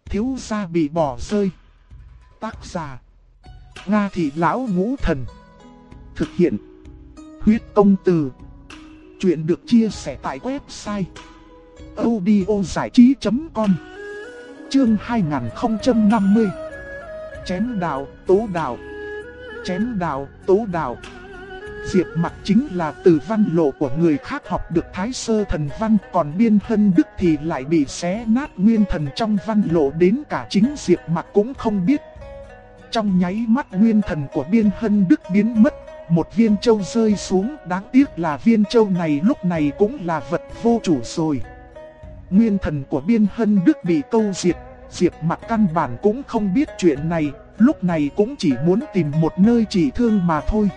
thiếu gia bị bỏ rơi. Tác giả Nga Thị Lão Ngũ Thần. Thực hiện Huyết Công Từ. Chuyện được chia sẻ tại website audiozảichí.com. Chương 2050. Chém đạo, tố đạo. Chém đạo, tố đạo. Diệp Mặc chính là từ văn lộ của người khác học được Thái Sơ Thần Văn, còn Biên Hân Đức thì lại bị xé nát nguyên thần trong văn lộ, đến cả chính Diệp Mặc cũng không biết. Trong nháy mắt nguyên thần của Biên Hân Đức biến mất, một viên châu rơi xuống, đáng tiếc là viên châu này lúc này cũng là vật vô chủ rồi. Nguyên thần của Biên Hân Đức bị câu diệt, Diệp Mặc căn bản cũng không biết chuyện này, lúc này cũng chỉ muốn tìm một nơi trị thương mà thôi.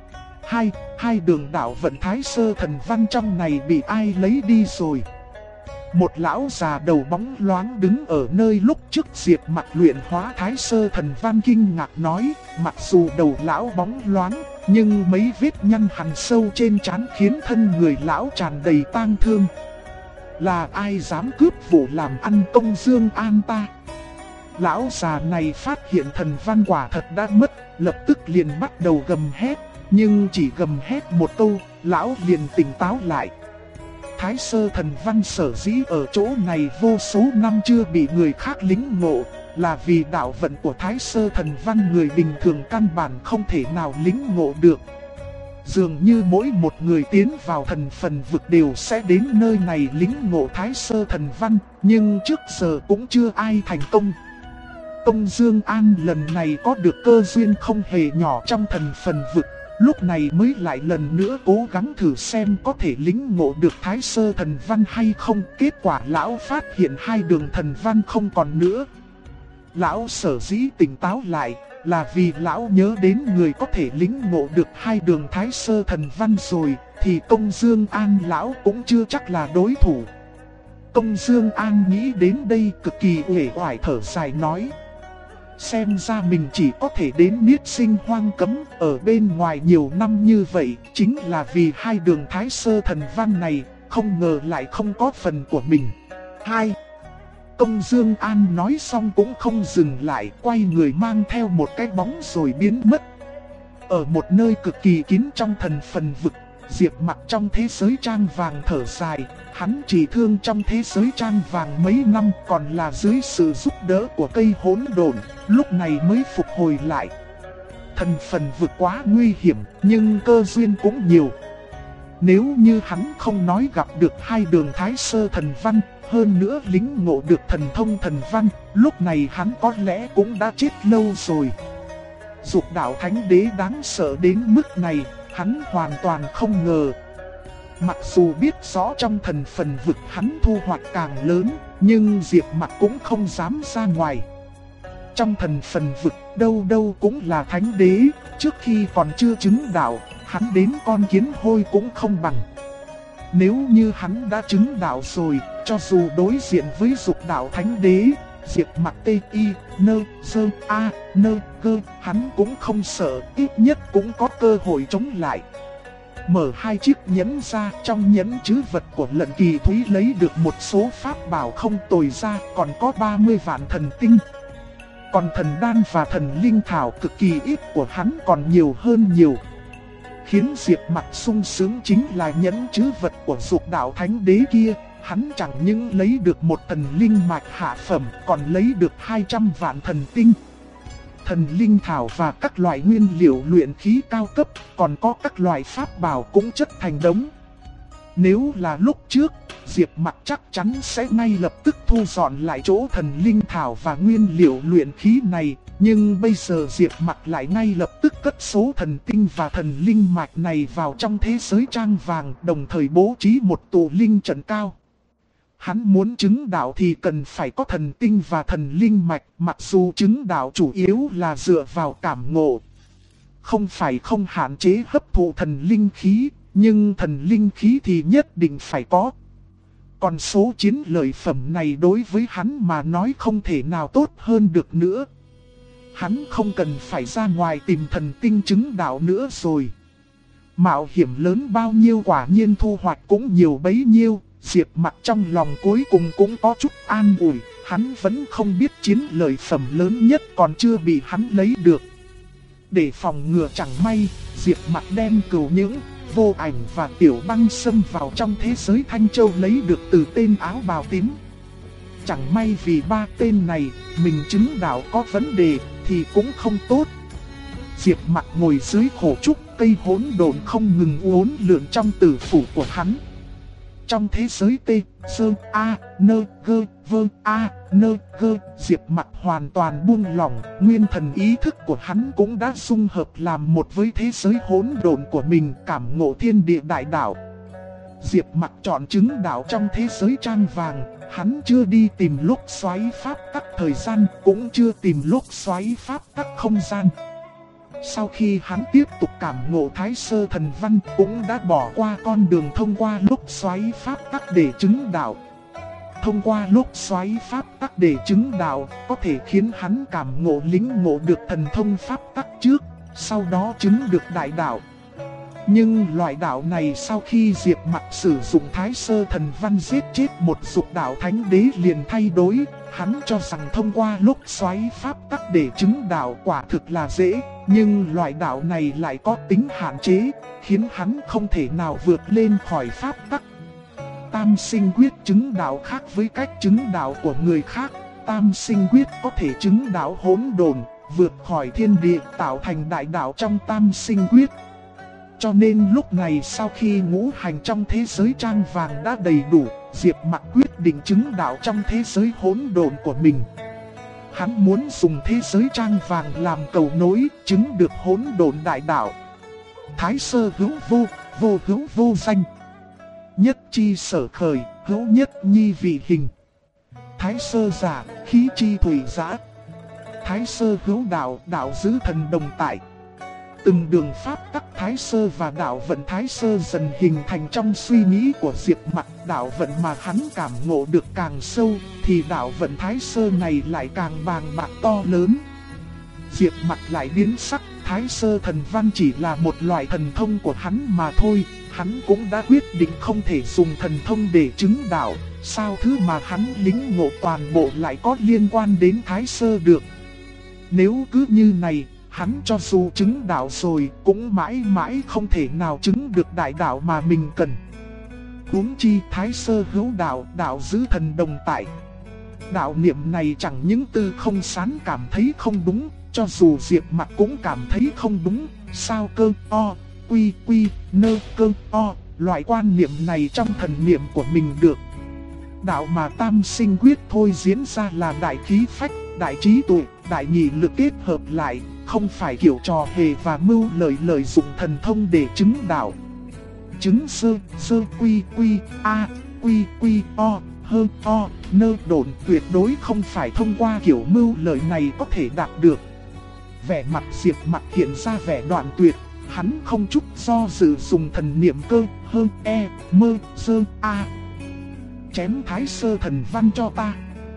Hai đường đạo vận Thái Sơ Thần Văn trong này bị ai lấy đi rồi? Một lão già đầu bóng loáng đứng ở nơi lúc trước Diệp Mặc luyện hóa Thái Sơ Thần Văn kinh ngạc nói, mặc dù đầu lão bóng loáng, nhưng mấy vết nhăn hằn sâu trên trán khiến thân người lão tràn đầy tang thương. Là ai dám cướp vụ làm ăn Công Dương An ta? Lão già này phát hiện thần văn quả thật đã mất, lập tức liền bắt đầu gầm hét. Nhưng chỉ gầm hét một câu, lão liền tỉnh táo lại. Thái Sơ Thần Văn sở dĩ ở chỗ này vô số năm chưa bị người khác lĩnh ngộ, là vì đạo vận của Thái Sơ Thần Văn người bình thường căn bản không thể nào lĩnh ngộ được. Dường như mỗi một người tiến vào thần phần vực đều sẽ đến nơi này lĩnh ngộ Thái Sơ Thần Văn, nhưng trước giờ cũng chưa ai thành công. Công Dương An lần này có được cơ duyên không hề nhỏ trong thần phần vực, lúc này mới lại lần nữa cố gắng thử xem có thể lĩnh ngộ được Thái Sơ Thần Văn hay không. Kết quả lão phát hiện hai đường thần văn không còn nữa. Lão sở dĩ tỉnh táo lại là vì lão nhớ đến người có thể lĩnh ngộ được hai đường Thái Sơ Thần Văn rồi, thì Công Dương An lão cũng chưa chắc là đối thủ. Công Dương An nghĩ đến đây cực kỳ uể oải thở dài nói, xem ra mình chỉ có thể đến Niết Sinh Hoang Cấm ở bên ngoài nhiều năm như vậy, chính là vì hai đường Thái Sơ Thần Văn này, không ngờ lại không có phần của mình. Công Dương An nói xong cũng không dừng lại, quay người mang theo một cái bóng rồi biến mất. Ở một nơi cực kỳ kín trong thần phần vực, Diệp Mặc trong thế giới trang vàng thở dài. Hắn chỉ thương trong thế giới trang vàng mấy năm, còn là dưới sự giúp đỡ của cây hỗn độn, lúc này mới phục hồi lại. Thần phần vực quá nguy hiểm, nhưng cơ duyên cũng nhiều. Nếu như hắn không nói gặp được hai đường Thái Sơ Thần Văn, hơn nữa lĩnh ngộ được thần thông thần văn, lúc này hắn có lẽ cũng đã chết lâu rồi. Dục đạo thánh đế đáng sợ đến mức này, hắn hoàn toàn không ngờ. Mặc dù biết rõ trong thần phần vực hắn thu hoạch càng lớn, nhưng Diệp Mặc cũng không dám ra ngoài. Trong thần phần vực đâu đâu cũng là thánh đế, trước khi còn chưa chứng đạo, hắn đến con kiến hôi cũng không bằng. Nếu như hắn đã chứng đạo rồi, cho dù đối diện với dục đạo thánh đế, Diệp Mặc cơ, hắn cũng không sợ, ít nhất cũng có cơ hội chống lại. Mở hai chiếc nhẫn ra, trong nhẫn trữ vật của Lận Kỳ Thúy lấy được một số pháp bảo không tồi ra, còn có 30 vạn thần tinh. Còn thần đan và thần linh thảo cực kỳ ít của hắn còn nhiều hơn nhiều. Khiến Diệp Mặc sung sướng chính là nhẫn trữ vật của dục đạo thánh đế kia. Hắn chẳng những lấy được một thần linh mạch hạ phẩm, còn lấy được 200 vạn thần tinh, thần linh thảo và các loại nguyên liệu luyện khí cao cấp, còn có các loại pháp bảo cũng chất thành đống. Nếu là lúc trước, Diệp Mặc chắc chắn sẽ ngay lập tức thu dọn lại chỗ thần linh thảo và nguyên liệu luyện khí này, nhưng bây giờ Diệp Mặc lại ngay lập tức cất số thần tinh và thần linh mạch này vào trong thế giới trang vàng, đồng thời bố trí một tụ linh trận cao. Hắn muốn chứng đạo thì cần phải có thần tinh và thần linh mạch, mặc dù chứng đạo chủ yếu là dựa vào cảm ngộ. Không phải không hạn chế hấp thụ thần linh khí, nhưng thần linh khí thì nhất định phải có. Còn số chiến lợi phẩm này đối với hắn mà nói không thể nào tốt hơn được nữa. Hắn không cần phải ra ngoài tìm thần tinh chứng đạo nữa rồi. Mạo hiểm lớn bao nhiêu quả nhiên thu hoạch cũng nhiều bấy nhiêu. Diệp Mặc trong lòng cuối cùng cũng có chút an ủi, hắn vẫn không biết chiến lợi phẩm lớn nhất còn chưa bị hắn lấy được. Để phòng ngừa chẳng may, Diệp Mặc đem Cửu Những, Vô Ảnh và Tiểu Băng xâm vào trong thế giới Thanh Châu lấy được từ tên áo bào tím. Chẳng may vì ba tên này, mình chứng đạo có vấn đề thì cũng không tốt. Diệp Mặc ngồi dưới khổ trúc, cây hỗn độn không ngừng uốn lượn trong tử phủ của hắn. Trong thế giới T, S, A, N, G, V, A, N, G, Diệp Mặc hoàn toàn buông lỏng, nguyên thần ý thức của hắn cũng đã dung hợp làm một với thế giới hỗn độn của mình, cảm ngộ thiên địa đại đạo. Diệp Mặc chọn chứng đạo trong thế giới trang vàng, hắn chưa đi tìm lốc xoáy pháp tắc thời gian, cũng chưa tìm lốc xoáy pháp tắc không gian. Sau khi hắn tiếp tục cảm ngộ Thái Sơ Thần Văn, cũng đã bỏ qua con đường thông qua lốc xoáy pháp tắc để chứng đạo. Thông qua lốc xoáy pháp tắc để chứng đạo, có thể khiến hắn cảm ngộ lĩnh ngộ được thần thông pháp tắc trước, sau đó chứng được đại đạo. Nhưng loại đạo này sau khi Diệp Mặc sử dụng Thái Sơ Thần Văn giết chết một dục đạo thánh đế liền thay đổi, hắn cho rằng thông qua lốc xoáy pháp tắc để chứng đạo quả thực là dễ, nhưng loại đạo này lại có tính hạn chế, khiến hắn không thể nào vượt lên khỏi pháp tắc. Tam sinh quyết chứng đạo khác với cách chứng đạo của người khác, tam sinh quyết có thể chứng đạo hỗn độn, vượt khỏi thiên địa tạo thành đại đạo trong tam sinh quyết. Cho nên lúc này sau khi ngũ hành trong thế giới trang vàng đã đầy đủ, Diệp Mặc quyết định chứng đạo trong thế giới hỗn độn của mình. Hắn muốn dùng thế giới trang vàng làm cầu nối, chứng được hỗn độn đại đạo. Thái sơ hữu vô, vô hữu vô danh. Nhất chi sở khởi, hữu nhất nhi vị hình. Thái sơ giả, khí chi thủy giã. Thái sơ hữu đạo, đạo giữ thần đồng tại. Từng đường pháp tắc Thái Sơ và đạo vận Thái Sơ dần hình thành trong suy nghĩ của Diệp Mặc. Đạo vận mà hắn cảm ngộ được càng sâu, thì đạo vận Thái Sơ này lại càng bàng bạc to lớn. Diệp Mặc lại biến sắc, Thái Sơ Thần Văn chỉ là một loại thần thông của hắn mà thôi. Hắn cũng đã quyết định không thể dùng thần thông để chứng đạo, sao thứ mà hắn lĩnh ngộ toàn bộ lại có liên quan đến Thái Sơ được. Nếu cứ như này, hắn cho dù chứng đạo rồi cũng mãi mãi không thể nào chứng được đại đạo mà mình cần. Huống chi Thái Sơ hữu đạo, đạo giữ thần đồng tại. Đạo niệm này chẳng những Tư Không Sán cảm thấy không đúng, cho dù Diệp Mặc cũng cảm thấy không đúng. Sao cơ o, quy quy, nơ cơ o, loại quan niệm này trong thần niệm của mình được. Đạo mà tam sinh quyết thôi diễn ra là đại khí phách, đại trí tuệ, đại nhị lực kết hợp lại, không phải kiểu trò hề và mưu lợi dụng thần thông để chứng đạo. Chứng sơ, sơ quy quy, a, quy quy o, hơ o, nơ độn tuyệt đối không phải thông qua kiểu mưu lợi này có thể đạt được. Vẻ mặt Diệp Mặc hiện ra vẻ đoạn tuyệt, hắn không chút do dự dùng thần niệm cơ, hơ, e, mơ, sơ, a. Chém Thái Sơ Thần Văn cho ta.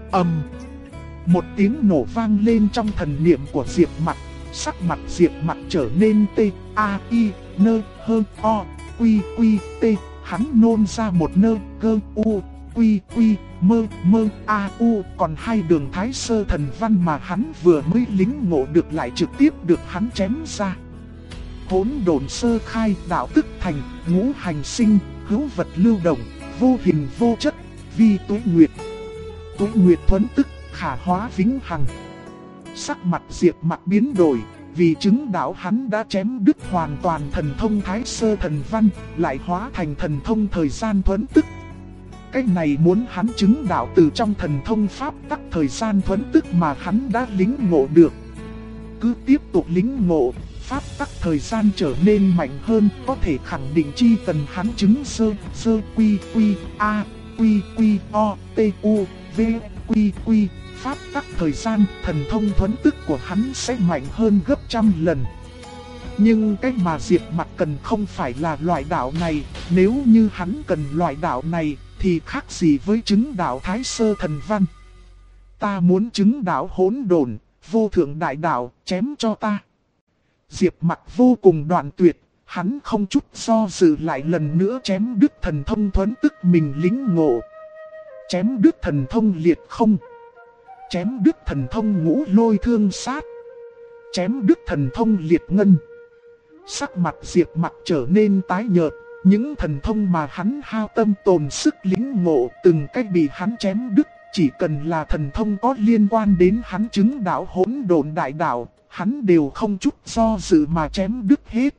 Một tiếng nổ vang lên trong thần niệm của Diệp Mặc. Sắc mặt Diệp Mặc trở nên t, a, i, nơ, hơ, o, quy, quy, t. Hắn nôn ra một nơ, cơ, u, quy, quy, mơ, mơ, a, u. Còn hai đường Thái Sơ Thần Văn mà hắn vừa mới lĩnh ngộ được lại trực tiếp được hắn chém ra. Hỗn độn sơ khai, đạo tức thành, ngũ hành sinh, hữu vật lưu động, vô hình vô chất, vi tuế nguyệt. Tuế nguyệt thuần tức, khả hóa vĩnh hằng. Sắc mặt Diệp Mặc biến đổi, vì chứng đạo hắn đã chém đứt hoàn toàn thần thông Thái Sơ Thần Văn, lại hóa thành thần thông thời gian thuần tức. Cái này muốn hắn chứng đạo từ trong thần thông pháp tắc thời gian thuần tức mà hắn đã lĩnh ngộ được. Cứ tiếp tục lĩnh ngộ, pháp tắc thời gian trở nên mạnh hơn, có thể khẳng định chi cần hắn chứng sơ, sơ quy quy, a, quy quy, o, t, u, v, quy quy. Pháp tắc thời gian, thần thông thuần tức của hắn sẽ mạnh hơn gấp trăm lần. Nhưng cái mà Diệp Mặc cần không phải là loại đạo này, nếu như hắn cần loại đạo này thì khác gì với chứng đạo Thái Sơ Thần Văn. Ta muốn chứng đạo hỗn độn, vô thượng đại đạo, chém cho ta. Diệp Mặc vô cùng đoạn tuyệt, hắn không chút do dự lại lần nữa chém đứt thần thông thuần tức mình lĩnh ngộ. Chém đứt thần thông liệt không. chém đứt thần thông ngũ lôi thương sát, chém đứt thần thông liệt ngân. Sắc mặt Diệp Mặc trở nên tái nhợt, những thần thông mà hắn hao tâm tồn sức lĩnh ngộ từng cách bị hắn chém đứt. Chỉ cần là thần thông có liên quan đến hắn chứng đạo hỗn độn đại đạo, hắn đều không chút do dự mà chém đứt hết.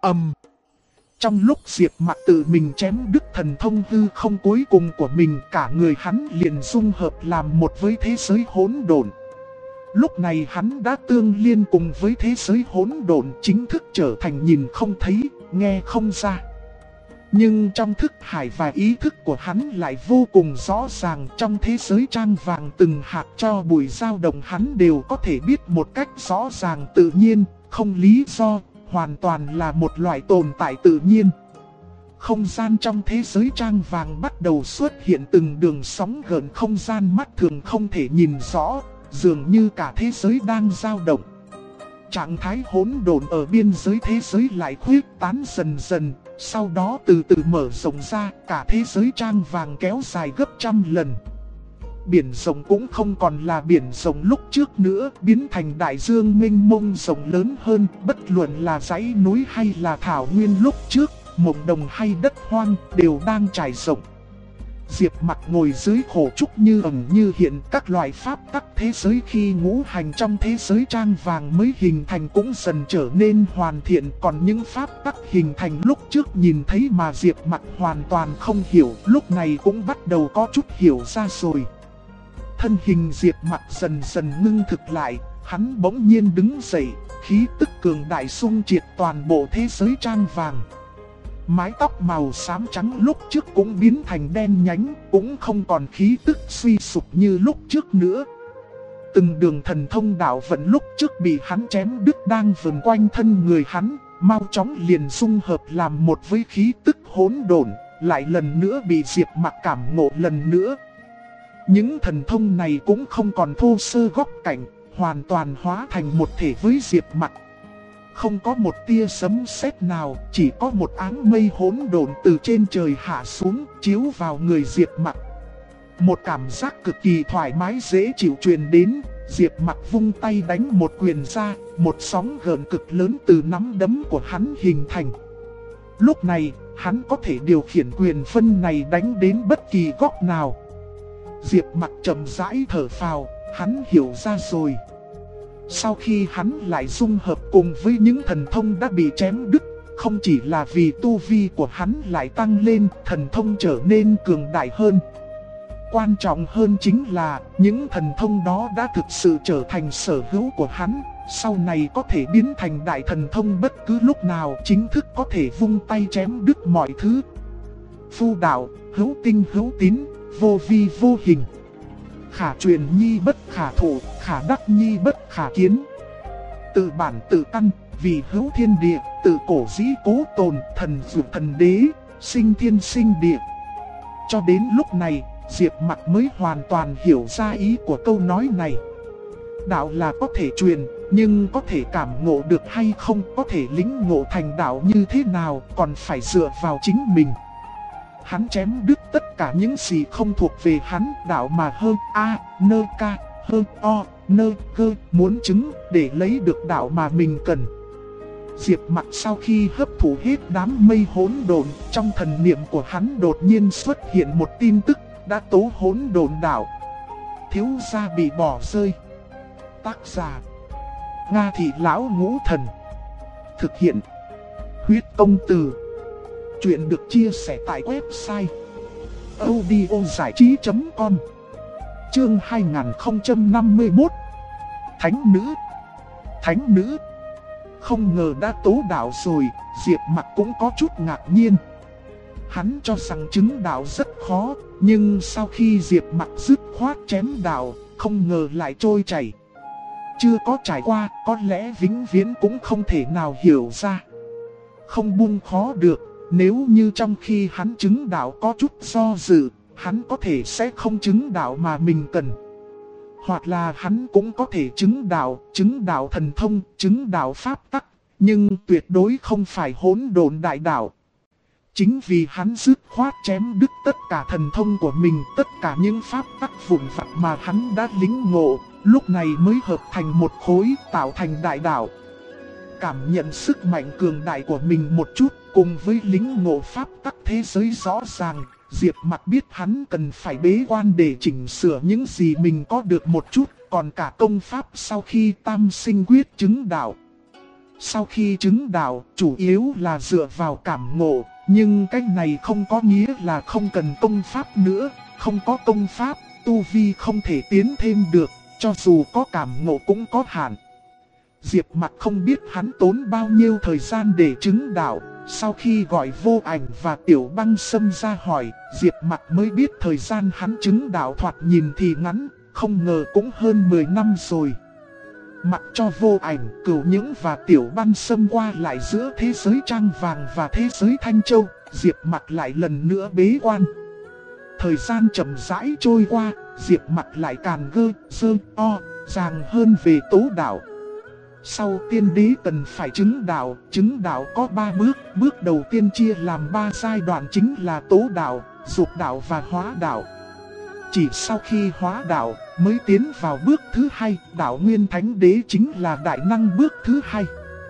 Trong lúc Diệp Mặc tự mình chém đứt thần thông hư không cuối cùng của mình, cả người hắn liền dung hợp làm một với thế giới hỗn độn. Lúc này hắn đã tương liên cùng với thế giới hỗn độn, chính thức trở thành nhìn không thấy, nghe không ra. Nhưng trong thức hải và ý thức của hắn lại vô cùng rõ ràng. Trong thế giới trang vàng từng hạt cho bụi dao động hắn đều có thể biết một cách rõ ràng tự nhiên, không lý do, hoàn toàn là một loại tồn tại tự nhiên. Không gian trong thế giới trang vàng bắt đầu xuất hiện từng đường sóng gợn không gian mắt thường không thể nhìn rõ, dường như cả thế giới đang dao động. Trạng thái hỗn độn ở biên giới thế giới lại khuếch tán dần dần, sau đó từ từ mở rộng ra, cả thế giới trang vàng kéo dài gấp trăm lần. Biển rộng cũng không còn là biển rộng lúc trước nữa, biến thành đại dương mênh mông rộng lớn hơn, bất luận là dãy núi hay là thảo nguyên lúc trước, mộng đồng hay đất hoang đều đang trải rộng. Diệp Mặc ngồi dưới khổ trúc như ẩn như hiện, các loại pháp tắc thế giới khi ngũ hành trong thế giới trang vàng mới hình thành cũng dần trở nên hoàn thiện. Còn những pháp tắc hình thành lúc trước nhìn thấy mà Diệp Mặc hoàn toàn không hiểu, lúc này cũng bắt đầu có chút hiểu ra rồi. Thân hình Diệp Mặc dần dần ngưng thực lại, hắn bỗng nhiên đứng dậy, khí tức cường đại xung triệt toàn bộ thế giới trang vàng. Mái tóc màu xám trắng lúc trước cũng biến thành đen nhánh, cũng không còn khí tức suy sụp như lúc trước nữa. Từng đường thần thông đạo vận lúc trước bị hắn chém đứt đang vần quanh thân người hắn, mau chóng liền dung hợp làm một với khí tức hỗn độn, lại lần nữa bị Diệp Mặc cảm ngộ lần nữa. Những thần thông này cũng không còn thô sơ góc cạnh, hoàn toàn hóa thành một thể với Diệp Mặc. Không có một tia sấm sét nào, chỉ có một áng mây hỗn độn từ trên trời hạ xuống, chiếu vào người Diệp Mặc. Một cảm giác cực kỳ thoải mái dễ chịu truyền đến, Diệp Mặc vung tay đánh một quyền ra, một sóng gợn cực lớn từ nắm đấm của hắn hình thành. Lúc này, hắn có thể điều khiển quyền phân này đánh đến bất kỳ góc nào. Diệp Mặc chậm rãi thở phào, hắn hiểu ra rồi. Sau khi hắn lại dung hợp cùng với những thần thông đã bị chém đứt, không chỉ là vì tu vi của hắn lại tăng lên, thần thông trở nên cường đại hơn. Quan trọng hơn chính là những thần thông đó đã thực sự trở thành sở hữu của hắn, sau này có thể biến thành đại thần thông bất cứ lúc nào, chính thức có thể vung tay chém đứt mọi thứ. Phu đạo, hữu tinh hữu tín, vô vi vô hình. Khả truyền nhi bất khả thủ, khả đắc nhi bất khả kiến. Tự bản tự căn, vì hữu thiên địa, tự cổ dĩ cố tồn, thần dụ thần đế, sinh thiên sinh địa. Cho đến lúc này, Diệp Mặc mới hoàn toàn hiểu ra ý của câu nói này. Đạo là có thể truyền, nhưng có thể cảm ngộ được hay không, có thể lĩnh ngộ thành đạo như thế nào, còn phải dựa vào chính mình. Hắn chém đứt tất cả những gì không thuộc về hắn, đạo mà hơn A, nơ ca, hơn O, nơ cơ muốn chứng để lấy được đạo mà mình cần. Diệp Mặc sau khi hấp thụ hết đám mây hỗn độn, trong thần niệm của hắn đột nhiên xuất hiện một tin tức, đã tố hỗn độn đạo. Thiếu gia bị bỏ rơi. Tác giả: Nga Thị Lão Ngũ Thần. Thực hiện: Huyết Công Từ. Chuyện được chia sẻ tại website audiozảichí.com. Chương 2051. Thánh nữ. Thánh nữ. Không ngờ đã tố đạo rồi, Diệp Mặc cũng có chút ngạc nhiên. Hắn cho rằng chứng đạo rất khó, nhưng sau khi Diệp Mặc dứt khoát chém đạo, không ngờ lại trôi chảy. Chưa có trải qua, có lẽ vĩnh viễn cũng không thể nào hiểu ra. Không buông khó được. Nếu như trong khi hắn chứng đạo có chút do dự, hắn có thể sẽ không chứng đạo mà mình cần. Hoặc là hắn cũng có thể chứng đạo thần thông, chứng đạo pháp tắc, nhưng tuyệt đối không phải hỗn độn đại đạo. Chính vì hắn dứt khoát chém đứt tất cả thần thông của mình, tất cả những pháp tắc vụn vặt mà hắn đã lĩnh ngộ, lúc này mới hợp thành một khối, tạo thành đại đạo. Cảm nhận sức mạnh cường đại của mình một chút, cùng với lĩnh ngộ pháp tắc thế giới rõ ràng, Diệp Mặc biết hắn cần phải bế quan để chỉnh sửa những gì mình có được một chút, còn cả công pháp sau khi tam sinh quyết chứng đạo. Sau khi chứng đạo, chủ yếu là dựa vào cảm ngộ, nhưng cách này không có nghĩa là không cần công pháp nữa, không có công pháp, tu vi không thể tiến thêm được, cho dù có cảm ngộ cũng có hạn. Diệp Mặc không biết hắn tốn bao nhiêu thời gian để chứng đạo, sau khi gọi Vô Ảnh và Tiểu Băng Sâm ra hỏi, Diệp Mặc mới biết thời gian hắn chứng đạo thoạt nhìn thì ngắn, không ngờ cũng hơn 10 năm rồi. Mặc cho Vô Ảnh, Cửu Những và Tiểu Băng Sâm qua lại giữa thế giới Trang Vàng và thế giới Thanh Châu, Diệp Mặc lại lần nữa bế quan. Thời gian chậm rãi trôi qua, Diệp Mặc lại càng ràng hơn về tố đạo. Sau tiên đế cần phải chứng đạo có 3 bước, bước đầu tiên chia làm 3 giai đoạn chính là tố đạo, dục đạo và hóa đạo. Chỉ sau khi hóa đạo mới tiến vào bước thứ 2, đạo nguyên thánh đế chính là đại năng bước thứ 2.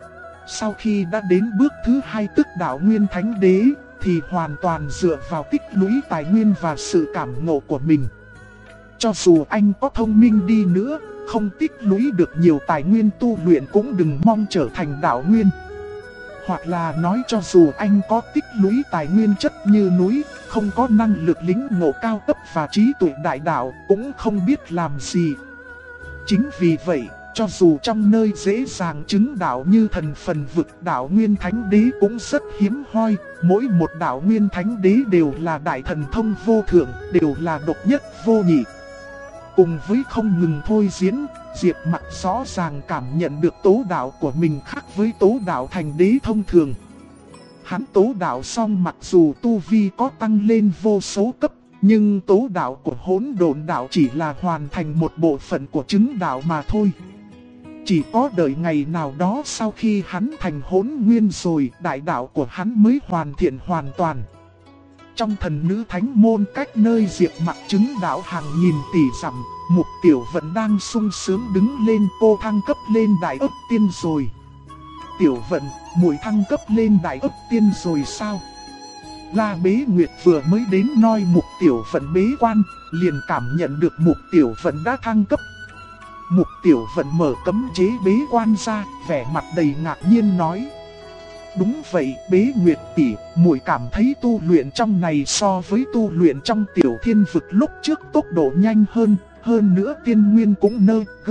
Sau khi đã đến bước thứ 2 tức đạo nguyên thánh đế, thì hoàn toàn dựa vào tích lũy tài nguyên và sự cảm ngộ của mình. Cho dù anh có thông minh đi nữa, không tích lũy được nhiều tài nguyên tu luyện cũng đừng mong trở thành đạo nguyên. Hoặc là nói cho dù anh có tích lũy tài nguyên chất như núi, không có năng lực lĩnh ngộ cao cấp và trí tuệ đại đạo cũng không biết làm gì. Chính vì vậy, cho dù trong nơi dễ dàng chứng đạo như Thần Phần Vực, đạo nguyên thánh đế cũng rất hiếm hoi. Mỗi một đạo nguyên thánh đế đều là đại thần thông vô thượng, đều là độc nhất vô nhị. Cùng với không ngừng thôi diễn, Diệp Mặc rõ ràng cảm nhận được tố đạo của mình khác với tố đạo thành đế thông thường. Hắn tố đạo xong mặc dù tu vi có tăng lên vô số cấp, nhưng tố đạo của hỗn độn đạo chỉ là hoàn thành một bộ phận của chứng đạo mà thôi. Chỉ có đợi ngày nào đó sau khi hắn thành hỗn nguyên rồi, đại đạo của hắn mới hoàn thiện hoàn toàn. Trong thần nữ thánh môn cách nơi Diệp Mặc chứng đạo hàng nghìn tỷ dặm, Mục Tiểu Vận đang sung sướng đứng lên, cô thăng cấp lên đại ấp tiên rồi. Tiểu Vận, muội thăng cấp lên đại ấp tiên rồi sao? La Bế Nguyệt vừa mới đến nói Mục Tiểu Vận bế quan, liền cảm nhận được Mục Tiểu Vận đã thăng cấp. Mục Tiểu Vận mở cấm chế bế quan ra, vẻ mặt đầy ngạc nhiên nói. Đúng vậy, Bế Nguyệt tỷ, muội cảm thấy tu luyện trong này so với tu luyện trong Tiểu Thiên Vực lúc trước tốc độ nhanh hơn nữa tiên nguyên cũng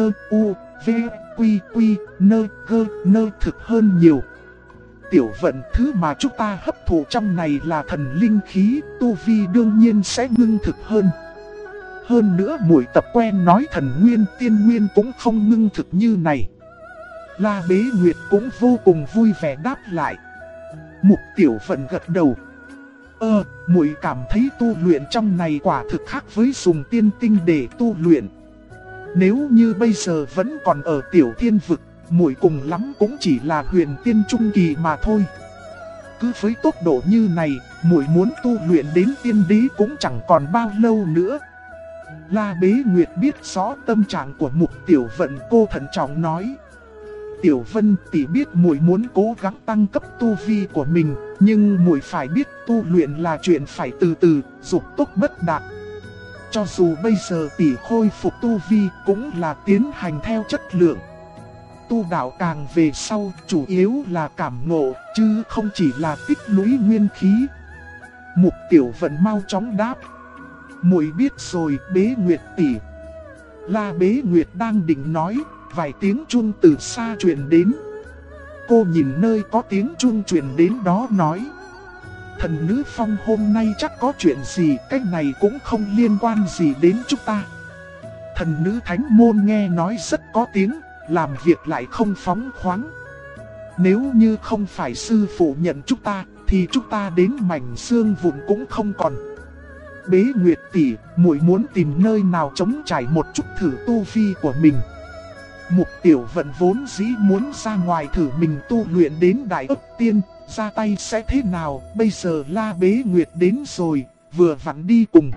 nơ thực hơn nhiều. Tiểu Vận, thứ mà chúng ta hấp thụ trong này là thần linh khí, tu vi đương nhiên sẽ ngưng thực hơn. Hơn nữa muội tập quen nói thần nguyên tiên nguyên cũng không ngưng thực như này. La Bế Nguyệt cũng vô cùng vui vẻ đáp lại. Mục Tiểu Vận gật đầu. Muội cảm thấy tu luyện trong này quả thực khác với dùng tiên tinh để tu luyện. Nếu như bây giờ vẫn còn ở Tiểu Thiên Vực, muội cùng lắm cũng chỉ là huyền tiên trung kỳ mà thôi. Cứ với tốc độ như này, muội muốn tu luyện đến tiên đế cũng chẳng còn bao lâu nữa. La Bế Nguyệt biết rõ tâm trạng của Mục Tiểu Vận, cô thận trọng nói. Tiểu Vân tỷ biết muội muốn cố gắng tăng cấp tu vi của mình, nhưng muội phải biết tu luyện là chuyện phải từ từ, dục tốc bất đạt. Cho dù bây giờ tỷ khôi phục tu vi cũng là tiến hành theo chất lượng. Tu đạo càng về sau, chủ yếu là cảm ngộ, chứ không chỉ là tích lũy nguyên khí. Mục Tiểu Vận mau chóng đáp. Muội biết rồi, Bế Nguyệt tỷ. La Bế Nguyệt đang định nói, vài tiếng chuông từ xa truyền đến. Cô nhìn nơi có tiếng chuông truyền đến đó nói. Thần nữ phong hôm nay chắc có chuyện gì, cách này cũng không liên quan gì đến chúng ta. Thần nữ thánh môn nghe nói rất có tiếng, làm việc lại không phóng khoáng. Nếu như không phải sư phụ nhận chúng ta, thì chúng ta đến mảnh xương vụn cũng không còn. Bế Nguyệt tỷ, muội muốn tìm nơi nào trống trải một chút thử tu vi của mình. Mục Tiểu Vận vốn dĩ muốn ra ngoài thử mình tu luyện đến đại ấp tiên, ra tay sẽ thế nào, bây giờ La Bế Nguyệt đến rồi, vừa vặn đi cùng.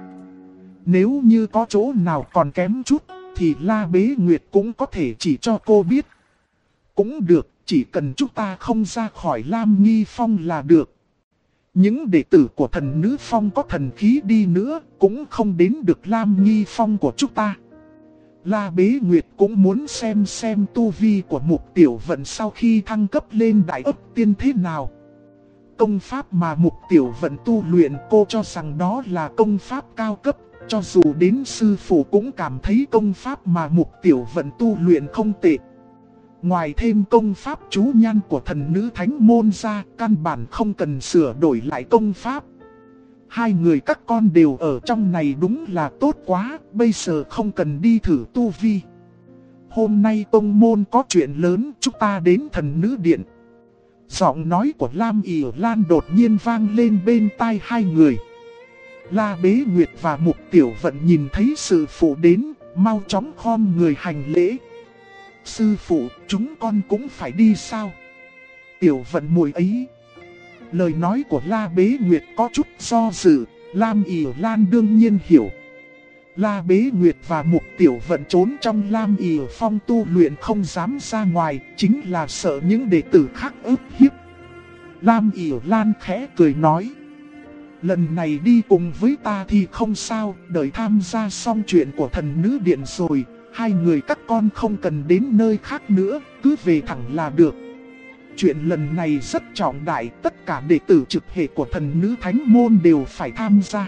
Nếu như có chỗ nào còn kém chút, thì La Bế Nguyệt cũng có thể chỉ cho cô biết. Cũng được, chỉ cần chúng ta không ra khỏi Lam Nghi Phong là được. Những đệ tử của thần nữ phong có thần khí đi nữa, cũng không đến được Lam Nghi Phong của chúng ta. La Bế Nguyệt cũng muốn xem tu vi của Mục Tiểu Vận sau khi thăng cấp lên đại ấp tiên thế nào. Công pháp mà Mục Tiểu Vận tu luyện, cô cho rằng đó là công pháp cao cấp. Cho dù đến sư phụ cũng cảm thấy công pháp mà Mục Tiểu Vận tu luyện không tệ. Ngoài thêm công pháp chú nhan của thần nữ thánh môn ra, căn bản không cần sửa đổi lại công pháp. Hai người các con đều ở trong này đúng là tốt quá, bây giờ không cần đi thử tu vi. Hôm nay tông môn có chuyện lớn, chúng ta đến thần nữ điện. Giọng nói của Lam ỉ Lan đột nhiên vang lên bên tai hai người. La Bế Nguyệt và Mục Tiểu Vận nhìn thấy sư phụ đến, mau chóng khom người hành lễ. Sư phụ, chúng con cũng phải đi sao? Tiểu Vận muội ấy. Lời nói của La Bế Nguyệt có chút do dự, Lam ỉ Lan đương nhiên hiểu. La Bế Nguyệt và Mục Tiểu Vận trốn trong Lam ỉ Phong tu luyện không dám ra ngoài, chính là sợ những đệ tử khác ức hiếp. Lam ỉ Lan khẽ cười nói. Lần này đi cùng với ta thì không sao, đợi tham gia xong chuyện của thần nữ điện rồi, hai người các con không cần đến nơi khác nữa, cứ về thẳng là được. Chuyện lần này rất trọng đại, tất cả đệ tử trực hệ của thần nữ thánh môn đều phải tham gia.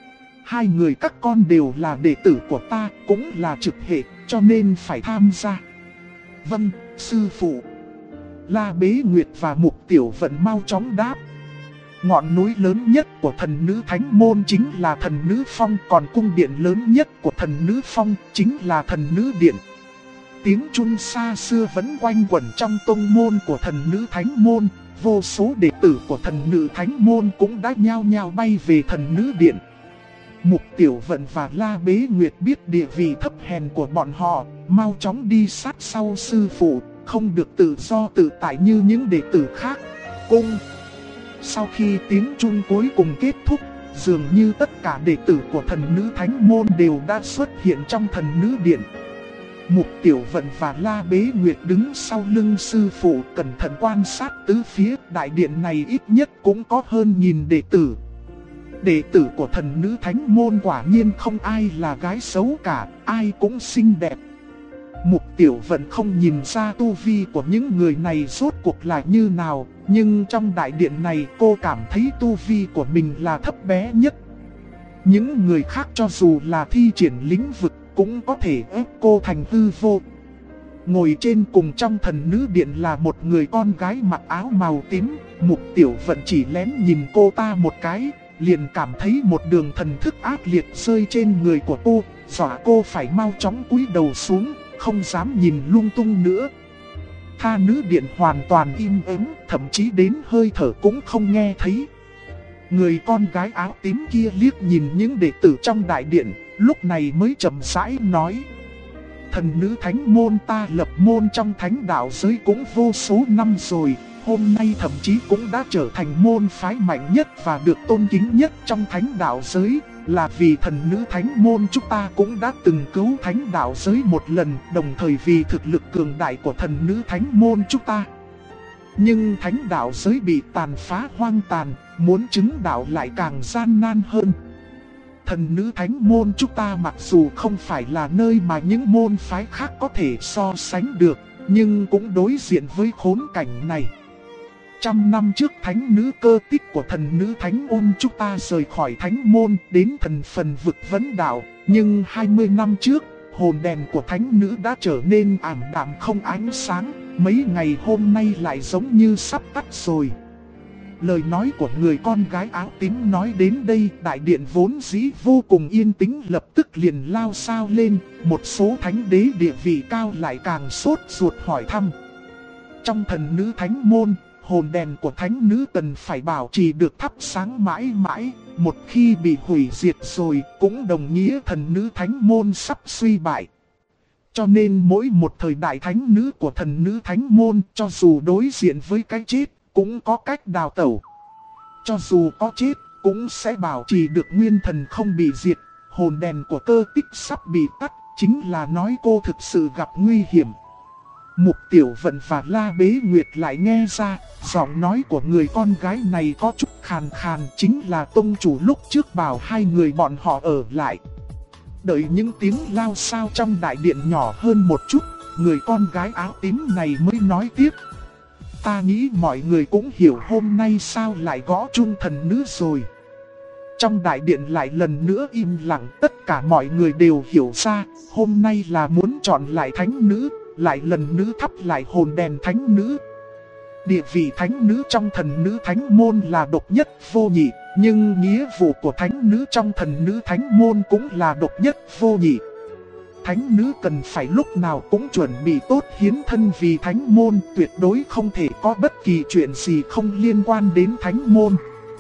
Hai người các con đều là đệ tử của ta, cũng là trực hệ, cho nên phải tham gia. Vâng, sư phụ. La Bế Nguyệt và Mục Tiểu Vận mau chóng đáp. Ngọn núi lớn nhất của thần nữ thánh môn chính là thần nữ phong, còn cung điện lớn nhất của thần nữ phong chính là thần nữ điện. Tiếng chun xa xưa vẫn quanh quẩn trong tông môn của thần nữ thánh môn, vô số đệ tử của thần nữ thánh môn cũng đã nhao nhao bay về thần nữ điện. Mục Tiểu Vận và La Bế Nguyệt biết địa vị thấp hèn của bọn họ, mau chóng đi sát sau sư phụ, không được tự do tự tại như những đệ tử khác. Cung. Sau khi tiếng chun cuối cùng kết thúc, dường như tất cả đệ tử của thần nữ thánh môn đều đã xuất hiện trong thần nữ điện. Mục Tiểu Vận và La Bế Nguyệt đứng sau lưng sư phụ cẩn thận quan sát tứ phía, đại điện này ít nhất cũng có hơn 1000 đệ tử. Đệ tử của thần nữ thánh môn quả nhiên không ai là gái xấu cả, ai cũng xinh đẹp. Mục Tiểu Vận không nhìn ra tu vi của những người này rốt cuộc là như nào, nhưng trong đại điện này cô cảm thấy tu vi của mình là thấp bé nhất. Những người khác cho dù là thi triển lĩnh vực cũng có thể ép cô thành hư vô. Ngồi trên cùng trong thần nữ điện là một người con gái mặc áo màu tím. Mục Tiểu Vận chỉ lén nhìn cô ta một cái, liền cảm thấy một đường thần thức ác liệt rơi trên người của cô, dọa cô phải mau chóng cúi đầu xuống, không dám nhìn lung tung nữa. Tha nữ điện hoàn toàn im ắng, thậm chí đến hơi thở cũng không nghe thấy. Người con gái áo tím kia liếc nhìn những đệ tử trong đại điện, lúc này mới chậm rãi nói. Thần nữ thánh môn ta lập môn trong thánh đạo giới cũng vô số năm rồi, hôm nay thậm chí cũng đã trở thành môn phái mạnh nhất và được tôn kính nhất trong thánh đạo giới. Là vì thần nữ thánh môn chúng ta cũng đã từng cứu thánh đạo giới một lần, đồng thời vì thực lực cường đại của thần nữ thánh môn chúng ta. Nhưng thánh đạo giới bị tàn phá hoang tàn, muốn chứng đạo lại càng gian nan hơn. Thần nữ thánh môn chúng ta mặc dù không phải là nơi mà những môn phái khác có thể so sánh được, nhưng cũng đối diện với khốn cảnh này. 100 năm trước thánh nữ Cơ Tích của thần nữ thánh ôn chúng ta rời khỏi thánh môn đến thần phần vực vấn đạo. Nhưng 20 năm trước, hồn đèn của thánh nữ đã trở nên ảm đạm không ánh sáng. Mấy ngày hôm nay lại giống như sắp tắt rồi. Lời nói của người con gái áo tím nói đến đây, đại điện vốn dĩ vô cùng yên tĩnh lập tức liền lao xao lên. Một số thánh đế địa vị cao lại càng sốt ruột hỏi thăm. Trong thần nữ thánh môn, hồn đèn của thánh nữ cần phải bảo trì được thắp sáng mãi mãi, một khi bị hủy diệt rồi cũng đồng nghĩa thần nữ thánh môn sắp suy bại. Cho nên mỗi một thời đại thánh nữ của thần nữ thánh môn cho dù đối diện với cái chết cũng có cách đào tẩu. Cho dù có chết, cũng sẽ bảo trì được nguyên thần không bị diệt. Hồn đèn của Cơ Tích sắp bị tắt, chính là nói cô thực sự gặp nguy hiểm. Mục Tiểu Vận và La Bế Nguyệt lại nghe ra, giọng nói của người con gái này có chút khàn khàn, chính là tông chủ lúc trước bảo hai người bọn họ ở lại. Đợi những tiếng lao xao trong đại điện nhỏ hơn một chút, người con gái áo tím này mới nói tiếp. Ta nghĩ mọi người cũng hiểu hôm nay sao lại gõ chuông thần nữ rồi. Trong đại điện lại lần nữa im lặng, tất cả mọi người đều hiểu ra, hôm nay là muốn chọn lại thánh nữ, lại lần nữa thắp lại hồn đèn thánh nữ. Địa vị thánh nữ trong thần nữ thánh môn là độc nhất vô nhị, nhưng nghĩa vụ của thánh nữ trong thần nữ thánh môn cũng là độc nhất vô nhị. Thánh nữ cần phải lúc nào cũng chuẩn bị tốt hiến thân vì thánh môn, tuyệt đối không thể có bất kỳ chuyện gì không liên quan đến thánh môn.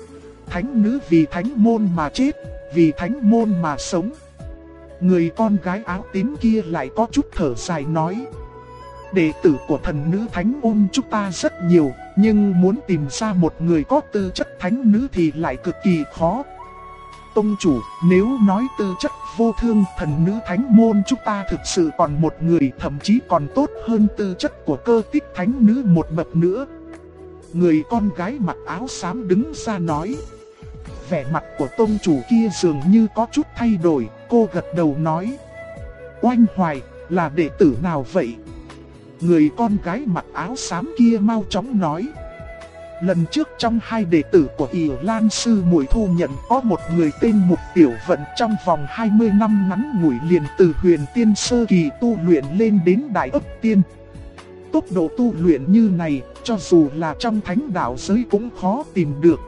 Thánh nữ vì thánh môn mà chết, vì thánh môn mà sống. Người con gái áo tím kia lại có chút thở dài nói. Đệ tử của thần nữ thánh môn chúng ta rất nhiều, nhưng muốn tìm ra một người có tư chất thánh nữ thì lại cực kỳ khó. Tông chủ, nếu nói tư chất vô thương, thần nữ thánh môn chúng ta thực sự còn một người, thậm chí còn tốt hơn tư chất của Cơ Tích thánh nữ một bậc nữa. Người con gái mặc áo xám đứng ra nói. Vẻ mặt của tông chủ kia dường như có chút thay đổi, cô gật đầu nói. Oanh Hoài, là đệ tử nào vậy? Người con gái mặc áo xám kia mau chóng nói. Lần trước trong hai đệ tử của ỷ Lan sư muội thu nhận có một người tên Mục Tiểu Vận, trong vòng 20 năm ngắn ngủi liền từ huyền tiên sơ kỳ tu luyện lên đến đại ấp tiên. Tốc độ tu luyện như này, cho dù là trong thánh đạo giới cũng khó tìm được.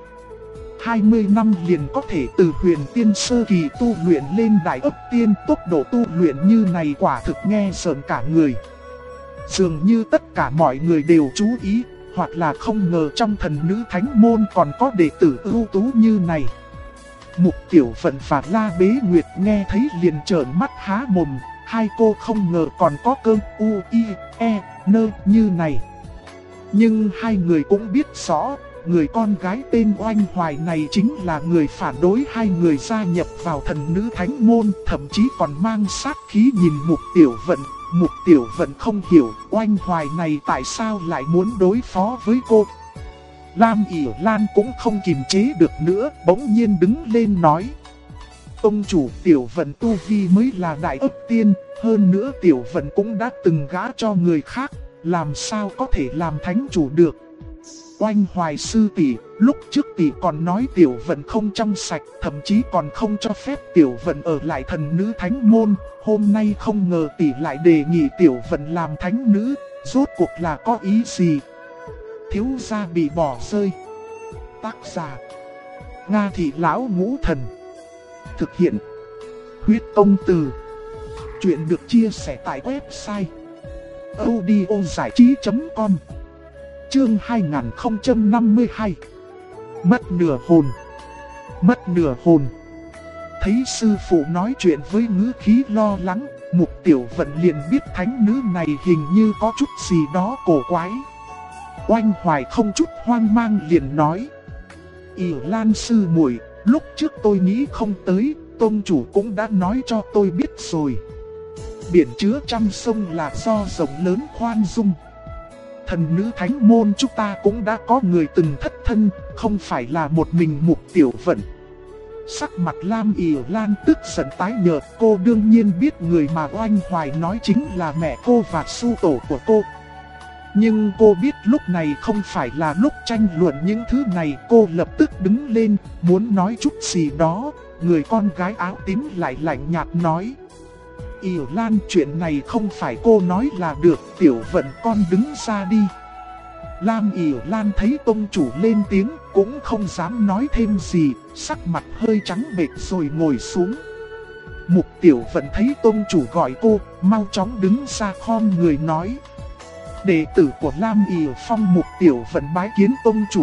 20 năm liền có thể từ huyền tiên sơ kỳ tu luyện lên đại ấp tiên, tốc độ tu luyện như này quả thực nghe sợn cả người. Dường như tất cả mọi người đều chú ý, hoặc là không ngờ trong thần nữ thánh môn còn có đệ tử ưu tú như này. Mục Tiểu Vận và La Bế Nguyệt nghe thấy liền trợn mắt há mồm, hai cô không ngờ còn có cơn U-I-E-N như này. Nhưng hai người cũng biết rõ, người con gái tên Oanh Hoài này chính là người phản đối hai người gia nhập vào thần nữ thánh môn, thậm chí còn mang sát khí nhìn Mục Tiểu Vận. Mục Tiểu Vận không hiểu Oanh Hoài này tại sao lại muốn đối phó với cô. Lam ỷ Lan cũng không kiềm chế được nữa, bỗng nhiên đứng lên nói. Tông chủ, Tiểu Vận tu vi mới là đại ấp tiên, hơn nữa Tiểu Vận cũng đã từng gả cho người khác, làm sao có thể làm thánh chủ được. Oanh Hoài sư tỷ, lúc trước tỷ còn nói Tiểu Vận không trong sạch, thậm chí còn không cho phép Tiểu Vận ở lại thần nữ thánh môn. Hôm nay không ngờ tỷ lại đề nghị Tiểu Vận làm thánh nữ, rốt cuộc là có ý gì? Thiếu gia bị bỏ rơi. Tác giả Nga Thị Lão Ngũ Thần. Thực hiện Huyết Công Từ. Chuyện được chia sẻ tại website audiozảichí.com. Chương 2052. Mất nửa hồn. Mất nửa hồn. Thấy sư phụ nói chuyện với ngữ khí lo lắng, Mục Tiểu Vận liền biết thánh nữ này hình như có chút gì đó cổ quái. Oanh Hoài không chút hoang mang liền nói. ỷ Lan sư muội, lúc trước tôi nghĩ không tới, tôn chủ cũng đã nói cho tôi biết rồi. Biển chứa trăm sông là do rộng lớn khoan dung. Thần nữ thánh môn chúng ta cũng đã có người từng thất thân, không phải là một mình Mục Tiểu Vận. Sắc mặt Lam ỷ Lan tức giận tái nhợt, cô đương nhiên biết người mà Oanh Hoài nói chính là mẹ cô và su tổ của cô. Nhưng cô biết lúc này không phải là lúc tranh luận những thứ này, cô lập tức đứng lên, muốn nói chút gì đó. Người con gái áo tím lại lạnh nhạt nói. ỷ Lan, chuyện này không phải cô nói là được, Tiểu Vận con đứng ra đi. Lam ỷ Lan thấy tông chủ lên tiếng, cũng không dám nói thêm gì, sắc mặt hơi trắng bệch rồi ngồi xuống. Mục Tiểu Vận thấy tông chủ gọi cô, mau chóng đứng ra khom người nói. Đệ tử của Lam ỷ Phong. Mục Tiểu Vận bái kiến tông chủ.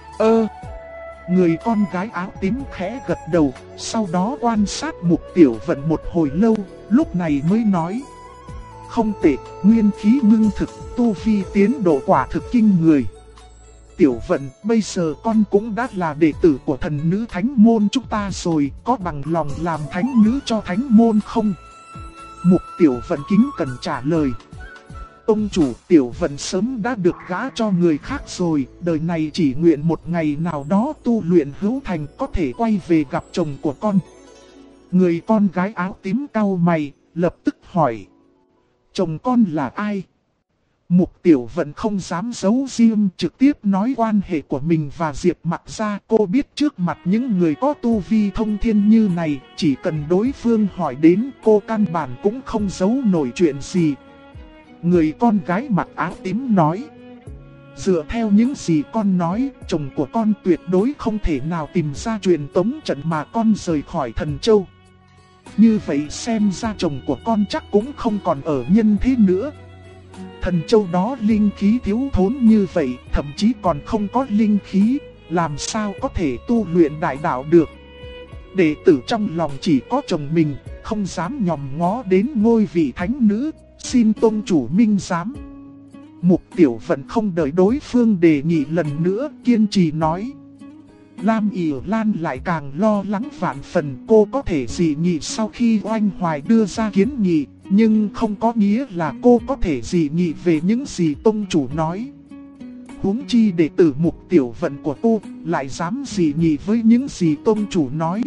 Người con gái áo tím khẽ gật đầu, sau đó quan sát Mục Tiểu Vận một hồi lâu, lúc này mới nói. Không tệ, nguyên khí ngưng thực, tu vi tiến độ quả thực kinh người. Tiểu Vận, bây giờ con cũng đã là đệ tử của thần nữ thánh môn chúng ta rồi, có bằng lòng làm thánh nữ cho thánh môn không? Mục Tiểu Vận kính cẩn trả lời. Tông chủ, Tiểu Vận sớm đã được gả cho người khác rồi, đời này chỉ nguyện một ngày nào đó tu luyện hữu thành có thể quay về gặp chồng của con. Người con gái áo tím cau mày, lập tức hỏi. Chồng con là ai? Mục Tiểu Vận không dám giấu riêng, trực tiếp nói quan hệ của mình và Diệp Mặc ra. Cô biết trước mặt những người có tu vi thông thiên như này, chỉ cần đối phương hỏi đến cô căn bản cũng không giấu nổi chuyện gì. Người con gái mặc áo tím nói. Dựa theo những gì con nói, chồng của con tuyệt đối không thể nào tìm ra truyền tống trận mà con rời khỏi Thần Châu. Như vậy xem ra chồng của con chắc cũng không còn ở nhân thế nữa. Thần Châu đó linh khí thiếu thốn như vậy, thậm chí còn không có linh khí, làm sao có thể tu luyện đại đạo được. Đệ tử trong lòng chỉ có chồng mình, không dám nhòm ngó đến ngôi vị thánh nữ, xin tông chủ minh giám. Mục Tiểu Vận không đợi đối phương đề nghị lần nữa, kiên trì nói. Lam ỉ Lan lại càng lo lắng vạn phần, cô có thể dị nghị sau khi Oanh Hoài đưa ra kiến nghị, nhưng không có nghĩa là cô có thể dị nghị về những gì tông chủ nói. Huống chi đệ tử Mục Tiểu Vận của cô lại dám dị nghị với những gì tông chủ nói,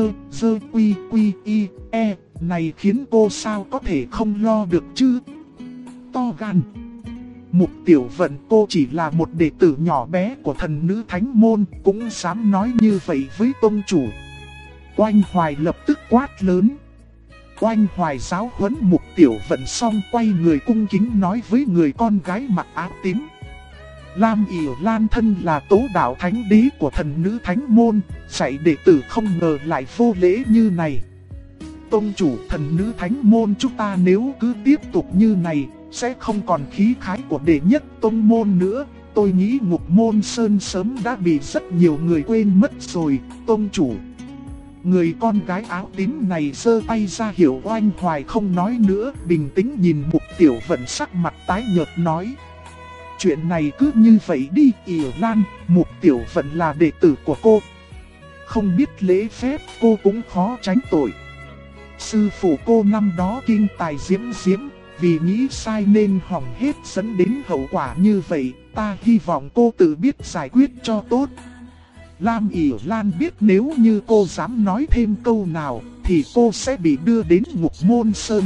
quy y e, này khiến cô sao có thể không lo được chứ? To gan. Mục Tiểu Vận, cô chỉ là một đệ tử nhỏ bé của thần nữ thánh môn, cũng dám nói như vậy với tông chủ. Oanh Hoài lập tức quát lớn. Oanh Hoài giáo huấn Mục Tiểu Vận xong quay người cung kính nói với người con gái mặc áo tím. Lam ỉ Lan thân là tố đạo thánh đế của thần nữ thánh môn, dạy đệ tử không ngờ lại vô lễ như này. Tông chủ, thần nữ thánh môn chúng ta nếu cứ tiếp tục như này, sẽ không còn khí khái của đệ nhất tông môn nữa. Tôi nghĩ Ngục Môn Sơn sớm đã bị rất nhiều người quên mất rồi, tông chủ. Người con gái áo tím này giơ tay ra hiệu Oanh Hoài không nói nữa, bình tĩnh nhìn Mục Tiểu Vận sắc mặt tái nhợt nói. Chuyện này cứ như vậy đi, ỉ Lan, Mục Tiểu Vận là đệ tử của cô. Không biết lễ phép, cô cũng khó tránh tội. Sư phụ cô năm đó kinh tài diễm diễm, vì nghĩ sai nên hỏng hết dẫn đến hậu quả như vậy, ta hy vọng cô tự biết giải quyết cho tốt. Lam ỉ Lan biết nếu như cô dám nói thêm câu nào, thì cô sẽ bị đưa đến Ngục Môn Sơn.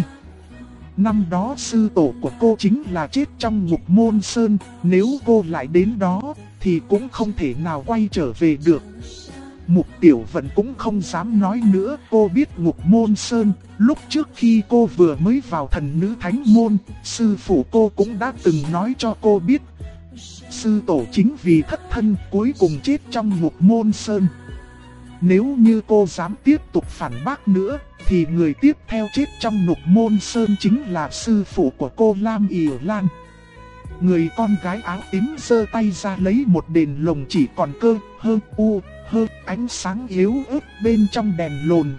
Năm đó sư tổ của cô chính là chết trong Ngục Môn Sơn, nếu cô lại đến đó, thì cũng không thể nào quay trở về được. Mục Tiểu Vận cũng không dám nói nữa, cô biết Ngục Môn Sơn, lúc trước khi cô vừa mới vào thần nữ thánh môn, sư phụ cô cũng đã từng nói cho cô biết. Sư tổ chính vì thất thân cuối cùng chết trong Ngục Môn Sơn. Nếu như cô dám tiếp tục phản bác nữa, thì người tiếp theo chết trong Ngục Môn Sơn chính là sư phụ của cô Lam ỉ Lan. Người con gái áo tím giơ tay ra lấy một đèn lồng chỉ còn ánh sáng yếu ớt bên trong đèn lồn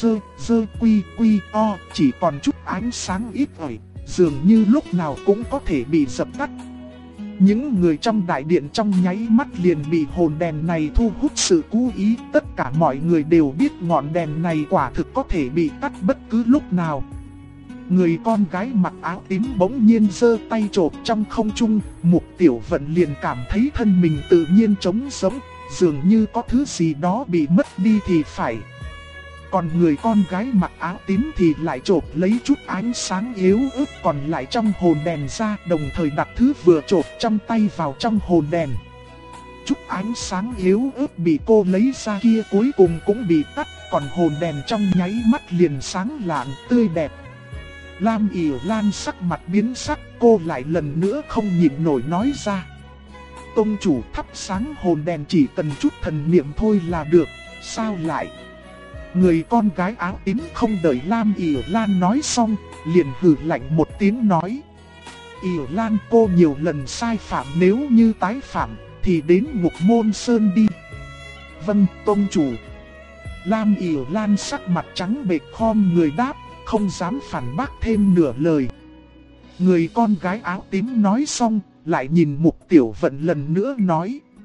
quy o, chỉ còn chút ánh sáng ít ỏi, dường như lúc nào cũng có thể bị dập tắt. Những người trong đại điện trong nháy mắt liền bị hồn đèn này thu hút sự chú ý, tất cả mọi người đều biết ngọn đèn này quả thực có thể bị tắt bất cứ lúc nào. Người con gái mặc áo tím bỗng nhiên giơ tay chộp trong không trung, Mục Tiểu Vận liền cảm thấy thân mình tự nhiên trống rỗng, dường như có thứ gì đó bị mất đi thì phải. Còn người con gái mặc áo tím thì lại chộp lấy chút ánh sáng yếu ớt còn lại trong hồn đèn ra, đồng thời đặt thứ vừa chộp trong tay vào trong hồn đèn. Chút ánh sáng yếu ớt bị cô lấy ra kia cuối cùng cũng bị tắt, còn hồn đèn trong nháy mắt liền sáng lạn tươi đẹp. Lam ỉ Lan sắc mặt biến sắc, cô lại lần nữa không nhịn nổi nói ra. Tông chủ, thắp sáng hồn đèn chỉ cần chút thần niệm thôi là được, sao lại? Người con gái áo tím không đợi Lam ỉ Lan nói xong, liền hừ lạnh một tiếng nói. ỉ Lan, cô nhiều lần sai phạm, nếu như tái phạm thì đến Ngục Môn Sơn đi. Vâng, tông chủ. Lam ỉ Lan sắc mặt trắng bệch khom người đáp, không dám phản bác thêm nửa lời. Người con gái áo tím nói xong, lại nhìn Mục Tiểu Vận lần nữa nói.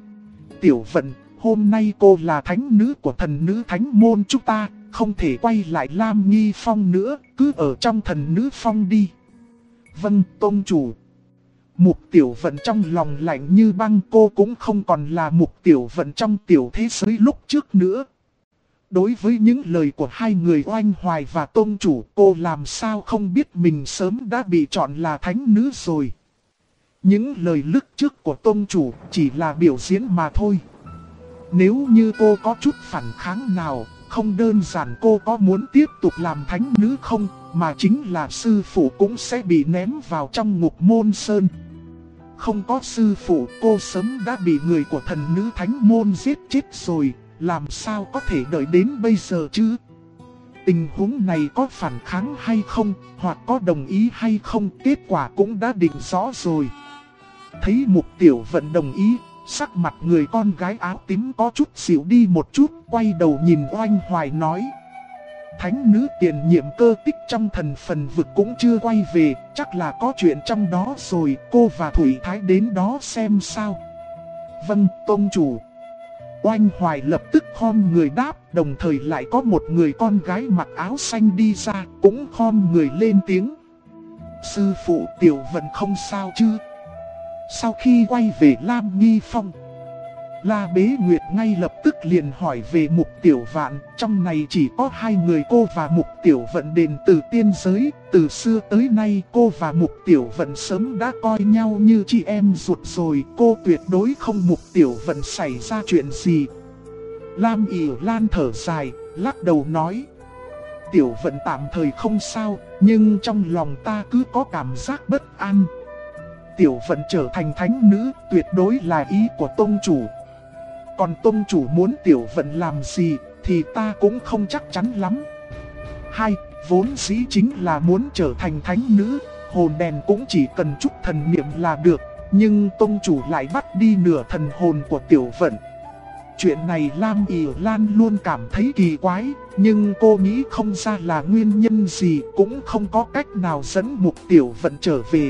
Tiểu Vận, hôm nay cô là thánh nữ của thần nữ thánh môn chúng ta, không thể quay lại Lam Nghi Phong nữa, cứ ở trong thần nữ phong đi. Vâng, tôn chủ. Mục Tiểu Vận trong lòng lạnh như băng, cô cũng không còn là Mục Tiểu Vận trong tiểu thế giới lúc trước nữa. Đối với những lời của hai người Oanh Hoài và tôn chủ, cô làm sao không biết mình sớm đã bị chọn là thánh nữ rồi. Những lời lúc trước của tôn chủ chỉ là biểu diễn mà thôi. Nếu như cô có chút phản kháng nào, không đơn giản cô có muốn tiếp tục làm thánh nữ không, mà chính là sư phụ cũng sẽ bị ném vào trong ngục môn sơn. Không có sư phụ, cô sớm đã bị người của thần nữ thánh môn giết chết rồi, làm sao có thể đợi đến bây giờ chứ? Tình huống này có phản kháng hay không, hoặc có đồng ý hay không, kết quả cũng đã định rõ rồi. Thấy Mục Tiểu Vận đồng ý, sắc mặt người con gái áo tím có chút xỉu đi một chút, quay đầu nhìn Oanh Hoài nói. Thánh nữ tiền nhiệm Cơ Tích trong thần phần vực cũng chưa quay về, chắc là có chuyện trong đó rồi, cô và Thủy Thái đến đó xem sao. Vâng, tôn chủ. Oanh Hoài lập tức khom người đáp, đồng thời lại có một người con gái mặc áo xanh đi ra, cũng khom người lên tiếng. Sư phụ Tiểu Vận không sao chứ? Sau khi quay về Lam Nghi Phong, La Bế Nguyệt ngay lập tức liền hỏi về Mục Tiểu Vạn. Trong này chỉ có hai người cô và Mục Tiểu Vận đến từ tiên giới. Từ xưa tới nay cô và Mục Tiểu Vận sớm đã coi nhau như chị em ruột rồi. Cô tuyệt đối không Mục Tiểu Vận xảy ra chuyện gì. Lam ỉ Lan thở dài, lắc đầu nói. Tiểu Vận tạm thời không sao, nhưng trong lòng ta cứ có cảm giác bất an. Tiểu Vận trở thành thánh nữ tuyệt đối là ý của tôn chủ. Còn tôn chủ muốn Tiểu Vận làm gì thì ta cũng không chắc chắn lắm. Hai, vốn dĩ chính là muốn trở thành thánh nữ, hồn đèn cũng chỉ cần chút thần niệm là được. Nhưng tôn chủ lại bắt đi nửa thần hồn của Tiểu Vận. Chuyện này Lam ỉ Lan luôn cảm thấy kỳ quái, nhưng cô nghĩ không ra là nguyên nhân gì, cũng không có cách nào dẫn Mục Tiểu Vận trở về.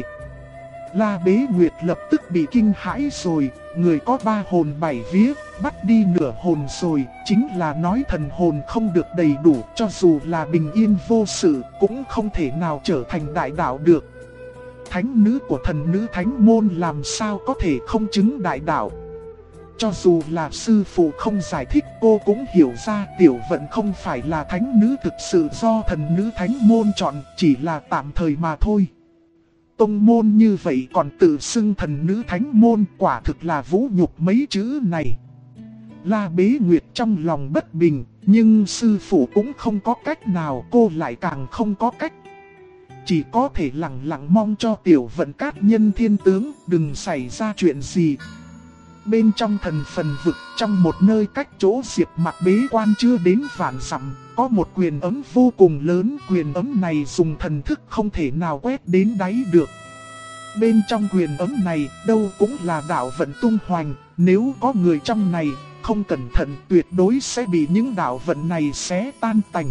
La Bế Nguyệt lập tức bị kinh hãi rồi, người có 3 hồn 7 vía, bắt đi nửa hồn rồi, chính là nói thần hồn không được đầy đủ, cho dù là bình yên vô sự, cũng không thể nào trở thành đại đạo được. Thánh nữ của thần nữ thánh môn làm sao có thể không chứng đại đạo. Cho dù là sư phụ không giải thích, cô cũng hiểu ra Tiểu Vận không phải là thánh nữ thực sự do thần nữ thánh môn chọn, chỉ là tạm thời mà thôi. Tông môn như vậy còn tự xưng thần nữ thánh môn, quả thực là vũ nhục mấy chữ này. La Bế Nguyệt trong lòng bất bình, nhưng sư phụ cũng không có cách nào, cô lại càng không có cách. Chỉ có thể lặng lặng mong cho Tiểu Vận cát nhân thiên tướng đừng xảy ra chuyện gì. Bên trong thần phần vực, trong một nơi cách chỗ Diệp Mặc bế quan chưa đến vạn dặm, có một quyền ấm vô cùng lớn. Quyền ấm này dùng thần thức không thể nào quét đến đáy được. Bên trong quyền ấm này đâu cũng là đạo vận tung hoành. Nếu có người trong này không cẩn thận tuyệt đối sẽ bị những đạo vận này xé tan tành.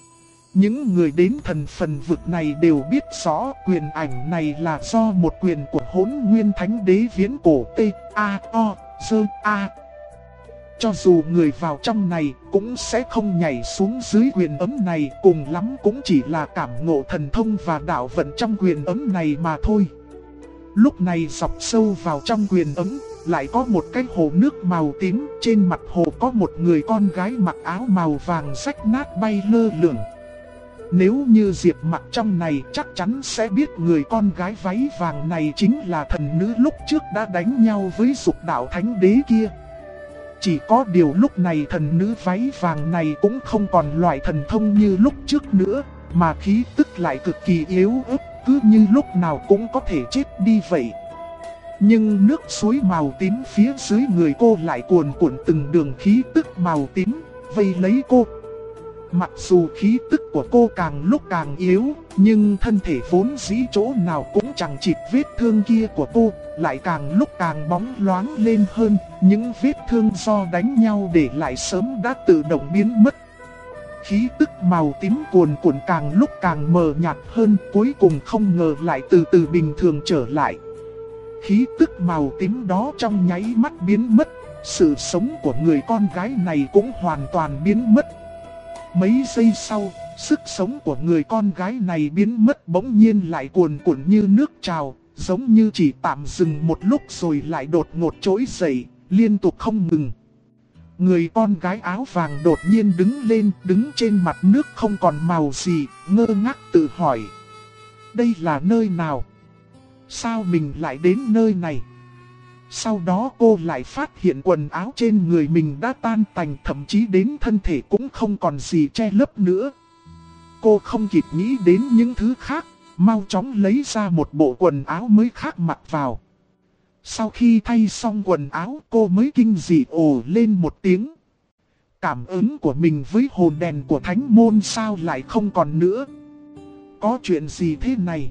Những người đến thần phần vực này đều biết rõ quyền ảnh này là do một quyền của Hỗn Nguyên Thánh Đế viễn cổ T.A.O.G.A. Cho dù người vào trong này cũng sẽ không nhảy xuống dưới quyền ấm này, cùng lắm cũng chỉ là cảm ngộ thần thông và đạo vận trong quyền ấm này mà thôi. Lúc này dọc sâu vào trong quyền ấm, lại có một cái hồ nước màu tím, trên mặt hồ có một người con gái mặc áo màu vàng rách nát bay lơ lửng. Nếu như Diệp Mặc trong này chắc chắn sẽ biết người con gái váy vàng này chính là thần nữ lúc trước đã đánh nhau với Dục Đạo Thánh Đế kia. Chỉ có điều lúc này thần nữ váy vàng này cũng không còn loại thần thông như lúc trước nữa, mà khí tức lại cực kỳ yếu ớt, cứ như lúc nào cũng có thể chết đi vậy. Nhưng nước suối màu tím phía dưới người cô lại cuồn cuộn từng đường khí tức màu tím, vây lấy cô. Mặc dù khí tức của cô càng lúc càng yếu, nhưng thân thể vốn dĩ chỗ nào cũng chẳng chịt vết thương kia của cô, lại càng lúc càng bóng loáng lên hơn. Những vết thương do đánh nhau để lại sớm đã tự động biến mất. Khí tức màu tím cuồn cuộn càng lúc càng mờ nhạt hơn, cuối cùng không ngờ lại từ từ bình thường trở lại. Khí tức màu tím đó trong nháy mắt biến mất, sự sống của người con gái này cũng hoàn toàn biến mất. Mấy giây sau, sức sống của người con gái này biến mất bỗng nhiên lại cuồn cuộn như nước trào, giống như chỉ tạm dừng một lúc rồi lại đột ngột trỗi dậy, liên tục không ngừng. Người con gái áo vàng đột nhiên đứng lên, đứng trên mặt nước không còn màu gì, ngơ ngác tự hỏi. Đây là nơi nào? Sao mình lại đến nơi này? Sau đó cô lại phát hiện quần áo trên người mình đã tan tành, thậm chí đến thân thể cũng không còn gì che lấp nữa. Cô không kịp nghĩ đến những thứ khác, mau chóng lấy ra một bộ quần áo mới khác mặc vào. Sau khi thay xong quần áo cô mới kinh dị ồ lên một tiếng. Cảm ứng của mình với hồn đèn của thánh môn sao lại không còn nữa? Có chuyện gì thế này?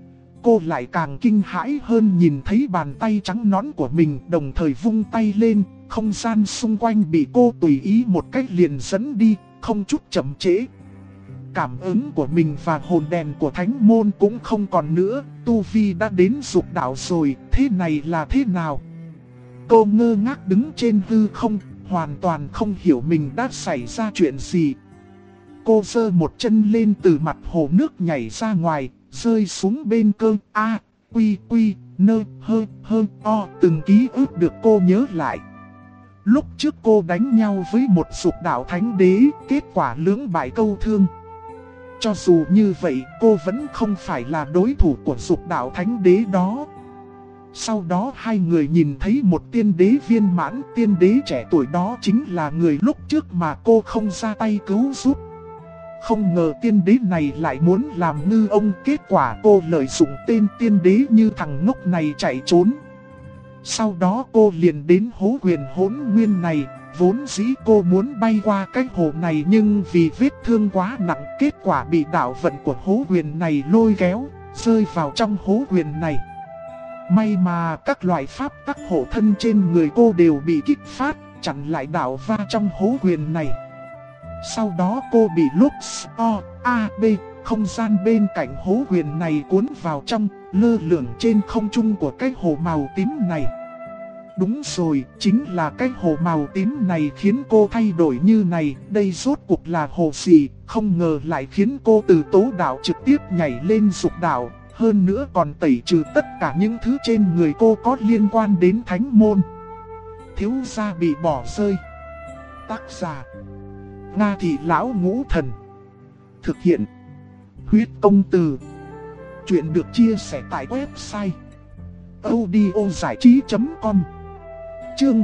Cô lại càng kinh hãi hơn nhìn thấy bàn tay trắng nõn của mình, đồng thời vung tay lên, không gian xung quanh bị cô tùy ý một cách liền dẫn đi, không chút chậm trễ. Cảm ứng của mình và hồn đèn của thánh môn cũng không còn nữa, tu vi đã đến dục đạo rồi, thế này là thế nào? Cô ngơ ngác đứng trên hư không, hoàn toàn không hiểu mình đã xảy ra chuyện gì. Cô giơ một chân lên từ mặt hồ nước nhảy ra ngoài, rơi xuống bên cơ A, quy quy, nơ, hơ, o, từng ký ức được cô nhớ lại. Lúc trước cô đánh nhau với một dục đạo thánh đế, kết quả lưỡng bại câu thương. Cho dù như vậy, cô vẫn không phải là đối thủ của dục đạo thánh đế đó. Sau đó hai người nhìn thấy một tiên đế viên mãn, tiên đế trẻ tuổi đó chính là người lúc trước mà cô không ra tay cứu giúp. Không ngờ tiên đế này lại muốn làm ngư ông, kết quả cô lợi dụng tên tiên đế như thằng ngốc này chạy trốn. Sau đó cô liền đến hố huyền hỗn nguyên này, vốn dĩ cô muốn bay qua cái hồ này nhưng vì vết thương quá nặng, kết quả bị đạo vận của hố huyền này lôi kéo, rơi vào trong hố huyền này. May mà các loại pháp tắc hộ thân trên người cô đều bị kích phát, chặn lại đạo va trong hố huyền này. Sau đó cô bị Lux O, A, B, không gian bên cạnh hố huyền này cuốn vào trong, lơ lửng trên không trung của cái hồ màu tím này. Đúng rồi, chính là cái hồ màu tím này khiến cô thay đổi như này, đây rốt cuộc là hồ gì, không ngờ lại khiến cô từ tố đạo trực tiếp nhảy lên dục đạo, hơn nữa còn tẩy trừ tất cả những thứ trên người cô có liên quan đến thánh môn. Thiếu gia bị bỏ rơi. Tác giả Nga Thị Lão Ngũ Thần. Thực hiện Huyết Công Từ. Chuyện được chia sẻ tại website audiozảichí.com. Chương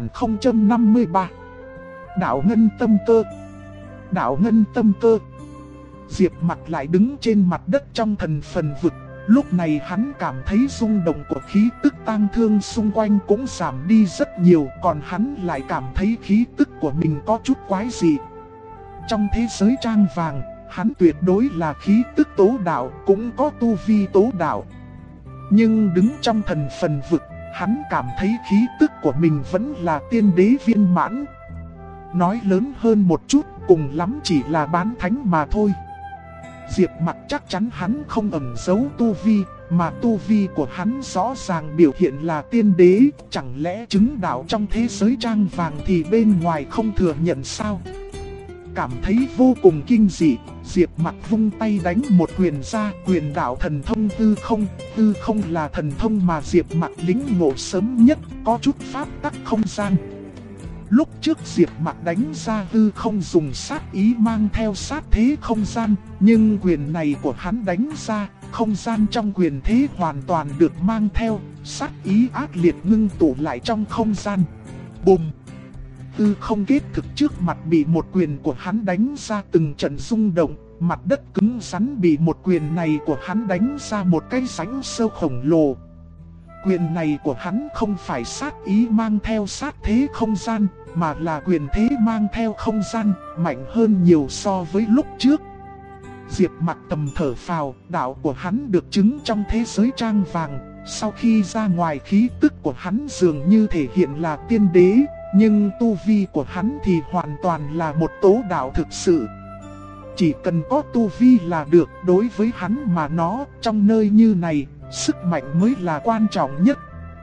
2053. Đạo Ngân Tâm Cơ. Đạo Ngân Tâm Cơ. Diệp Mặc lại đứng trên mặt đất trong thần phần vực. Lúc này hắn cảm thấy rung động của khí tức tang thương xung quanh cũng giảm đi rất nhiều. Còn hắn lại cảm thấy khí tức của mình có chút quái dị. Trong thế giới trang vàng, hắn tuyệt đối là khí tức tố đạo, cũng có tu vi tố đạo. Nhưng đứng trong thần phần vực, hắn cảm thấy khí tức của mình vẫn là tiên đế viên mãn. Nói lớn hơn một chút, cùng lắm chỉ là bán thánh mà thôi. Diệp Mặc chắc chắn hắn không ẩn giấu tu vi, mà tu vi của hắn rõ ràng biểu hiện là tiên đế. Chẳng lẽ chứng đạo trong thế giới trang vàng thì bên ngoài không thừa nhận sao? Cảm thấy vô cùng kinh dị, Diệp Mặc vung tay đánh một quyền ra, quyền đạo thần thông hư không. Hư không là thần thông mà Diệp Mặc lĩnh ngộ sớm nhất, có chút pháp tắc không gian. Lúc trước Diệp Mặc đánh ra hư không dùng sát ý mang theo sát thế không gian, nhưng quyền này của hắn đánh ra, không gian trong quyền thế hoàn toàn được mang theo, sát ý ác liệt ngưng tụ lại trong không gian. Bùm! Hư không kết thực trước mặt bị một quyền của hắn đánh ra từng trận rung động, mặt đất cứng rắn bị một quyền này của hắn đánh ra một cái rãnh sâu khổng lồ. Quyền này của hắn không phải sát ý mang theo sát thế không gian, mà là quyền thế mang theo không gian, mạnh hơn nhiều so với lúc trước. Diệp Mặc tầm thở phào, đạo của hắn được chứng trong thế giới trang vàng. Sau khi ra ngoài khí tức của hắn dường như thể hiện là tiên đế, nhưng tu vi của hắn thì hoàn toàn là một tố đạo thực sự. Chỉ cần có tu vi là được, đối với hắn mà nó, trong nơi như này, sức mạnh mới là quan trọng nhất.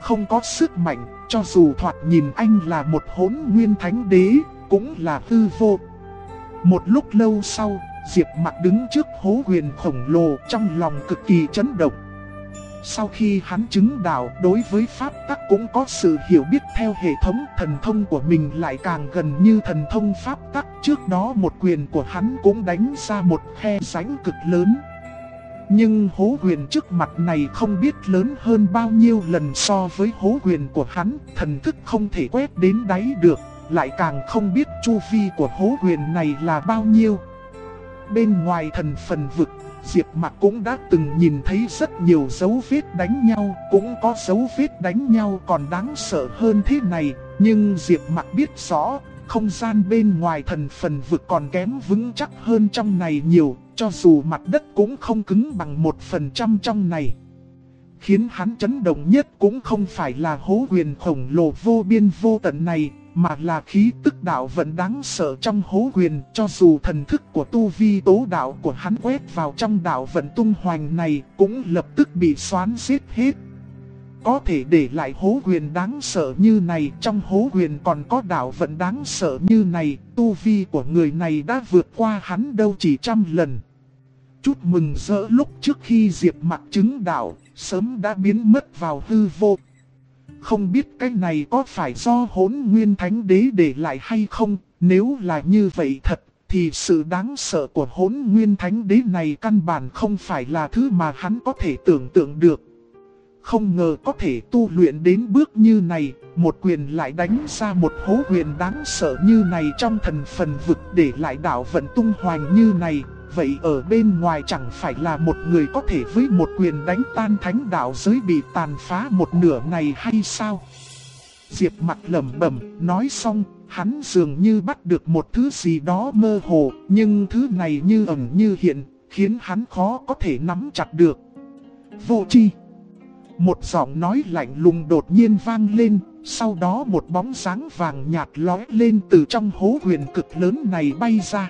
không có sức mạnh, cho dù thoạt nhìn anh là một hỗn nguyên thánh đế, cũng là hư vô. Một lúc lâu sau, Diệp Mặc đứng trước hố huyền khổng lồ, trong lòng cực kỳ chấn động. Sau khi hắn chứng đạo, đối với pháp tắc cũng có sự hiểu biết theo hệ thống, thần thông của mình lại càng gần như thần thông pháp tắc. Trước đó một quyền của hắn cũng đánh ra một khe rãnh cực lớn. Nhưng hố huyền trước mặt này không biết lớn hơn bao nhiêu lần so với hố huyền của hắn, thần thức không thể quét đến đáy được, lại càng không biết chu vi của hố huyền này là bao nhiêu. Bên ngoài thần phần vực, Diệp Mặc cũng đã từng nhìn thấy rất nhiều dấu vết đánh nhau, cũng có dấu vết đánh nhau còn đáng sợ hơn thế này, nhưng Diệp Mặc biết rõ, không gian bên ngoài thần phần vực còn kém vững chắc hơn trong này nhiều, cho dù mặt đất cũng không cứng bằng 1% trong này. Khiến hắn chấn động nhất cũng không phải là hố huyền khổng lồ vô biên vô tận này, mà là khí tức đạo vận đáng sợ trong hố huyền. Cho dù thần thức của tu vi tố đạo của hắn quét vào trong đạo vận tung hoành này, cũng lập tức bị xoán giết hết. Có thể để lại hố huyền đáng sợ như này, trong hố huyền còn có đạo vận đáng sợ như này, tu vi của người này đã vượt qua hắn đâu chỉ 100 lần. Chút mừng rỡ lúc trước khi Diệp Mặc chứng đạo, sớm đã biến mất vào hư vô. Không biết cái này có phải do Hỗn Nguyên Thánh Đế để lại hay không, nếu là như vậy thật, thì sự đáng sợ của Hỗn Nguyên Thánh Đế này căn bản không phải là thứ mà hắn có thể tưởng tượng được. Không ngờ có thể tu luyện đến bước như này, một quyền lại đánh ra một hố huyền đáng sợ như này trong thần phần vực, để lại đạo vận tung hoành như này. Vậy ở bên ngoài chẳng phải là một người có thể với một quyền đánh tan thánh đạo giới bị tàn phá một nửa này hay sao? Diệp Mặc lẩm bẩm, nói xong, hắn dường như bắt được một thứ gì đó mơ hồ, nhưng thứ này như ẩn như hiện, khiến hắn khó có thể nắm chặt được. Vô tri. Một giọng nói lạnh lùng đột nhiên vang lên, sau đó một bóng dáng vàng nhạt lóe lên từ trong hố huyền cực lớn này bay ra.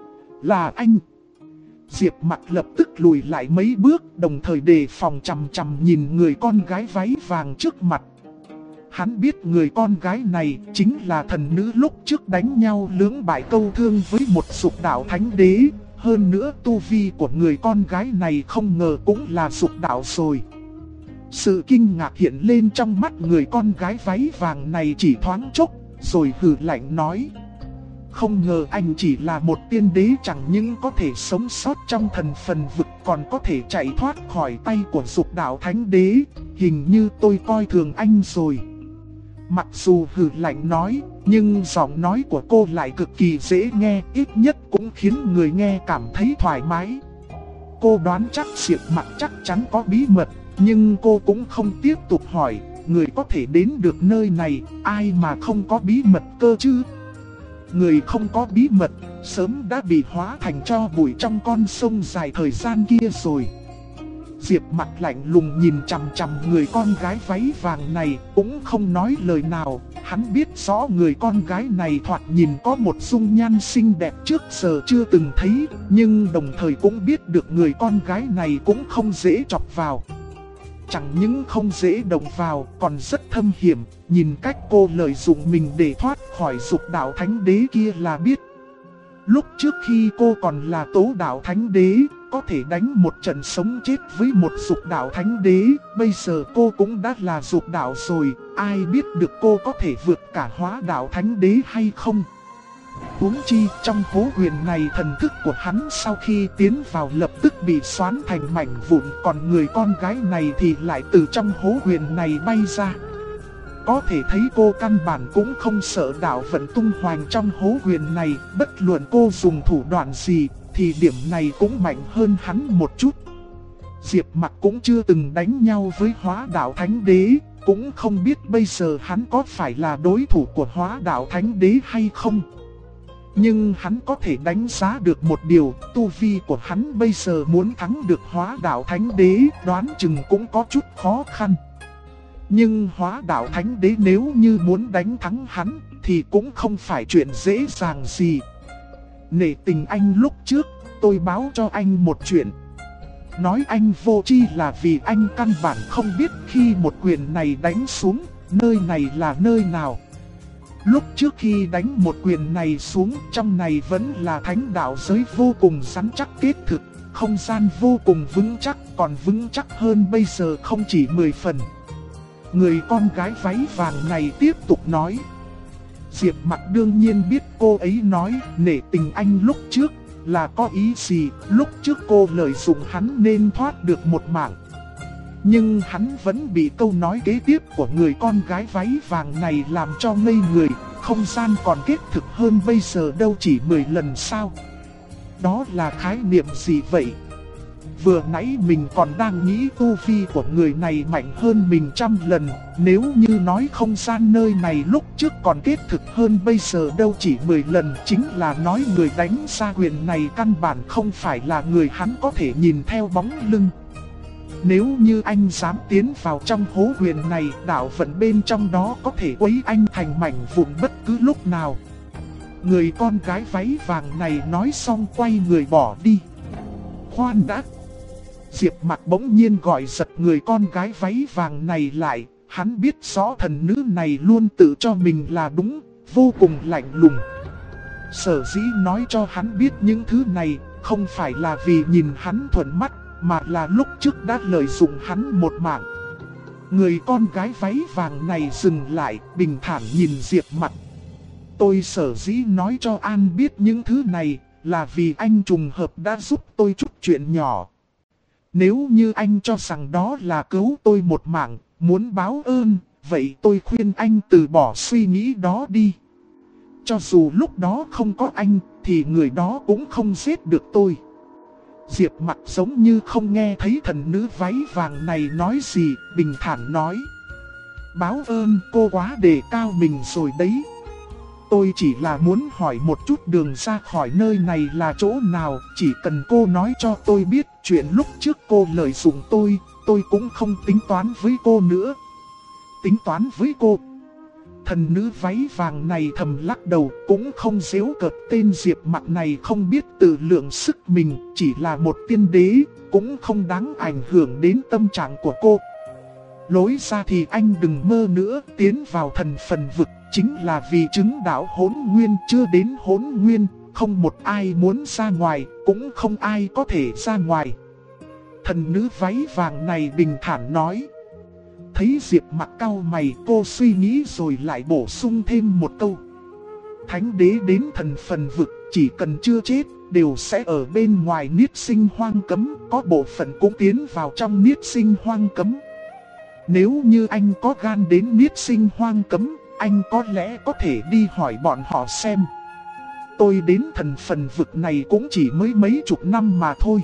Là anh. Diệp Mặc lập tức lùi lại mấy bước, đồng thời đề phòng chằm chằm nhìn người con gái váy vàng trước mặt. Hắn biết người con gái này chính là thần nữ lúc trước đánh nhau lưỡng bại câu thương với một dục đạo thánh đế. Hơn nữa tu vi của người con gái này không ngờ cũng là dục đạo rồi. Sự kinh ngạc hiện lên trong mắt người con gái váy vàng này chỉ thoáng chốc, rồi hừ lạnh nói. Không ngờ anh chỉ là một tiên đế, chẳng những có thể sống sót trong thần phần vực, còn có thể chạy thoát khỏi tay của dục đạo thánh đế. Hình như tôi coi thường anh rồi. Mặc dù hừ lạnh nói, nhưng giọng nói của cô lại cực kỳ dễ nghe, ít nhất cũng khiến người nghe cảm thấy thoải mái. Cô đoán chắc Diệp Mặc chắc chắn có bí mật, nhưng cô cũng không tiếp tục hỏi. Người có thể đến được nơi này, ai mà không có bí mật cơ chứ? Người không có bí mật, sớm đã bị hóa thành tro bụi trong con sông dài thời gian kia rồi. Diệp Mặc lạnh lùng nhìn chằm chằm người con gái váy vàng này, cũng không nói lời nào. Hắn biết rõ người con gái này thoạt nhìn có một dung nhan xinh đẹp trước giờ chưa từng thấy, nhưng đồng thời cũng biết được người con gái này cũng không dễ chọc vào. Chẳng những không dễ động vào, còn rất thâm hiểm. Nhìn cách cô lợi dụng mình để thoát khỏi dục đạo thánh đế kia là biết. Lúc trước khi cô còn là tố đạo thánh đế, có thể đánh một trận sống chết với một dục đạo thánh đế. Bây giờ cô cũng đã là dục đạo rồi, ai biết được cô có thể vượt cả hóa đạo thánh đế hay không. Huống chi trong hố huyền này, thần thức của hắn sau khi tiến vào lập tức bị xoắn thành mảnh vụn, còn người con gái này thì lại từ trong hố huyền này bay ra. Có thể thấy cô căn bản cũng không sợ đạo vận tung hoành trong hố huyền này, bất luận cô dùng thủ đoạn gì thì điểm này cũng mạnh hơn hắn một chút. Diệp Mặc cũng chưa từng đánh nhau với hóa đạo thánh đế, cũng không biết bây giờ hắn có phải là đối thủ của hóa đạo thánh đế hay không. Nhưng hắn có thể đánh giá được một điều, tu vi của hắn bây giờ muốn thắng được hóa đạo thánh đế, đoán chừng cũng có chút khó khăn. Nhưng hóa đạo thánh đế nếu như muốn đánh thắng hắn, thì cũng không phải chuyện dễ dàng gì. Nể tình anh lúc trước, tôi báo cho anh một chuyện. nói anh vô tri là vì anh căn bản không biết khi một quyền này đánh xuống, nơi này là nơi nào. Lúc trước khi đánh một quyền này xuống, trong này vẫn là thánh đạo giới vô cùng rắn chắc kết thực, không gian vô cùng vững chắc, còn vững chắc hơn bây giờ không chỉ 10 phần. Người con gái váy vàng này tiếp tục nói. Diệp Mặc đương nhiên biết cô ấy nói nể tình anh lúc trước là có ý gì, lúc trước cô lợi dụng hắn nên thoát được một mạng. Nhưng hắn vẫn bị câu nói kế tiếp của người con gái váy vàng này làm cho ngây người, không gian còn kết thực hơn bây giờ đâu chỉ 10 lần sao. Đó là khái niệm gì vậy? Vừa nãy mình còn đang nghĩ tu vi của người này mạnh hơn mình 100 lần, nếu như nói không gian nơi này lúc trước còn kết thực hơn bây giờ đâu chỉ 10 lần, chính là nói người đánh ra quyền này căn bản không phải là người hắn có thể nhìn theo bóng lưng. Nếu như anh dám tiến vào trong hố quyền này, đạo vận bên trong đó có thể quấy anh thành mảnh vụn bất cứ lúc nào. Người con gái váy vàng này nói xong quay người bỏ đi. Khoan đã! Diệp Mặc bỗng nhiên gọi giật người con gái váy vàng này lại. Hắn biết rõ thần nữ này luôn tự cho mình là đúng, vô cùng lạnh lùng. Sở dĩ nói cho hắn biết những thứ này, không phải là vì nhìn hắn thuận mắt, mà là lúc trước đã lợi dụng hắn một mạng. Người con gái váy vàng này dừng lại, bình thản nhìn Diệp Mặc. Tôi sở dĩ nói cho An biết những thứ này, là vì anh trùng hợp đã giúp tôi chút chuyện nhỏ. Nếu như anh cho rằng đó là cứu tôi một mạng, muốn báo ơn, vậy tôi khuyên anh từ bỏ suy nghĩ đó đi. Cho dù lúc đó không có anh, thì người đó cũng không giết được tôi. Diệp Mặc giống như không nghe thấy thần nữ váy vàng này nói gì, bình thản nói. Báo ơn cô quá đề cao mình rồi đấy. Tôi chỉ là muốn hỏi một chút đường ra khỏi nơi này là chỗ nào, chỉ cần cô nói cho tôi biết chuyện lúc trước cô lợi dụng tôi cũng không tính toán với cô nữa. Tính toán với cô? Thần nữ váy vàng này thầm lắc đầu, cũng không giễu cợt tên Diệp Mặc này không biết tự lượng sức mình, chỉ là một tiên đế, cũng không đáng ảnh hưởng đến tâm trạng của cô. Lối ra thì anh đừng mơ nữa, tiến vào thần phần vực chính là vì chứng đạo hỗn nguyên, chưa đến hỗn nguyên, không một ai muốn ra ngoài, cũng không ai có thể ra ngoài. Thần nữ váy vàng này bình thản nói. Thấy Diệp Mặc cau mày, cô suy nghĩ rồi lại bổ sung thêm một câu. Thánh đế đến thần phần vực, chỉ cần chưa chết, đều sẽ ở bên ngoài niết sinh hoang cấm, có bộ phận cũng tiến vào trong niết sinh hoang cấm. Nếu như anh có gan đến niết sinh hoang cấm, anh có lẽ có thể đi hỏi bọn họ xem. Tôi đến thần phần vực này cũng chỉ mới mấy chục năm mà thôi.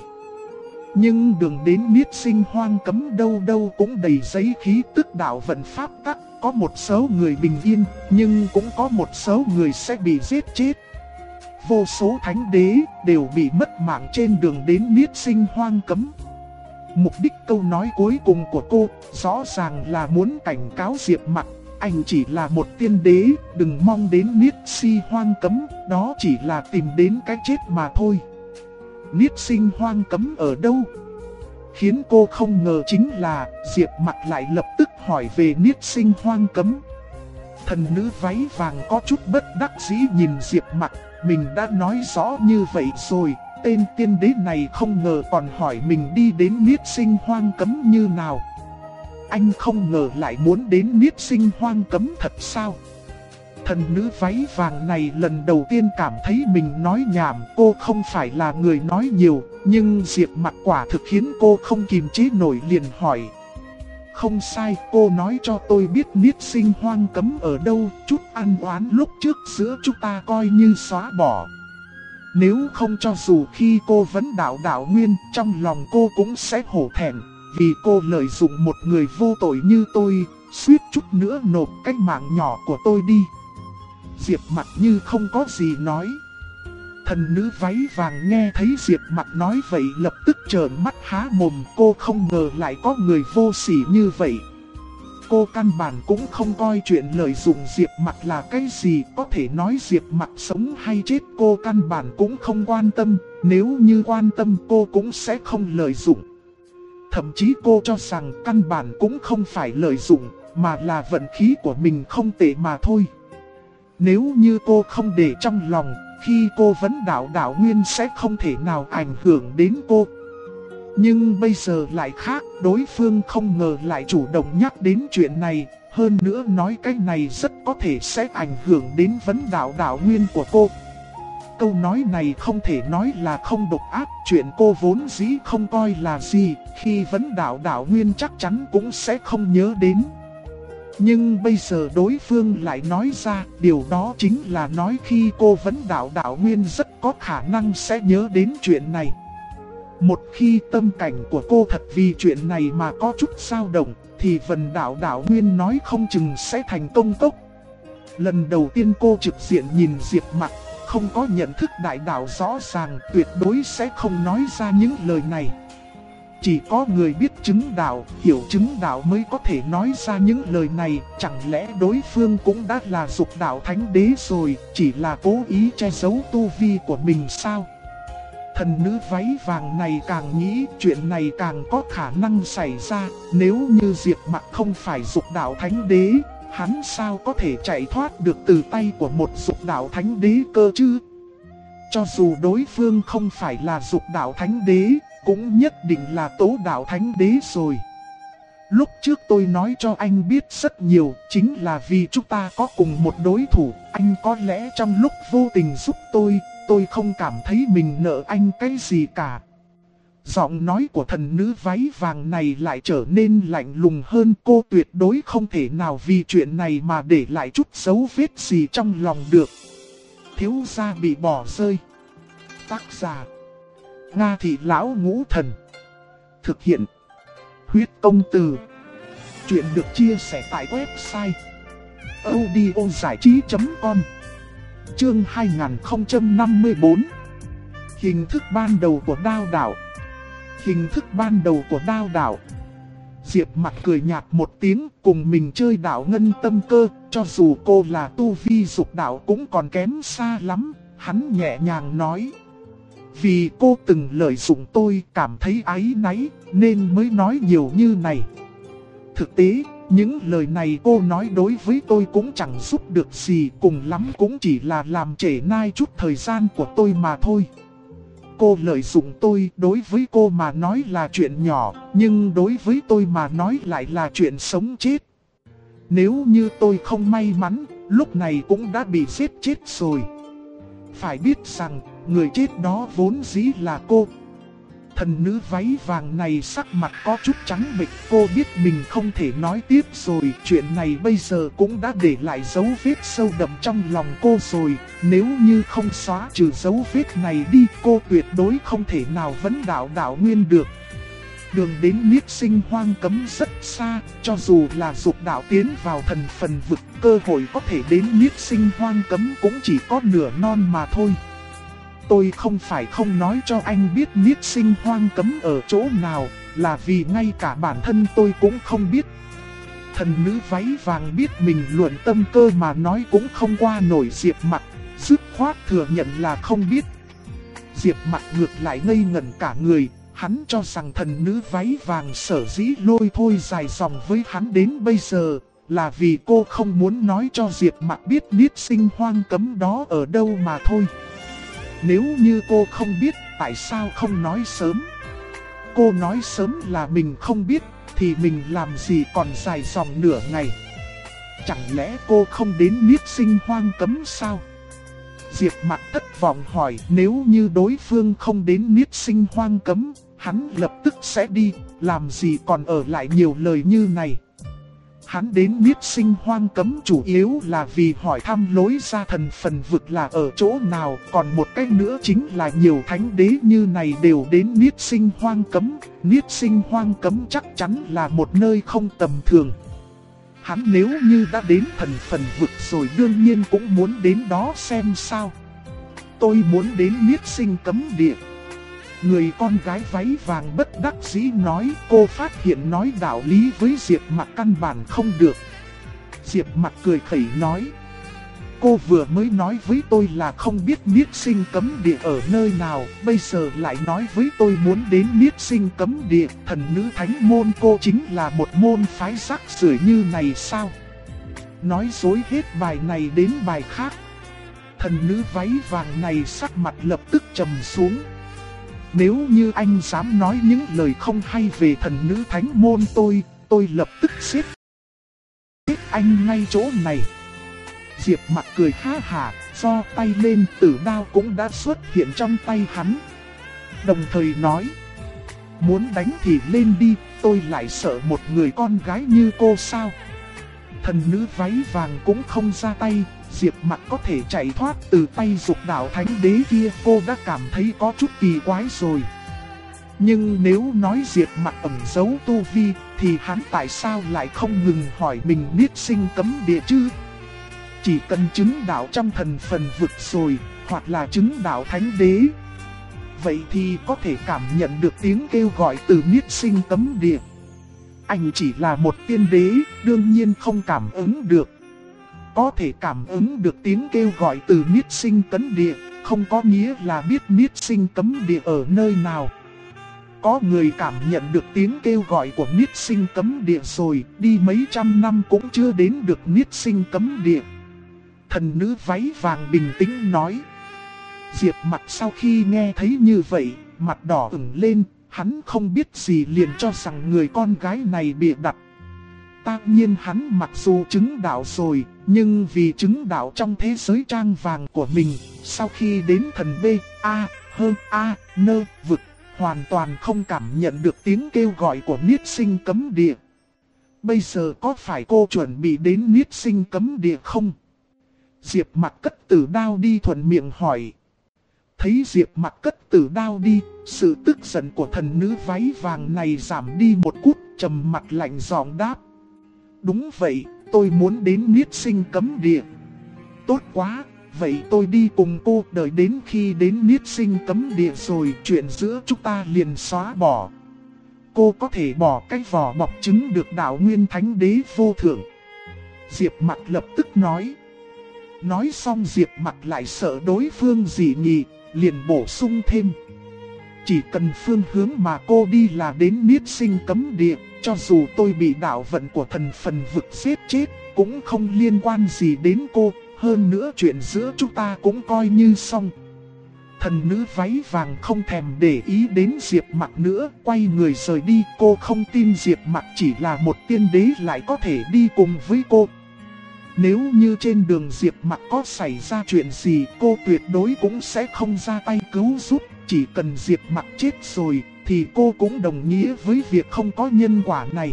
Nhưng đường đến niết sinh hoang cấm đâu đâu cũng đầy giấy khí tức đạo vận pháp tắc. Có một số người bình yên, nhưng cũng có một số người sẽ bị giết chết. Vô số thánh đế đều bị mất mạng trên đường đến niết sinh hoang cấm. Mục đích câu nói cuối cùng của cô rõ ràng là muốn cảnh cáo Diệp Mặc. Anh chỉ là một tiên đế, đừng mong đến niết si hoang cấm, đó chỉ là tìm đến cái chết mà thôi. Niết sinh hoang cấm ở đâu? Khiến cô không ngờ chính là Diệp Mặc lại lập tức hỏi về niết sinh hoang cấm. Thần nữ váy vàng có chút bất đắc dĩ nhìn Diệp Mặc, mình đã nói rõ như vậy rồi, tên tiên đế này không ngờ còn hỏi mình đi đến niết sinh hoang cấm như nào. Anh không ngờ lại muốn đến niết sinh hoang cấm thật sao? Thần nữ váy vàng này lần đầu tiên cảm thấy mình nói nhảm. Cô không phải là người nói nhiều, nhưng Diệp Mặc quả thực khiến cô không kìm chế nổi, liền hỏi. Không sai, cô nói cho tôi biết niết sinh hoang cấm ở đâu, chút ăn oán lúc trước giữa chúng ta coi như xóa bỏ. Nếu không cho dù khi cô vấn đạo nguyên, trong lòng cô cũng sẽ hổ thẹn, vì cô lợi dụng một người vô tội như tôi, suýt chút nữa nộp cái mạng nhỏ của tôi đi. Diệp Mặc như không có gì nói. Thần nữ váy vàng nghe thấy Diệp Mặc nói vậy lập tức trợn mắt há mồm, cô không ngờ lại có người vô sỉ như vậy. Cô căn bản cũng không coi chuyện lợi dụng Diệp Mặc là cái gì, có thể nói Diệp Mặc sống hay chết cô căn bản cũng không quan tâm, nếu như quan tâm cô cũng sẽ không lợi dụng. Thậm chí cô cho rằng căn bản cũng không phải lợi dụng, mà là vận khí của mình không tệ mà thôi. Nếu như cô không để trong lòng, khi cô vấn đạo đạo nguyên sẽ không thể nào ảnh hưởng đến cô. Nhưng bây giờ lại khác, đối phương không ngờ lại chủ động nhắc đến chuyện này, hơn nữa nói cái này rất có thể sẽ ảnh hưởng đến vấn đạo đạo nguyên của cô. Câu nói này không thể nói là không độc ác, chuyện cô vốn dĩ không coi là gì, khi vấn đạo đạo nguyên chắc chắn cũng sẽ không nhớ đến. Nhưng bây giờ đối phương lại nói ra, điều đó chính là nói khi cô vấn đạo đạo nguyên rất có khả năng sẽ nhớ đến chuyện này. Một khi tâm cảnh của cô thật vì chuyện này mà có chút dao động, thì vấn đạo đạo nguyên nói không chừng sẽ thành công tốc. Lần đầu tiên cô trực diện nhìn Diệp Mặc, không có nhận thức đại đạo rõ ràng, tuyệt đối sẽ không nói ra những lời này. Chỉ có người biết chứng đạo, hiểu chứng đạo mới có thể nói ra những lời này. Chẳng lẽ đối phương cũng đã là dục đạo thánh đế rồi, chỉ là cố ý che giấu tu vi của mình sao? Thần nữ váy vàng này càng nghĩ chuyện này càng có khả năng xảy ra. Nếu như Diệp Mặc không phải dục đạo thánh đế, hắn sao có thể chạy thoát được từ tay của một dục đạo thánh đế cơ chứ? Cho dù đối phương không phải là dục đạo thánh đế, cũng nhất định là tố đạo thánh đế rồi. Lúc trước tôi nói cho anh biết rất nhiều, chính là vì chúng ta có cùng một đối thủ. Anh có lẽ trong lúc vô tình giúp tôi không cảm thấy mình nợ anh cái gì cả. Giọng nói của thần nữ váy vàng này lại trở nên lạnh lùng hơn. Cô tuyệt đối không thể nào vì chuyện này mà để lại chút dấu vết gì trong lòng được. Thiếu gia bị bỏ rơi. Tác giả Nga Thị Lão Ngũ Thần. Thực hiện Huyết Công Từ. Chuyện được chia sẻ tại website audiozảichí.com. Chương 2054. Hình thức ban đầu của đao đạo. Hình thức ban đầu của đao đạo. Diệp Mặc cười nhạt một tiếng, cùng mình chơi đạo ngân tâm cơ. Cho dù cô là tu vi dục đạo cũng còn kém xa lắm. Hắn nhẹ nhàng nói: vì cô từng lợi dụng tôi, cảm thấy áy náy, nên mới nói nhiều như này. Thực tế, những lời này cô nói đối với tôi cũng chẳng giúp được gì, cùng lắm cũng chỉ là làm trễ nai chút thời gian của tôi mà thôi. Cô lợi dụng tôi, đối với cô mà nói là chuyện nhỏ, nhưng đối với tôi mà nói lại là chuyện sống chết. Nếu như tôi không may mắn, lúc này cũng đã bị giết chết rồi. Phải biết rằng, người chết đó vốn dĩ là cô. Thần nữ váy vàng này sắc mặt có chút trắng bệch, cô biết mình không thể nói tiếp rồi. Chuyện này bây giờ cũng đã để lại dấu vết sâu đậm trong lòng cô rồi. Nếu như không xóa trừ dấu vết này đi, cô tuyệt đối không thể nào vấn đạo đạo nguyên được. Đường đến niết sinh hoang cấm rất xa, cho dù là dục đạo tiến vào thần phần vực, cơ hội có thể đến niết sinh hoang cấm cũng chỉ có nửa non mà thôi. Tôi không phải không nói cho anh biết niết sinh hoang cấm ở chỗ nào, là vì ngay cả bản thân tôi cũng không biết. Thần nữ váy vàng biết mình luận tâm cơ mà nói cũng không qua nổi Diệp Mặc, dứt khoát thừa nhận là không biết. Diệp Mặc ngược lại ngây ngẩn cả người. Hắn cho rằng thần nữ váy vàng sở dĩ lôi thôi dài dòng với hắn đến bây giờ, là vì cô không muốn nói cho Diệp Mặc biết niết sinh hoang cấm đó ở đâu mà thôi. Nếu như cô không biết, tại sao không nói sớm? Cô nói sớm là mình không biết, thì mình làm gì còn dài dòng nửa ngày? Chẳng lẽ cô không đến niết sinh hoang cấm sao? Diệp Mặc thất vọng hỏi, nếu như đối phương không đến niết sinh hoang cấm, hắn lập tức sẽ đi, làm gì còn ở lại nhiều lời như này. Hắn đến niết sinh hoang cấm chủ yếu là vì hỏi thăm lối ra thần phần vực là ở chỗ nào, còn một cách nữa chính là nhiều thánh đế như này đều đến niết sinh hoang cấm. Niết sinh hoang cấm chắc chắn là một nơi không tầm thường. Hắn nếu như đã đến thần phần vực rồi đương nhiên cũng muốn đến đó xem sao. Tôi muốn đến niết sinh cấm địa. Người con gái váy vàng bất đắc dĩ nói, cô phát hiện nói đạo lý với Diệp Mặc căn bản không được. Diệp Mặc cười khẩy nói, cô vừa mới nói với tôi là không biết Niết Sinh Cấm Địa ở nơi nào, bây giờ lại nói với tôi muốn đến Niết Sinh Cấm Địa. Thần nữ thánh môn cô chính là một môn phái rác rưởi như này sao? Nói dối hết bài này đến bài khác. Thần nữ váy vàng này sắc mặt lập tức trầm xuống. Nếu như anh dám nói những lời không hay về thần nữ thánh môn tôi lập tức giết anh ngay chỗ này. Diệp Mặc cười ha hả, giơ tay lên, tử đao cũng đã xuất hiện trong tay hắn. Đồng thời nói, muốn đánh thì lên đi, tôi lại sợ một người con gái như cô sao? Thần nữ váy vàng cũng không ra tay, Diệp Mặc có thể chạy thoát từ tay Dục Đạo Thánh Đế kia, cô đã cảm thấy có chút kỳ quái rồi. Nhưng nếu nói Diệp Mặc ẩn giấu tu vi, thì hắn tại sao lại không ngừng hỏi mình Niết Sinh Cấm Địa chứ? Chỉ cần chứng đạo trong thần phần vực rồi, hoặc là chứng đạo Thánh Đế, vậy thì có thể cảm nhận được tiếng kêu gọi từ Niết Sinh Cấm Địa. Anh chỉ là một tiên đế, đương nhiên không cảm ứng được. Có thể cảm ứng được tiếng kêu gọi từ Niết Sinh Cấm Địa, không có nghĩa là biết Niết Sinh Cấm Địa ở nơi nào. Có người cảm nhận được tiếng kêu gọi của Niết Sinh Cấm Địa rồi, đi mấy trăm năm cũng chưa đến được Niết Sinh Cấm Địa. Thần nữ váy vàng bình tĩnh nói. Diệp Mặc sau khi nghe thấy như vậy, mặt đỏ ửng lên, hắn không biết gì liền cho rằng người con gái này bịa đặt. Tất nhiên hắn mặc dù chứng đạo rồi, nhưng vì chứng đạo trong thế giới trang vàng của mình, sau khi đến thần B, A, hơn A, nơ, vực, hoàn toàn không cảm nhận được tiếng kêu gọi của Niết Sinh Cấm Địa. Bây giờ có phải cô chuẩn bị đến Niết Sinh Cấm Địa không? Diệp Mặc cất tử đao đi thuận miệng hỏi. Thấy Diệp Mặc cất tử đao đi, sự tức giận của thần nữ váy vàng này giảm đi một chút, trầm mặt lạnh giọng đáp. Đúng vậy, tôi muốn đến Niết Sinh Cấm Địa. Tốt quá, vậy tôi đi cùng cô, đợi đến khi đến Niết Sinh Cấm Địa rồi chuyện giữa chúng ta liền xóa bỏ. Cô có thể bỏ cái vỏ bọc chứng được đạo Nguyên Thánh Đế vô thượng. Diệp Mặc lập tức nói. Nói xong Diệp Mặc lại sợ đối phương dị nghị, liền bổ sung thêm. Chỉ cần phương hướng mà cô đi là đến Niết Sinh Cấm Địa, cho dù tôi bị đạo vận của thần phần vực giết chết, cũng không liên quan gì đến cô, hơn nữa chuyện giữa chúng ta cũng coi như xong. Thần nữ váy vàng không thèm để ý đến Diệp Mặc nữa, quay người rời đi. Cô không tin Diệp Mặc chỉ là một tiên đế lại có thể đi cùng với cô. Nếu như trên đường Diệp Mặc có xảy ra chuyện gì, cô tuyệt đối cũng sẽ không ra tay cứu giúp. Chỉ cần Diệp Mặc chết rồi, thì cô cũng đồng nghĩa với việc không có nhân quả này.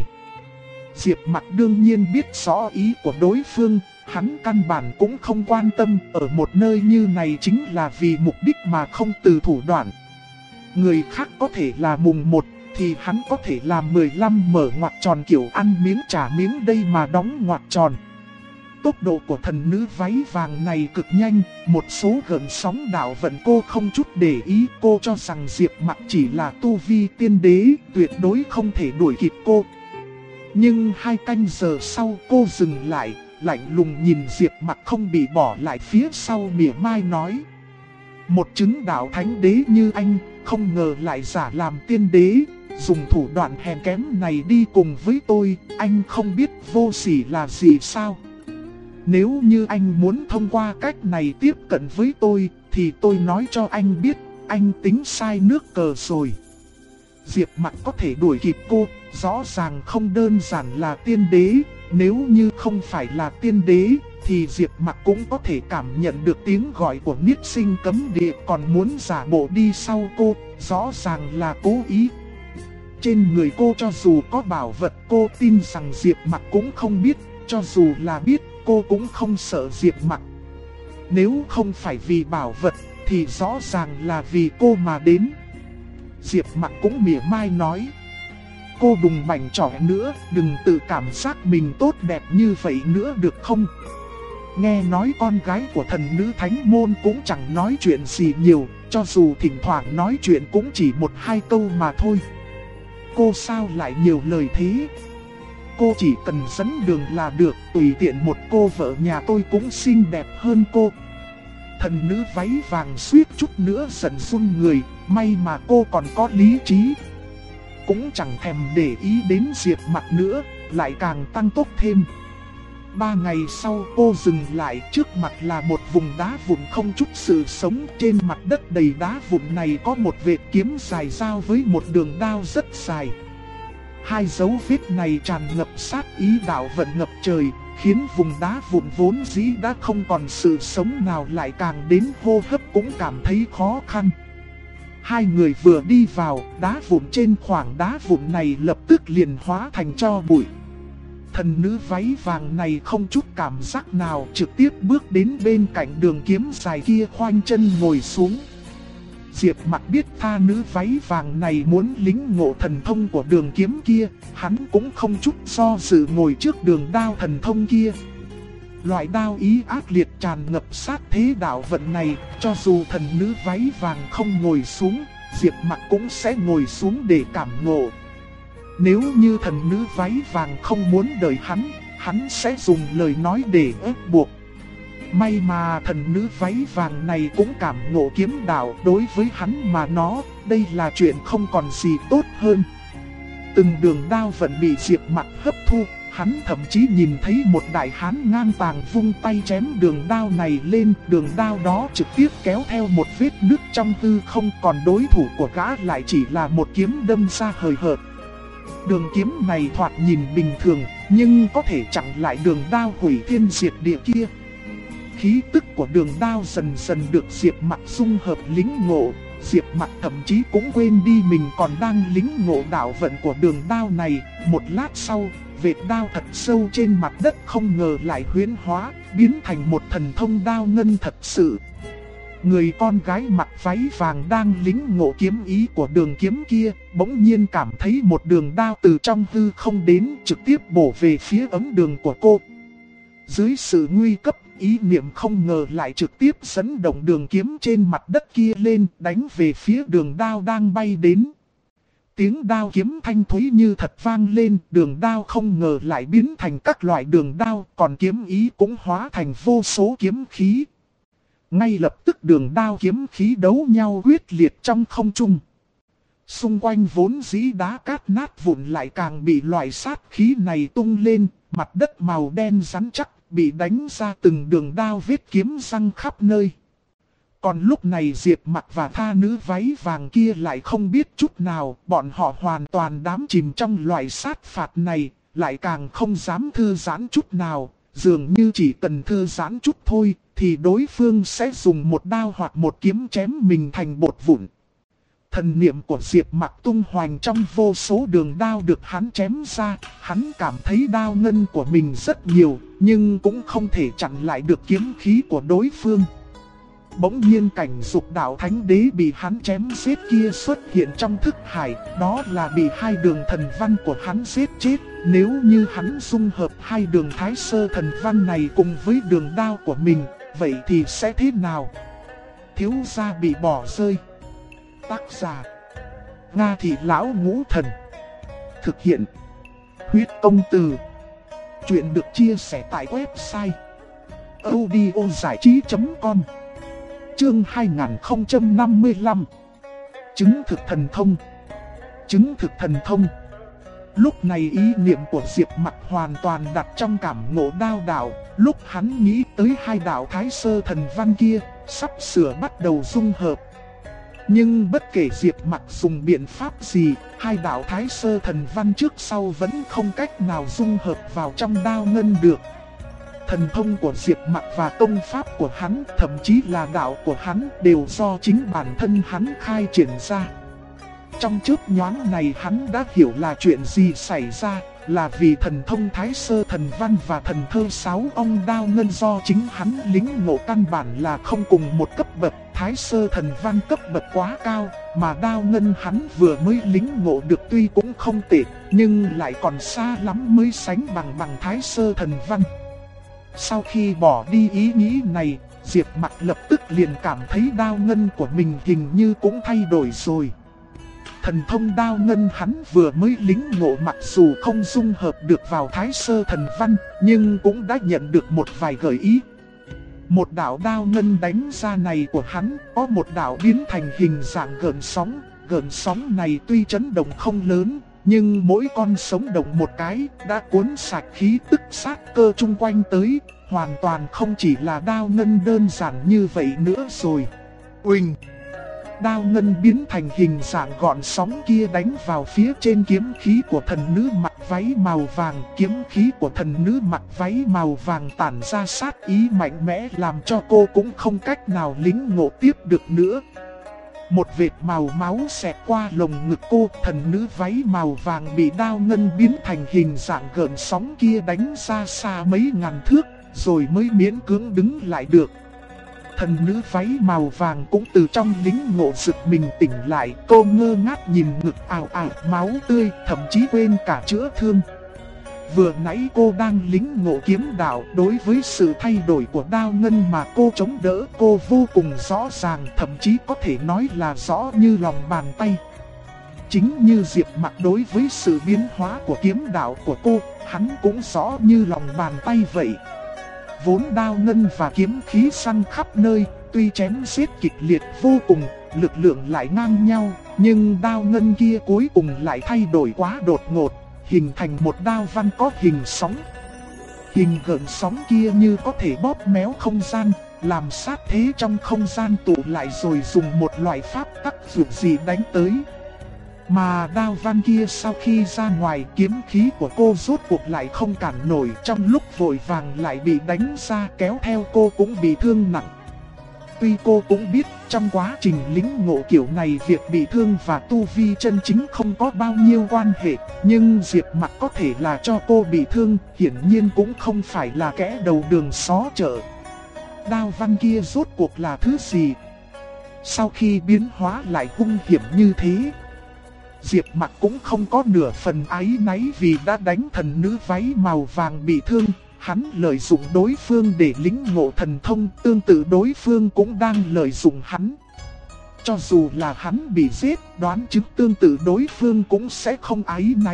Diệp Mặc đương nhiên biết rõ ý của đối phương, hắn căn bản cũng không quan tâm, ở một nơi như này chính là vì mục đích mà không từ thủ đoạn. Người khác có thể là mùng 1, thì hắn có thể là 15 mở ngoặc tròn kiểu ăn miếng trả miếng đây mà đóng ngoặc tròn. Tốc độ của thần nữ váy vàng này cực nhanh, một số gợn sóng đạo vận cô không chút để ý. Cô cho rằng Diệp Mặc chỉ là tu vi tiên đế, tuyệt đối không thể đuổi kịp cô. Nhưng 2 canh giờ sau cô dừng lại, lạnh lùng nhìn Diệp Mặc không bị bỏ lại phía sau, mỉa mai nói. Một chứng đạo thánh đế như anh, không ngờ lại giả làm tiên đế, dùng thủ đoạn hèn kém này đi cùng với tôi, anh không biết vô sỉ là gì sao? Nếu như anh muốn thông qua cách này tiếp cận với tôi, thì tôi nói cho anh biết, anh tính sai nước cờ rồi. Diệp Mặc có thể đuổi kịp cô, rõ ràng không đơn giản là tiên đế. Nếu như không phải là tiên đế, thì Diệp Mặc cũng có thể cảm nhận được tiếng gọi của Niết Sinh Cấm Địa. Còn muốn giả bộ đi sau cô, rõ ràng là cố ý. Trên người cô cho dù có bảo vật, cô tin rằng Diệp Mặc cũng không biết. Cho dù là biết, cô cũng không sợ Diệp Mặc. Nếu không phải vì bảo vật, thì rõ ràng là vì cô mà đến. Diệp Mặc cũng mỉa mai nói. Cô đừng bảnh trỏ nữa, đừng tự cảm giác mình tốt đẹp như vậy nữa được không? Nghe nói con gái của thần nữ thánh môn cũng chẳng nói chuyện gì nhiều, cho dù thỉnh thoảng nói chuyện cũng chỉ 1-2 câu mà thôi. Cô sao lại nhiều lời thế? cô chỉ cần dẫn đường là được, tùy tiện một cô vợ nhà tôi cũng xinh đẹp hơn cô. Thần nữ váy vàng suýt chút nữa giận run người, may mà cô còn có lý trí. Cũng chẳng thèm để ý đến Diệp Mặc nữa, lại càng tăng tốc thêm. 3 ngày sau cô dừng lại, trước mặt là một vùng đá vụn không chút sự sống. Trên mặt đất đầy đá vụn này có một vệt kiếm dài dao với một đường đao rất dài. Hai dấu vết này tràn ngập sát ý đạo vận ngập trời, khiến vùng đá vụn vốn dĩ đã không còn sự sống nào lại càng đến hô hấp cũng cảm thấy khó khăn. Hai người vừa đi vào, đá vụn trên khoảng đá vụn này lập tức liền hóa thành tro bụi. Thần nữ váy vàng này không chút cảm giác nào, trực tiếp bước đến bên cạnh đường kiếm dài kia khoanh chân ngồi xuống. Diệp Mặc biết tha nữ váy vàng này muốn lĩnh ngộ thần thông của đường kiếm kia, hắn cũng không chút do dự ngồi trước đường đao thần thông kia. Loại đao ý ác liệt tràn ngập sát thế đạo vận này, cho dù thần nữ váy vàng không ngồi xuống, Diệp Mặc cũng sẽ ngồi xuống để cảm ngộ. Nếu như thần nữ váy vàng không muốn đợi hắn sẽ dùng lời nói để ép buộc. May mà thần nữ váy vàng này cũng cảm ngộ kiếm đạo, đối với hắn mà đây là chuyện không còn gì tốt hơn. Từng đường đao vận bị Diệp Mặc hấp thu, hắn thậm chí nhìn thấy một đại hán ngang tàng vung tay chém đường đao này lên, đường đao đó trực tiếp kéo theo một vết nứt trong hư không, còn đối thủ của gã lại chỉ là một kiếm đâm ra hời hợt. Đường kiếm này thoạt nhìn bình thường, nhưng có thể chặn lại đường đao hủy thiên diệt địa kia. Khí tức của đường đao dần dần được Diệp Mặc dung hợp lĩnh ngộ, Diệp Mặc thậm chí cũng quên đi mình còn đang lĩnh ngộ đạo vận của đường đao này. Một lát sau, vệt đao thật sâu trên mặt đất không ngờ lại huyễn hóa, biến thành một thần thông đao ngân thật sự. Người con gái mặc váy vàng đang lĩnh ngộ kiếm ý của đường kiếm kia, bỗng nhiên cảm thấy một đường đao từ trong hư không đến, trực tiếp bổ về phía ấm đường của cô. Dưới sự nguy cấp, ý niệm không ngờ lại trực tiếp dẫn động đường kiếm trên mặt đất kia lên, đánh về phía đường đao đang bay đến. Tiếng đao kiếm thanh thúy như thật vang lên, đường đao không ngờ lại biến thành các loại đường đao, còn kiếm ý cũng hóa thành vô số kiếm khí. Ngay lập tức đường đao kiếm khí đấu nhau quyết liệt trong không trung. Xung quanh vốn dĩ đá cát nát vụn lại càng bị loại sát khí này tung lên, mặt đất màu đen rắn chắc, bị đánh ra từng đường đao vết kiếm răng khắp nơi. Còn lúc này Diệp Mặc và tha nữ váy vàng kia lại không biết chút nào, bọn họ hoàn toàn đắm chìm trong loại sát phạt này, lại càng không dám thư giãn chút nào, dường như chỉ cần thư giãn chút thôi, thì đối phương sẽ dùng một đao hoặc một kiếm chém mình thành bột vụn. Thần niệm của Diệp Mặc tung hoành trong vô số đường đao được hắn chém ra, hắn cảm thấy đao ngân của mình rất nhiều, nhưng cũng không thể chặn lại được kiếm khí của đối phương. Bỗng nhiên cảnh dục đạo thánh đế bị hắn chém giết kia xuất hiện trong thức hải, đó là bị hai đường thần văn của hắn giết chết. Nếu như hắn dung hợp hai đường thái sơ thần văn này cùng với đường đao của mình, vậy thì sẽ thế nào? Thiếu gia bị bỏ rơi. Tác giả: Nga Thị Lão Ngũ Thần. Thực hiện: Huyết Công Từ. Chuyện được chia sẻ tại website audiozảichí.com. Chương 2055. Chứng thực thần thông. Chứng thực thần thông. Lúc này ý niệm của Diệp Mặc hoàn toàn đặt trong cảm ngộ đao đạo. Lúc hắn nghĩ tới hai đạo thái sơ thần văn kia, sắp sửa bắt đầu dung hợp. Nhưng bất kể Diệp Mặc dùng biện pháp gì, hai đạo thái sơ thần văn trước sau vẫn không cách nào dung hợp vào trong đao ngân được. Thần thông của Diệp Mặc và công pháp của hắn, thậm chí là đạo của hắn, đều do chính bản thân hắn khai triển ra. Trong chớp nhoáng này hắn đã hiểu là chuyện gì xảy ra, là vì thần thông thái sơ thần văn và thần thơ sáu ông đao ngân do chính hắn lĩnh ngộ căn bản là không cùng một cấp bậc. Thái sơ thần văn cấp bậc quá cao, mà đao ngân hắn vừa mới lĩnh ngộ được tuy cũng không tệ, nhưng lại còn xa lắm mới sánh bằng thái sơ thần văn. Sau khi bỏ đi ý nghĩ này, Diệp Mặc lập tức liền cảm thấy đao ngân của mình hình như cũng thay đổi rồi. Thần thông đao ngân hắn vừa mới lĩnh ngộ mặc dù không dung hợp được vào Thái Sơ Thần Văn, nhưng cũng đã nhận được một vài gợi ý. Một đạo đao ngân đánh ra này của hắn có một đạo biến thành hình dạng gợn sóng này tuy chấn động không lớn, nhưng mỗi con sống động một cái đã cuốn sạch khí tức sát cơ chung quanh tới, hoàn toàn không chỉ là đao ngân đơn giản như vậy nữa rồi. Uỳnh! Đao ngân biến thành hình dạng gọn sóng kia đánh vào phía trên kiếm khí của thần nữ mặc váy màu vàng. Kiếm khí của thần nữ mặc váy màu vàng tản ra sát ý mạnh mẽ làm cho cô cũng không cách nào lĩnh ngộ tiếp được nữa. Một vệt màu máu xẹt qua lồng ngực cô, thần nữ váy màu vàng bị đao ngân biến thành hình dạng gợn sóng kia đánh ra xa mấy ngàn thước, rồi mới miễn cưỡng đứng lại được. Thần nữ váy màu vàng cũng từ trong lĩnh ngộ giật mình tỉnh lại, cô ngơ ngác nhìn ngực ào ào máu tươi, thậm chí quên cả chữa thương. Vừa nãy cô đang lĩnh ngộ kiếm đạo, đối với sự thay đổi của đao ngân mà cô chống đỡ cô vô cùng rõ ràng, thậm chí có thể nói là rõ như lòng bàn tay. Chính như Diệp Mặc đối với sự biến hóa của kiếm đạo của cô, hắn cũng rõ như lòng bàn tay vậy. Vốn đao ngân và kiếm khí săn khắp nơi, tuy chém giết kịch liệt vô cùng, lực lượng lại ngang nhau, nhưng đao ngân kia cuối cùng lại thay đổi quá đột ngột, hình thành một đao văn có hình sóng. Hình gợn sóng kia như có thể bóp méo không gian, làm sát thế trong không gian tụ lại rồi dùng một loại pháp tắc dược gì đánh tới. Mà đao văn kia sau khi ra ngoài, kiếm khí của cô rốt cuộc lại không cản nổi, trong lúc vội vàng lại bị đánh ra, kéo theo cô cũng bị thương nặng. Tuy cô cũng biết trong quá trình lĩnh ngộ kiểu này việc bị thương và tu vi chân chính không có bao nhiêu quan hệ, nhưng Diệp Mặc có thể là cho cô bị thương, hiển nhiên cũng không phải là kẻ đầu đường xó chợ. Đao văn kia rốt cuộc là thứ gì? Sau khi biến hóa lại hung hiểm như thế? Diệp Mặc cũng không có nửa phần áy náy vì đã đánh thần nữ váy màu vàng bị thương. Hắn lợi dụng đối phương để lĩnh ngộ thần thông, tương tự đối phương cũng đang lợi dụng hắn. Cho dù là hắn bị giết, đoán chứng tương tự đối phương cũng sẽ không áy náy.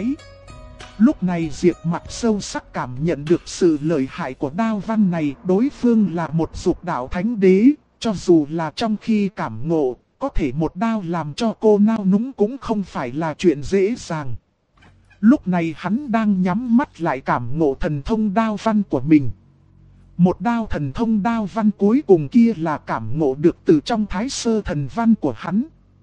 Lúc này Diệp Mặc sâu sắc cảm nhận được sự lợi hại của đao văn này. Đối phương là một dục đạo thánh đế, cho dù là trong khi cảm ngộ, có thể một đao làm cho cô nao núng cũng không phải là chuyện dễ dàng. Lúc này hắn đang nhắm mắt lại cảm ngộ thần thông đao văn của mình. Một đao thần thông đao văn cuối cùng kia là cảm ngộ được từ trong Thái Sơ Thần Văn của hắn.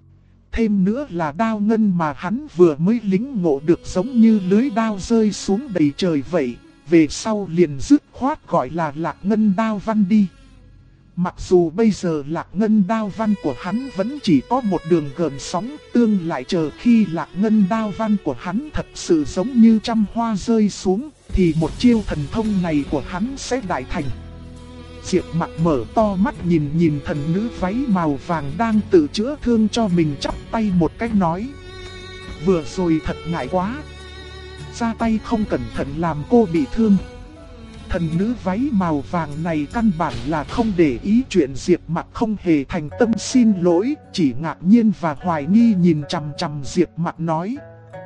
Thêm nữa là đao ngân mà hắn vừa mới lĩnh ngộ được giống như lưới đao rơi xuống đầy trời vậy. Về sau liền dứt khoát gọi là Lạc Ngân đao văn đi. Mặc dù bây giờ Lạc Ngân đao văn của hắn vẫn chỉ có một đường gợn sóng, tương lại chờ khi Lạc Ngân đao văn của hắn thật sự giống như trăm hoa rơi xuống, thì một chiêu thần thông này của hắn sẽ đại thành. Diệp Mặc mở to mắt nhìn thần nữ váy màu vàng đang tự chữa thương cho mình, chắp tay một cách nói: vừa rồi thật ngại quá, ra tay không cẩn thận làm cô bị thương. Thần nữ váy màu vàng này căn bản là không để ý chuyện Diệp Mặc không hề thành tâm xin lỗi, chỉ ngạc nhiên và hoài nghi nhìn chằm chằm Diệp Mặc nói: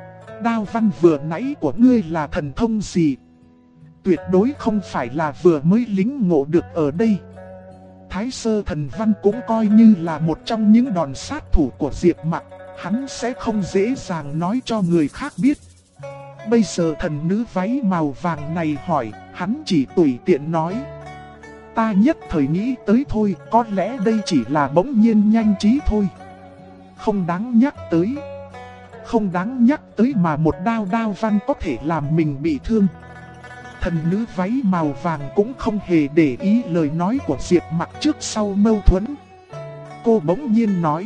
đao văn vừa nãy của ngươi là thần thông gì? Tuyệt đối không phải là vừa mới lĩnh ngộ được ở đây. Thái Sơ Thần Văn cũng coi như là một trong những đòn sát thủ của Diệp Mặc, hắn sẽ không dễ dàng nói cho người khác biết. Bây giờ thần nữ váy màu vàng này hỏi, hắn chỉ tùy tiện nói: ta nhất thời nghĩ tới thôi, có lẽ đây chỉ là bỗng nhiên nhanh trí thôi. Không đáng nhắc tới. Không đáng nhắc tới mà một đao văn có thể làm mình bị thương. Thần nữ váy màu vàng cũng không hề để ý lời nói của Diệp Mặc trước sau mâu thuẫn. Cô bỗng nhiên nói: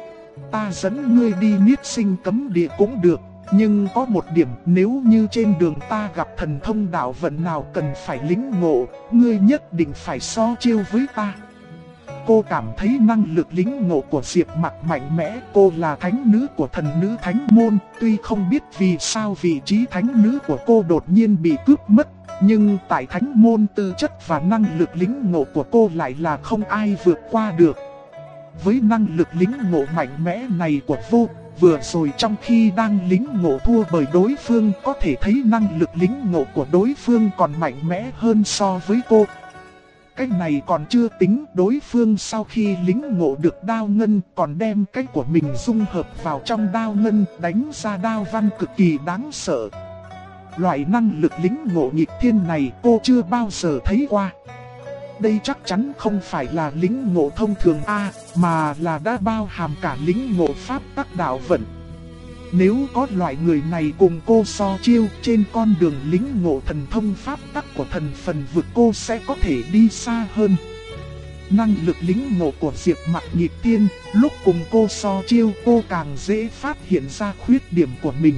ta dẫn ngươi đi niết sinh cấm địa cũng được. Nhưng có một điểm, nếu như trên đường ta gặp thần thông đạo vận nào cần phải lĩnh ngộ, ngươi nhất định phải so chiêu với ta. Cô cảm thấy năng lực lĩnh ngộ của Diệp Mặc mạnh mẽ, cô là thánh nữ của thần nữ thánh môn, tuy không biết vì sao vị trí thánh nữ của cô đột nhiên bị cướp mất, nhưng tại thánh môn tư chất và năng lực lĩnh ngộ của cô lại là không ai vượt qua được. Với năng lực lĩnh ngộ mạnh mẽ này của vừa rồi trong khi đang lĩnh ngộ thua bởi đối phương, có thể thấy năng lực lĩnh ngộ của đối phương còn mạnh mẽ hơn so với cô. Cái này còn chưa tính, đối phương sau khi lĩnh ngộ được đao ngân còn đem cái của mình dung hợp vào trong đao ngân, đánh ra đao văn cực kỳ đáng sợ. Loại năng lực lĩnh ngộ nghịch thiên này cô chưa bao giờ thấy qua. Đây chắc chắn không phải là lĩnh ngộ thông thường mà là đã bao hàm cả lĩnh ngộ pháp tắc đạo vận. Nếu có loại người này cùng cô so chiêu trên con đường lĩnh ngộ thần thông pháp tắc của thần phần vực, cô sẽ có thể đi xa hơn. Năng lực lĩnh ngộ của Diệp Mặc nghịch thiên, lúc cùng cô so chiêu cô càng dễ phát hiện ra khuyết điểm của mình.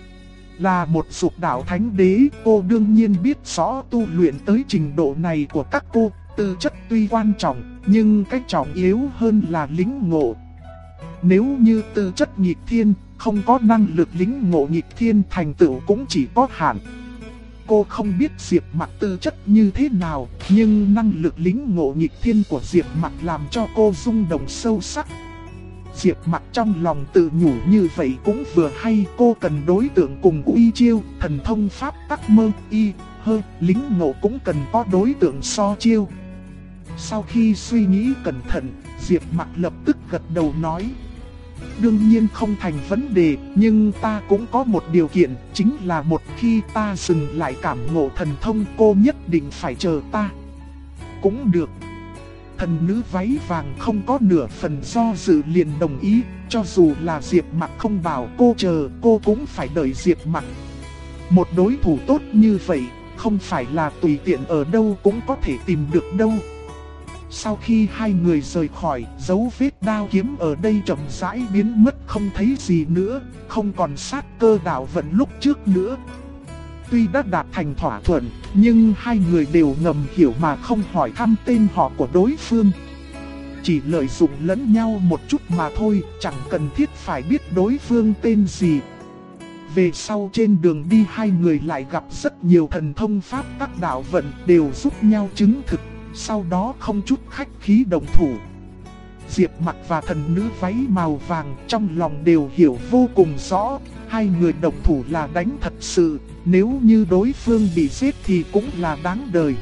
Là một dục đạo thánh đế, cô đương nhiên biết rõ tu luyện tới trình độ này của các cô, tư chất tuy quan trọng, nhưng cái trọng yếu hơn là lĩnh ngộ. Nếu như tư chất nghịch thiên, không có năng lực lĩnh ngộ nghịch thiên, thành tựu cũng chỉ có hạn. Cô không biết Diệp Mặc tư chất như thế nào, nhưng năng lực lĩnh ngộ nghịch thiên của Diệp Mặc làm cho cô rung động sâu sắc. Diệp Mặc trong lòng tự nhủ như vậy cũng vừa hay, cô cần đối tượng cùng uy chiêu, thần thông pháp tắc mơ, lĩnh ngộ cũng cần có đối tượng so chiêu. Sau khi suy nghĩ cẩn thận, Diệp Mặc lập tức gật đầu nói: đương nhiên không thành vấn đề, nhưng ta cũng có một điều kiện, chính là một khi ta dừng lại cảm ngộ thần thông, cô nhất định phải chờ ta. Cũng được. Thần nữ váy vàng không có nửa phần do dự liền đồng ý, cho dù là Diệp Mặc không bảo cô chờ, cô cũng phải đợi Diệp Mặc. Một đối thủ tốt như vậy, không phải là tùy tiện ở đâu cũng có thể tìm được đâu. Sau khi hai người rời khỏi, dấu vết đao kiếm ở đây chậm rãi biến mất không thấy gì nữa, không còn sát cơ đạo vận lúc trước nữa. Tuy đã đạt thành thỏa thuận, nhưng hai người đều ngầm hiểu mà không hỏi thăm tên họ của đối phương. Chỉ lợi dụng lẫn nhau một chút mà thôi, chẳng cần thiết phải biết đối phương tên gì. Về sau trên đường đi hai người lại gặp rất nhiều thần thông pháp tắc đạo vận, đều giúp nhau chứng thực. Sau đó không chút khách khí đồng thủ. Diệp Mặc và thần nữ váy màu vàng trong lòng đều hiểu vô cùng rõ, hai người đồng thủ là đánh thật sự, nếu như đối phương bị giết thì cũng là đáng đời.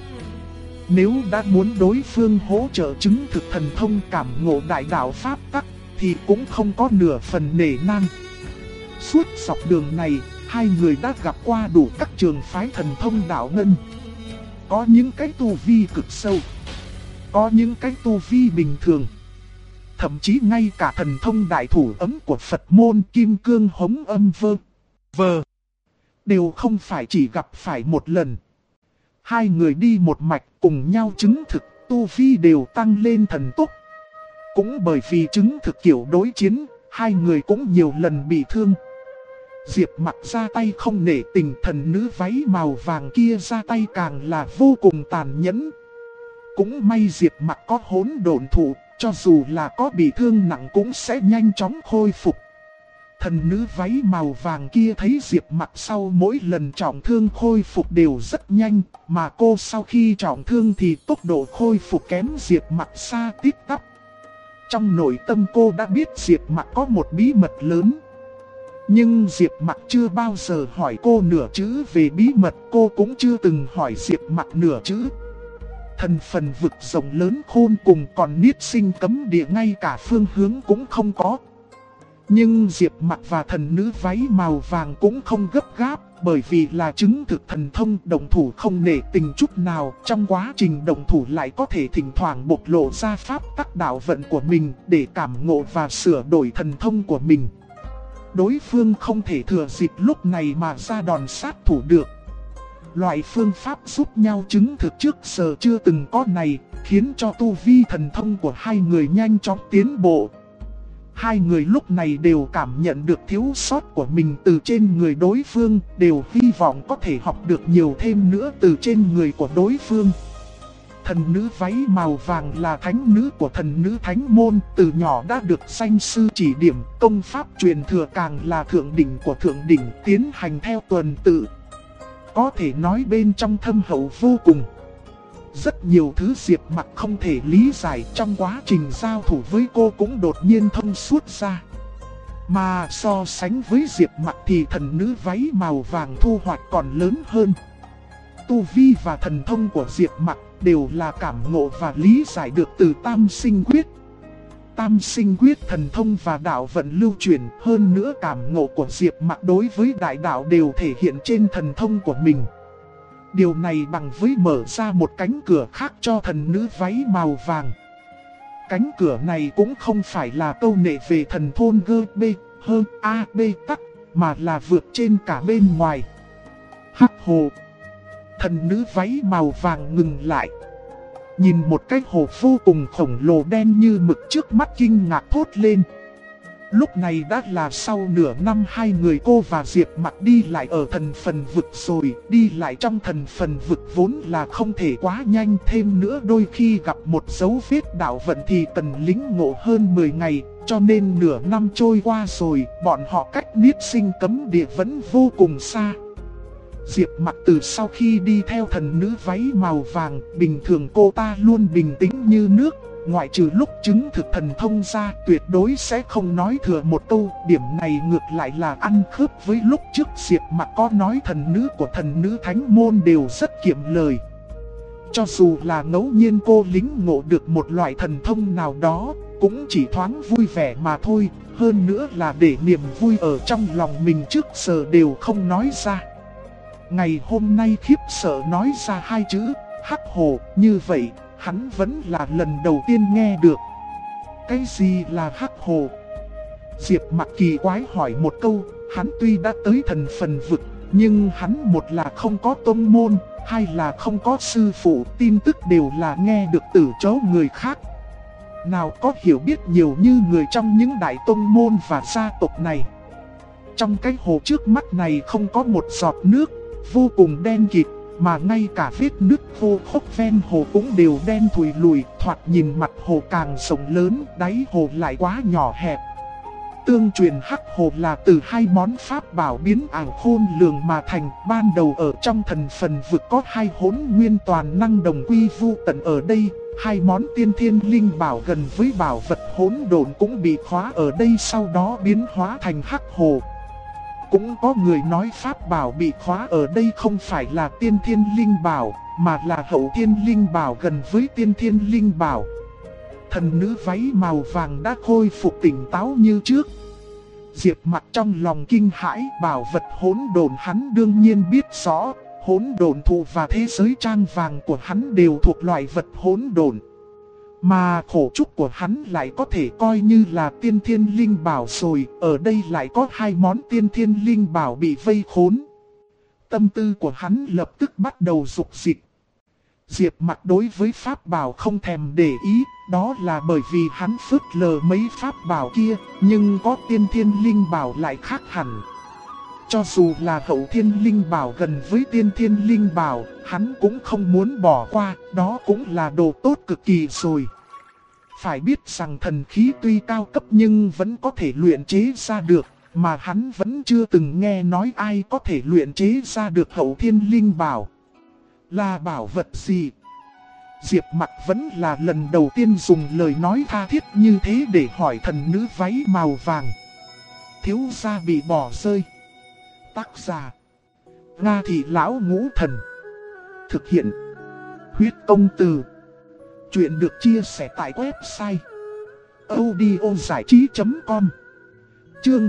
Nếu đã muốn đối phương hỗ trợ chứng thực thần thông cảm ngộ đại đạo pháp tắc thì cũng không có nửa phần nể nang. Suốt dọc đường này, hai người đã gặp qua đủ các trường phái thần thông đạo ngân. Có những cái tu vi cực sâu, có những cái tu vi bình thường. Thậm chí ngay cả thần thông đại thủ ấm của Phật môn Kim Cương Hống Âm Vơ đều không phải chỉ gặp phải một lần. Hai người đi một mạch cùng nhau chứng thực, tu vi đều tăng lên thần tốc. Cũng bởi vì chứng thực kiểu đối chiến, hai người cũng nhiều lần bị thương. Diệp Mặc ra tay không nể tình, thần nữ váy màu vàng kia ra tay càng là vô cùng tàn nhẫn. Cũng may Diệp Mặc có hỗn độn thủ, cho dù là có bị thương nặng cũng sẽ nhanh chóng khôi phục. Thần nữ váy màu vàng kia thấy Diệp Mặc sau mỗi lần trọng thương khôi phục đều rất nhanh, mà cô sau khi trọng thương thì tốc độ khôi phục kém Diệp Mặc xa tít tắp. Trong nội tâm cô đã biết Diệp Mặc có một bí mật lớn. Nhưng Diệp Mặc chưa bao giờ hỏi cô nửa chữ về bí mật, cô cũng chưa từng hỏi Diệp Mặc nửa chữ. Thần phần vực rộng lớn khôn cùng, còn niết sinh cấm địa ngay cả phương hướng cũng không có. Nhưng Diệp Mặc và thần nữ váy màu vàng cũng không gấp gáp, bởi vì là chứng thực thần thông, động thủ không nể tình chút nào. Trong quá trình động thủ lại có thể thỉnh thoảng bộc lộ ra pháp tắc đạo vận của mình để cảm ngộ và sửa đổi thần thông của mình. Đối phương không thể thừa dịp lúc này mà ra đòn sát thủ được. Loại phương pháp giúp nhau chứng thực trước giờ chưa từng có này, khiến cho tu vi thần thông của hai người nhanh chóng tiến bộ. Hai người lúc này đều cảm nhận được thiếu sót của mình từ trên người đối phương, đều hy vọng có thể học được nhiều thêm nữa từ trên người của đối phương. Thần nữ váy màu vàng là thánh nữ của thần nữ thánh môn, từ nhỏ đã được danh sư chỉ điểm, công pháp truyền thừa càng là thượng đỉnh của thượng đỉnh, tiến hành theo tuần tự. Có thể nói bên trong thâm hậu vô cùng. Rất nhiều thứ Diệp Mặc không thể lý giải, trong quá trình giao thủ với cô cũng đột nhiên thông suốt ra. Mà so sánh với Diệp Mặc thì thần nữ váy màu vàng thu hoạch còn lớn hơn. Tu vi và thần thông của Diệp Mặc đều là cảm ngộ và lý giải được từ Tam Sinh Quyết. Tam Sinh Quyết thần thông và đạo vận lưu truyền, hơn nữa cảm ngộ của Diệp Mặc đối với đại đạo đều thể hiện trên thần thông của mình. Điều này bằng với mở ra một cánh cửa khác cho thần nữ váy màu vàng. Cánh cửa này cũng không phải là câu nệ về thần thôn gơ bê, hơn a bê tắc, mà là vượt trên cả bên ngoài. Hắc hồ. Thần nữ váy màu vàng ngừng lại. Nhìn một cái hồ vô cùng khổng lồ đen như mực trước mắt kinh ngạc thốt lên. Lúc này đã là sau nửa năm hai người cô và Diệp Mặc đi lại ở thần phần vực rồi. Đi lại trong thần phần vực vốn là không thể quá nhanh, thêm nữa đôi khi gặp một dấu vết đạo vận thì cần lĩnh ngộ hơn 10 ngày. Cho nên nửa năm trôi qua rồi, bọn họ cách niết sinh cấm địa vẫn vô cùng xa. Diệp Mặc từ sau khi đi theo thần nữ váy màu vàng, bình thường cô ta luôn bình tĩnh như nước. Ngoại trừ lúc chứng thực thần thông ra, tuyệt đối sẽ không nói thừa một câu. Điểm này ngược lại là ăn khớp với lúc trước Diệp Mặc có nói thần nữ của thần nữ thánh môn đều rất kiệm lời. Cho dù là ngẫu nhiên cô lĩnh ngộ được một loại thần thông nào đó, cũng chỉ thoáng vui vẻ mà thôi. Hơn nữa là để niềm vui ở trong lòng mình trước giờ đều không nói ra. Ngày hôm nay khiếp sợ nói ra hai chữ hắc hồ, như vậy hắn vẫn là lần đầu tiên nghe được. Cái gì là hắc hồ? Diệp Mặc kỳ quái hỏi một câu. Hắn tuy đã tới thần phần vực, nhưng hắn một là không có tông môn, hai là không có sư phụ, tin tức đều là nghe được từ chỗ người khác. Nào có hiểu biết nhiều như người trong những đại tông môn và gia tộc này. Trong cái hồ trước mắt này không có một giọt nước, vô cùng đen kịt, mà ngay cả vết nứt khô khốc ven hồ cũng đều đen thùi lùi, thoạt nhìn mặt hồ càng rộng lớn, đáy hồ lại quá nhỏ hẹp. Tương truyền hắc hồ là từ hai món pháp bảo biến ảo khôn lường mà thành. Ban đầu ở trong thần phần vực có hai hỗn nguyên toàn năng đồng quy vu tận ở đây. Hai món tiên thiên linh bảo gần với bảo vật hỗn độn cũng bị khóa ở đây, sau đó biến hóa thành hắc hồ. Cũng có người nói pháp bảo bị khóa ở đây không phải là tiên thiên linh bảo, mà là hậu thiên linh bảo gần với tiên thiên linh bảo. Thần nữ váy màu vàng đã khôi phục tỉnh táo như trước. Diệp Mặc trong lòng kinh hãi, bảo vật hỗn độn hắn đương nhiên biết rõ. Hỗn độn thụ và thế giới trang vàng của hắn đều thuộc loại vật hỗn độn. Mà khổ trúc của hắn lại có thể coi như là tiên thiên linh bảo rồi. Ở đây lại có hai món tiên thiên linh bảo bị vây khốn. Tâm tư của hắn lập tức bắt đầu rục rịch. Diệp Mặc đối với pháp bảo không thèm để ý. Đó là bởi vì hắn phớt lờ mấy pháp bảo kia. Nhưng có tiên thiên linh bảo lại khác hẳn. Cho dù là hậu thiên linh bảo gần với tiên thiên linh bảo, hắn cũng không muốn bỏ qua, đó cũng là đồ tốt cực kỳ rồi. Phải biết rằng thần khí tuy cao cấp nhưng vẫn có thể luyện chế ra được, mà hắn vẫn chưa từng nghe nói ai có thể luyện chế ra được hậu thiên linh bảo. Là bảo vật gì? Diệp Mặc vẫn là lần đầu tiên dùng lời nói tha thiết như thế để hỏi thần nữ váy màu vàng. Thiếu gia bị bỏ rơi. Tác giả Nga Thị Lão Ngũ Thần. Thực hiện Huyết Công Từ. Chuyện được chia sẻ tại website audiozảichí.com. Chương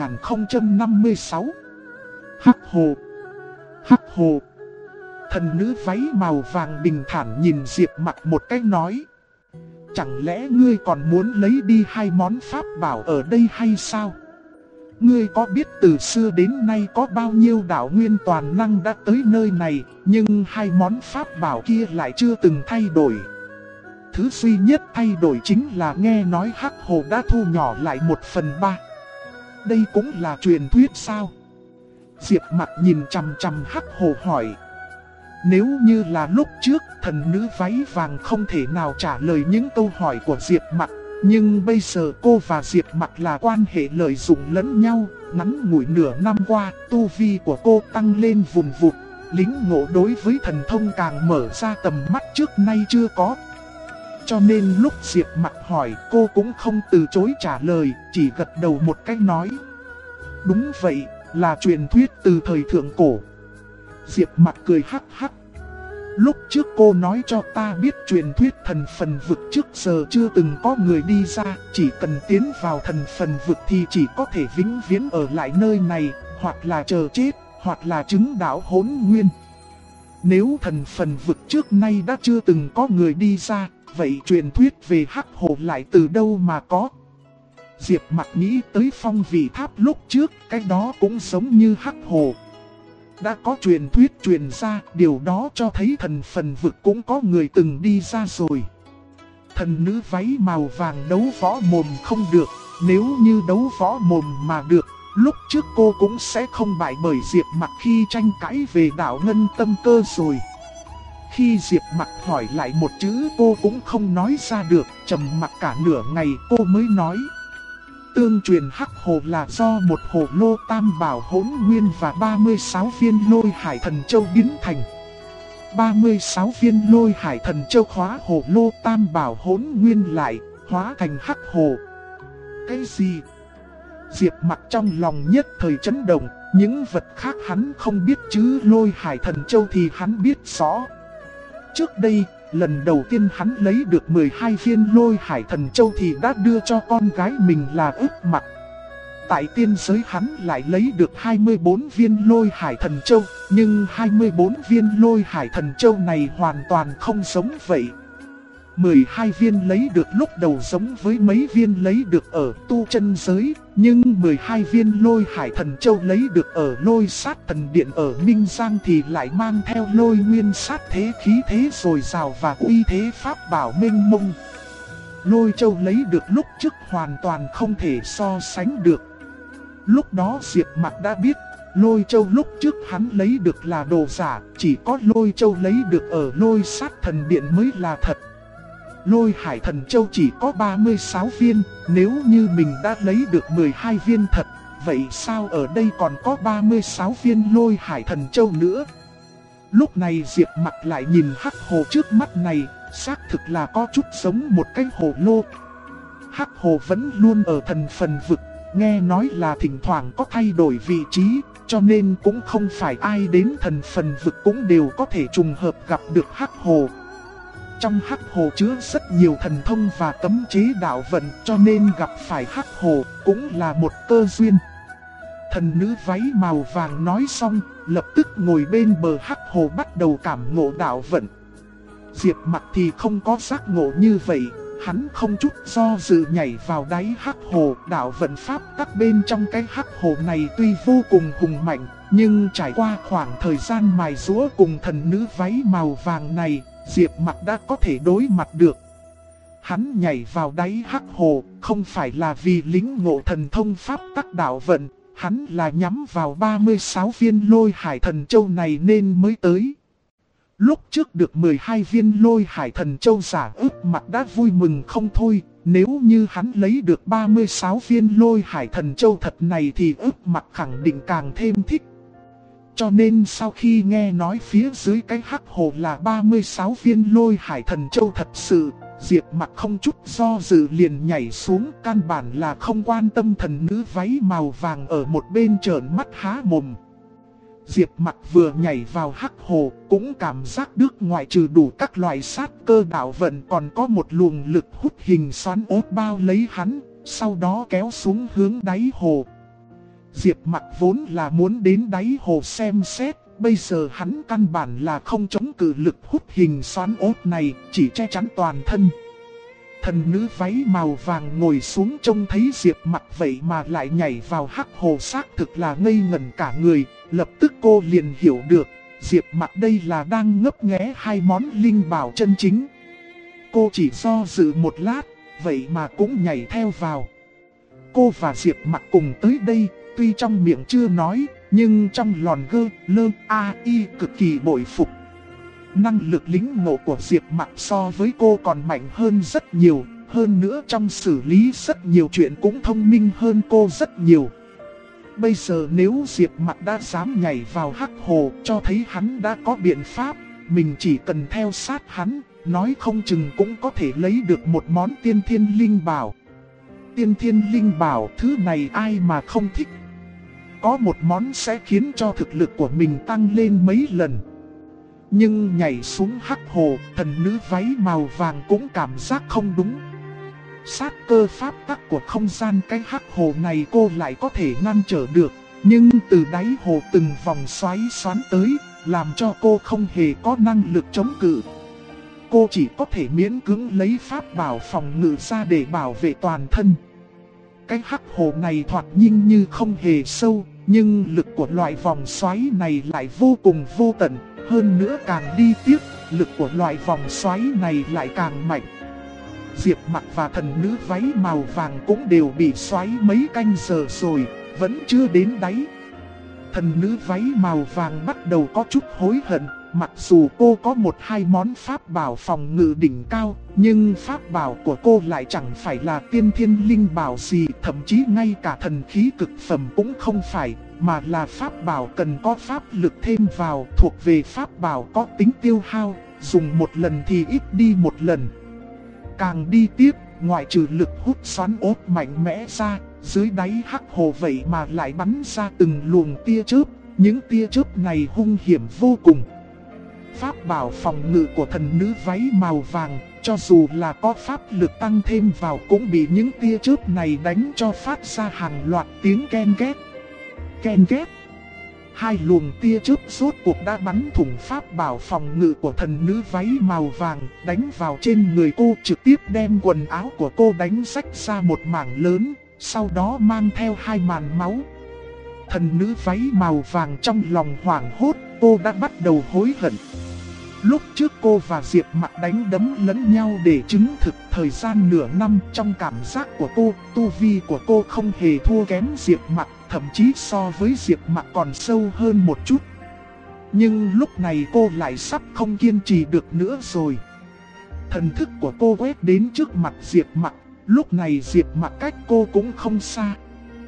2056. Hắc hồ. Hắc hồ. Thần nữ váy màu vàng bình thản nhìn Diệp Mặc một cách nói. Chẳng lẽ ngươi còn muốn lấy đi hai món pháp bảo ở đây hay sao? Ngươi có biết từ xưa đến nay có bao nhiêu đạo nguyên toàn năng đã tới nơi này, nhưng hai món pháp bảo kia lại chưa từng thay đổi. Thứ duy nhất thay đổi chính là nghe nói hắc hồ đã thu nhỏ lại 1/3. Đây cũng là truyền thuyết sao? Diệp Mặc nhìn chằm chằm hắc hồ hỏi. Nếu như là lúc trước, thần nữ váy vàng không thể nào trả lời những câu hỏi của Diệp Mặc. Nhưng bây giờ cô và Diệp Mặc là quan hệ lợi dụng lẫn nhau. Ngắn ngủi nửa năm qua, tu vi của cô tăng lên vùn vụt. Lính ngộ đối với thần thông càng mở ra tầm mắt trước nay chưa có. Cho nên lúc Diệp Mặc hỏi cô cũng không từ chối trả lời, chỉ gật đầu một cách nói. Đúng vậy, là truyền thuyết từ thời thượng cổ. Diệp Mặc cười hắc hắc. Lúc trước cô nói cho ta biết truyền thuyết thần phần vực trước giờ chưa từng có người đi ra, chỉ cần tiến vào thần phần vực thì chỉ có thể vĩnh viễn ở lại nơi này, hoặc là chờ chết, hoặc là chứng đạo hỗn nguyên. Nếu thần phần vực trước nay đã chưa từng có người đi ra, vậy truyền thuyết về Hắc Hồ lại từ đâu mà có? Diệp Mặc nghĩ tới phong vị tháp lúc trước, cái đó cũng giống như Hắc Hồ. Đã có truyền thuyết truyền ra, điều đó cho thấy thần phần vực cũng có người từng đi ra rồi. Thần nữ váy màu vàng đấu võ mồm không được, nếu như đấu võ mồm mà được, lúc trước cô cũng sẽ không bại bởi Diệp Mặc khi tranh cãi về đạo ngân tâm cơ rồi. Khi Diệp Mặc hỏi lại một chữ cô cũng không nói ra được, trầm mặc cả nửa ngày cô mới nói. Tương truyền Hắc Hồ là do một hồ lô tam bảo hỗn nguyên và 36 viên lôi hải thần châu biến thành. 36 viên lôi hải thần châu khóa hồ lô tam bảo hỗn nguyên lại, hóa thành Hắc Hồ. Cái gì? Diệp Mặc trong lòng nhất thời chấn động, những vật khác hắn không biết chứ lôi hải thần châu thì hắn biết rõ. Trước đây, lần đầu tiên hắn lấy được 12 viên lôi hải thần châu thì đã đưa cho con gái mình là Ức Mặc. Tại tiên giới hắn lại lấy được 24 viên lôi hải thần châu, nhưng 24 viên lôi hải thần châu này hoàn toàn không giống vậy. 12 viên lấy được lúc đầu giống với mấy viên lấy được ở tu chân giới, nhưng 12 viên lôi hải thần châu lấy được ở lôi sát thần điện ở Minh Giang thì lại mang theo lôi nguyên sát thế khí thế dồi dào và uy thế pháp bảo mênh mông. Lôi châu lấy được lúc trước hoàn toàn không thể so sánh được. Lúc đó Diệp Mặc đã biết, lôi châu lúc trước hắn lấy được là đồ giả, chỉ có lôi châu lấy được ở lôi sát thần điện mới là thật. Lôi hải thần châu chỉ có 36 viên, nếu như mình đã lấy được 12 viên thật, vậy sao ở đây còn có 36 viên lôi hải thần châu nữa? Lúc này Diệp Mặc lại nhìn Hắc Hồ trước mắt này, xác thực là có chút giống một cái hồ lô. Hắc Hồ vẫn luôn ở thần phần vực, nghe nói là thỉnh thoảng có thay đổi vị trí, cho nên cũng không phải ai đến thần phần vực cũng đều có thể trùng hợp gặp được Hắc Hồ. Trong Hắc Hồ chứa rất nhiều thần thông và cấm chế đạo vận, cho nên gặp phải Hắc Hồ cũng là một cơ duyên. Thần nữ váy màu vàng nói xong, lập tức ngồi bên bờ Hắc Hồ bắt đầu cảm ngộ đạo vận. Diệp Mặc thì không có giác ngộ như vậy, hắn không chút do dự nhảy vào đáy Hắc Hồ. Đạo vận pháp các bên trong cái Hắc Hồ này tuy vô cùng hùng mạnh, nhưng trải qua khoảng thời gian mài giũa cùng thần nữ váy màu vàng này, Diệp Mặc đã có thể đối mặt được. Hắn nhảy vào đáy Hắc Hồ không phải là vì lĩnh ngộ thần thông pháp tắc đạo vận, hắn là nhắm vào 36 viên lôi hải thần châu này nên mới tới. Lúc trước được 12 viên lôi hải thần châu giả, Ức Mặc đã vui mừng không thôi, nếu như hắn lấy được 36 viên lôi hải thần châu thật này thì Ức Mặc khẳng định càng thêm thích. Cho nên sau khi nghe nói phía dưới cái Hắc Hồ là 36 viên lôi hải thần châu thật sự, Diệp Mặc không chút do dự liền nhảy xuống, căn bản là không quan tâm thần nữ váy màu vàng ở một bên trợn mắt há mồm. Diệp Mặc vừa nhảy vào Hắc Hồ cũng cảm giác được ngoại trừ đủ các loại sát cơ đạo vận còn có một luồng lực hút hình xoắn ốt bao lấy hắn, sau đó kéo xuống hướng đáy hồ. Diệp Mặc vốn là muốn đến đáy hồ xem xét, bây giờ hắn căn bản là không chống cự lực hút hình xoắn ốt này, chỉ che chắn toàn thân. Thần nữ váy màu vàng ngồi xuống trông thấy Diệp Mặc vậy mà lại nhảy vào Hắc Hồ, xác thực là ngây ngẩn cả người, lập tức cô liền hiểu được, Diệp Mặc đây là đang ngấp nghé hai món linh bảo chân chính. Cô chỉ do dự một lát, vậy mà cũng nhảy theo vào. Cô và Diệp Mặc cùng tới đây, tuy trong miệng chưa nói, nhưng trong lòn gơ, lơ, y cực kỳ bội phục. Năng lực lĩnh ngộ của Diệp Mặc so với cô còn mạnh hơn rất nhiều, hơn nữa trong xử lý rất nhiều chuyện cũng thông minh hơn cô rất nhiều. Bây giờ nếu Diệp Mặc đã dám nhảy vào Hắc Hồ, cho thấy hắn đã có biện pháp, mình chỉ cần theo sát hắn, nói không chừng cũng có thể lấy được một món tiên thiên linh bảo. Tiên thiên linh bảo, thứ này ai mà không thích. Có một món sẽ khiến cho thực lực của mình tăng lên mấy lần. Nhưng nhảy xuống hắc hồ, thần nữ váy màu vàng cũng cảm giác không đúng. Sát cơ pháp tắc của không gian cái hắc hồ này cô lại có thể ngăn trở được. Nhưng từ đáy hồ từng vòng xoáy xoắn tới, làm cho cô không hề có năng lực chống cự. Cô chỉ có thể miễn cưỡng lấy pháp bảo phòng ngự ra để bảo vệ toàn thân. Cái hắc hồ này thoạt nhìn như không hề sâu, nhưng lực của loại vòng xoáy này lại vô cùng vô tận. Hơn nữa càng đi tiếp, lực của loại vòng xoáy này lại càng mạnh. Diệp Mặc và thần nữ váy màu vàng cũng đều bị xoáy mấy canh giờ rồi, vẫn chưa đến đáy. Thần nữ váy màu vàng bắt đầu có chút hối hận, mặc dù cô có một hai món pháp bảo phòng ngự đỉnh cao, nhưng pháp bảo của cô lại chẳng phải là tiên thiên linh bảo gì, thậm chí ngay cả thần khí cực phẩm cũng không phải, mà là pháp bảo cần có pháp lực thêm vào, thuộc về pháp bảo có tính tiêu hao, dùng một lần thì ít đi một lần. Càng đi tiếp, ngoại trừ lực hút xoắn ốt mạnh mẽ ra, dưới đáy hắc hồ vậy mà lại bắn ra từng luồng tia chớp, những tia chớp này hung hiểm vô cùng. Pháp bảo phòng ngự của thần nữ váy màu vàng, cho dù là có pháp lực tăng thêm vào cũng bị những tia chớp này đánh cho phát ra hàng loạt tiếng ken két. Ken két. Hai luồng tia chớp rốt cuộc đã bắn thủng pháp bảo phòng ngự của thần nữ váy màu vàng, đánh vào trên người cô, trực tiếp đem quần áo của cô đánh rách ra một mảng lớn, sau đó mang theo hai màn máu. Thần nữ váy màu vàng trong lòng hoảng hốt, cô đã bắt đầu hối hận. Lúc trước cô và Diệp Mặc đánh đấm lẫn nhau để chứng thực thời gian nửa năm, trong cảm giác của cô, tu vi của cô không hề thua kém Diệp Mặc, thậm chí so với Diệp Mặc còn sâu hơn một chút. Nhưng lúc này cô lại sắp không kiên trì được nữa rồi. Thần thức của cô quét đến trước mặt Diệp Mặc, lúc này Diệp Mặc cách cô cũng không xa.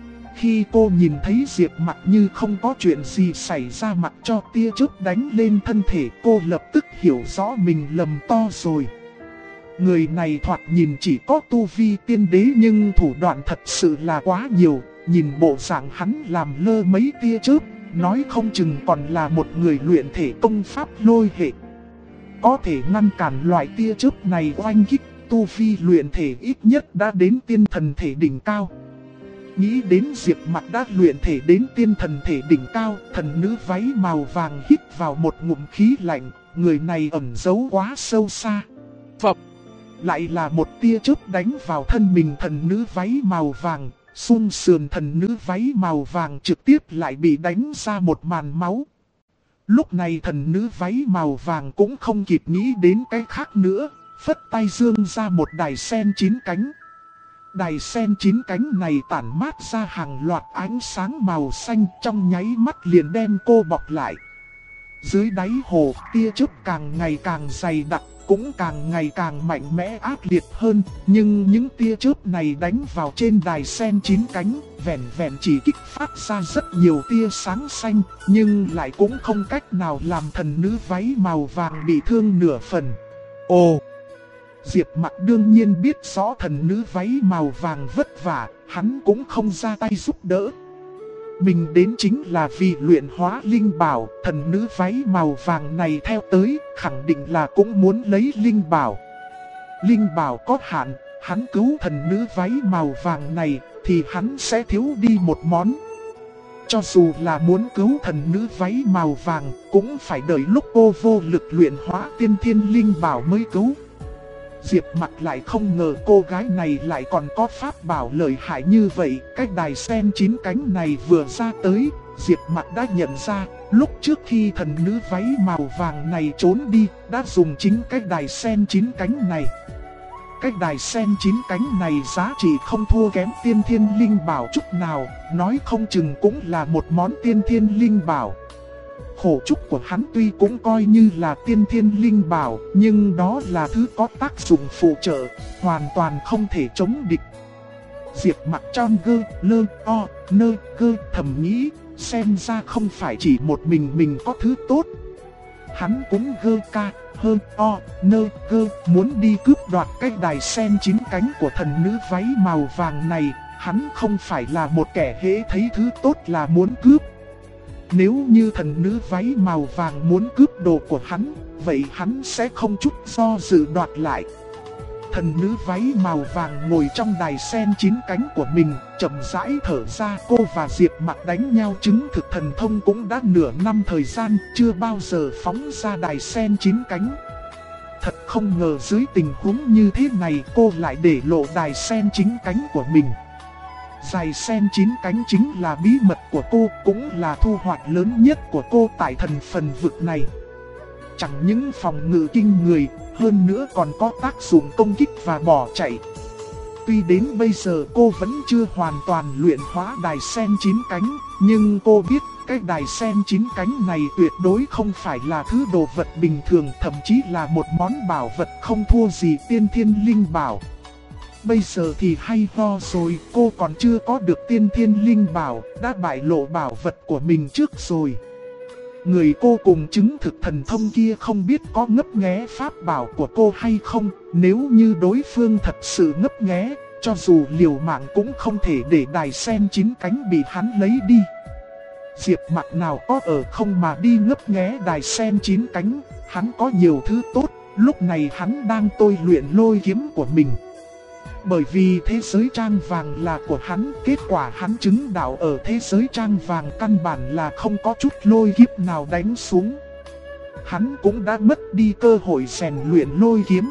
Khi cô nhìn thấy Diệp Mặc như không có chuyện gì xảy ra, mặc cho tia chớp đánh lên thân thể, cô lập tức hiểu rõ mình lầm to rồi. Người này thoạt nhìn chỉ có tu vi tiên đế nhưng thủ đoạn thật sự là quá nhiều. Nhìn bộ dạng hắn làm lơ mấy tia chớp, nói không chừng còn là một người luyện thể công pháp lôi hệ. Có thể ngăn cản loại tia chớp này oanh kích, tu vi luyện thể ít nhất đã đến tiên thần thể đỉnh cao. Nghĩ đến Diệp Mặc đã luyện thể đến tiên thần thể đỉnh cao, thần nữ váy màu vàng hít vào một ngụm khí lạnh, người này ẩn giấu quá sâu xa. Phập, lại là một tia chớp đánh vào thân mình thần nữ váy màu vàng, xung sườn thần nữ váy màu vàng trực tiếp lại bị đánh ra một màn máu. Lúc này thần nữ váy màu vàng cũng không kịp nghĩ đến cái khác nữa, phất tay dương ra một đài sen 9 cánh. Đài sen 9 cánh này tản mát ra hàng loạt ánh sáng màu xanh, trong nháy mắt liền đem cô bọc lại. Dưới đáy hồ, tia chớp càng ngày càng dày đặc, cũng càng ngày càng mạnh mẽ ác liệt hơn. Nhưng những tia chớp này đánh vào trên đài sen 9 cánh, vẹn vẹn chỉ kích phát ra rất nhiều tia sáng xanh, nhưng lại cũng không cách nào làm thần nữ váy màu vàng bị thương nửa phần. Ồ! Diệp Mặc đương nhiên biết rõ thần nữ váy màu vàng vất vả, hắn cũng không ra tay giúp đỡ. Mình đến chính là vì luyện hóa linh bảo, thần nữ váy màu vàng này theo tới, khẳng định là cũng muốn lấy linh bảo. Linh bảo có hạn, hắn cứu thần nữ váy màu vàng này, thì hắn sẽ thiếu đi một món. Cho dù là muốn cứu thần nữ váy màu vàng, cũng phải đợi lúc cô vô lực luyện hóa tiên thiên linh bảo mới cứu. Diệp Mặc lại không ngờ cô gái này lại còn có pháp bảo lợi hại như vậy. Cái đài sen 9 cánh này vừa ra tới, Diệp Mặc đã nhận ra, lúc trước khi thần nữ váy màu vàng này trốn đi, đã dùng chính cái đài sen 9 cánh này. Cái đài sen 9 cánh này giá trị không thua kém tiên thiên linh bảo chút nào, nói không chừng cũng là một món tiên thiên linh bảo. Khổ trúc của hắn tuy cũng coi như là tiên thiên linh bảo, nhưng đó là thứ có tác dụng phụ trợ, hoàn toàn không thể chống địch. Diệp Mặc tròn gơ, lơ, o, nơ, cơ thầm nghĩ, xem ra không phải chỉ một mình có thứ tốt. hắn cũng gơ ca, hơn o, nơ, gơ, muốn đi cướp đoạt cái đài sen 9 cánh của thần nữ váy màu vàng này. Hắn không phải là một kẻ hễ thấy thứ tốt là muốn cướp. Nếu như thần nữ váy màu vàng muốn cướp đồ của hắn, vậy hắn sẽ không chút do dự đoạt lại. Thần nữ váy màu vàng ngồi trong đài sen 9 cánh của mình, chậm rãi thở ra. Cô và Diệp Mặc đánh nhau chứng thực thần thông cũng đã nửa năm thời gian, chưa bao giờ phóng ra đài sen 9 cánh. Thật không ngờ dưới tình huống như thế này cô lại để lộ đài sen 9 cánh của mình. Đài sen 9 cánh chính là bí mật của cô, cũng là thu hoạch lớn nhất của cô tại thần phần vực này. Chẳng những phòng ngự kinh người, hơn nữa còn có tác dụng công kích và bỏ chạy. Tuy đến bây giờ cô vẫn chưa hoàn toàn luyện hóa đài sen 9 cánh, nhưng cô biết cái đài sen 9 cánh này tuyệt đối không phải là thứ đồ vật bình thường, thậm chí là một món bảo vật không thua gì tiên thiên linh bảo. Bây giờ thì hay ho rồi, cô còn chưa có được tiên thiên linh bảo, đã bại lộ bảo vật của mình trước rồi. Người cô cùng chứng thực thần thông kia không biết có ngấp nghé pháp bảo của cô hay không. Nếu như đối phương thật sự ngấp nghé, cho dù liều mạng cũng không thể để đài sen 9 cánh bị hắn lấy đi. Diệp Mặc nào có ở không mà đi ngấp nghé đài sen 9 cánh, hắn có nhiều thứ tốt. Lúc này hắn đang tôi luyện lôi kiếm của mình. Bởi vì thế giới trang vàng là của hắn, kết quả hắn chứng đạo ở thế giới trang vàng căn bản là không có chút lôi kiếp nào đánh xuống. Hắn cũng đã mất đi cơ hội rèn luyện lôi kiếm.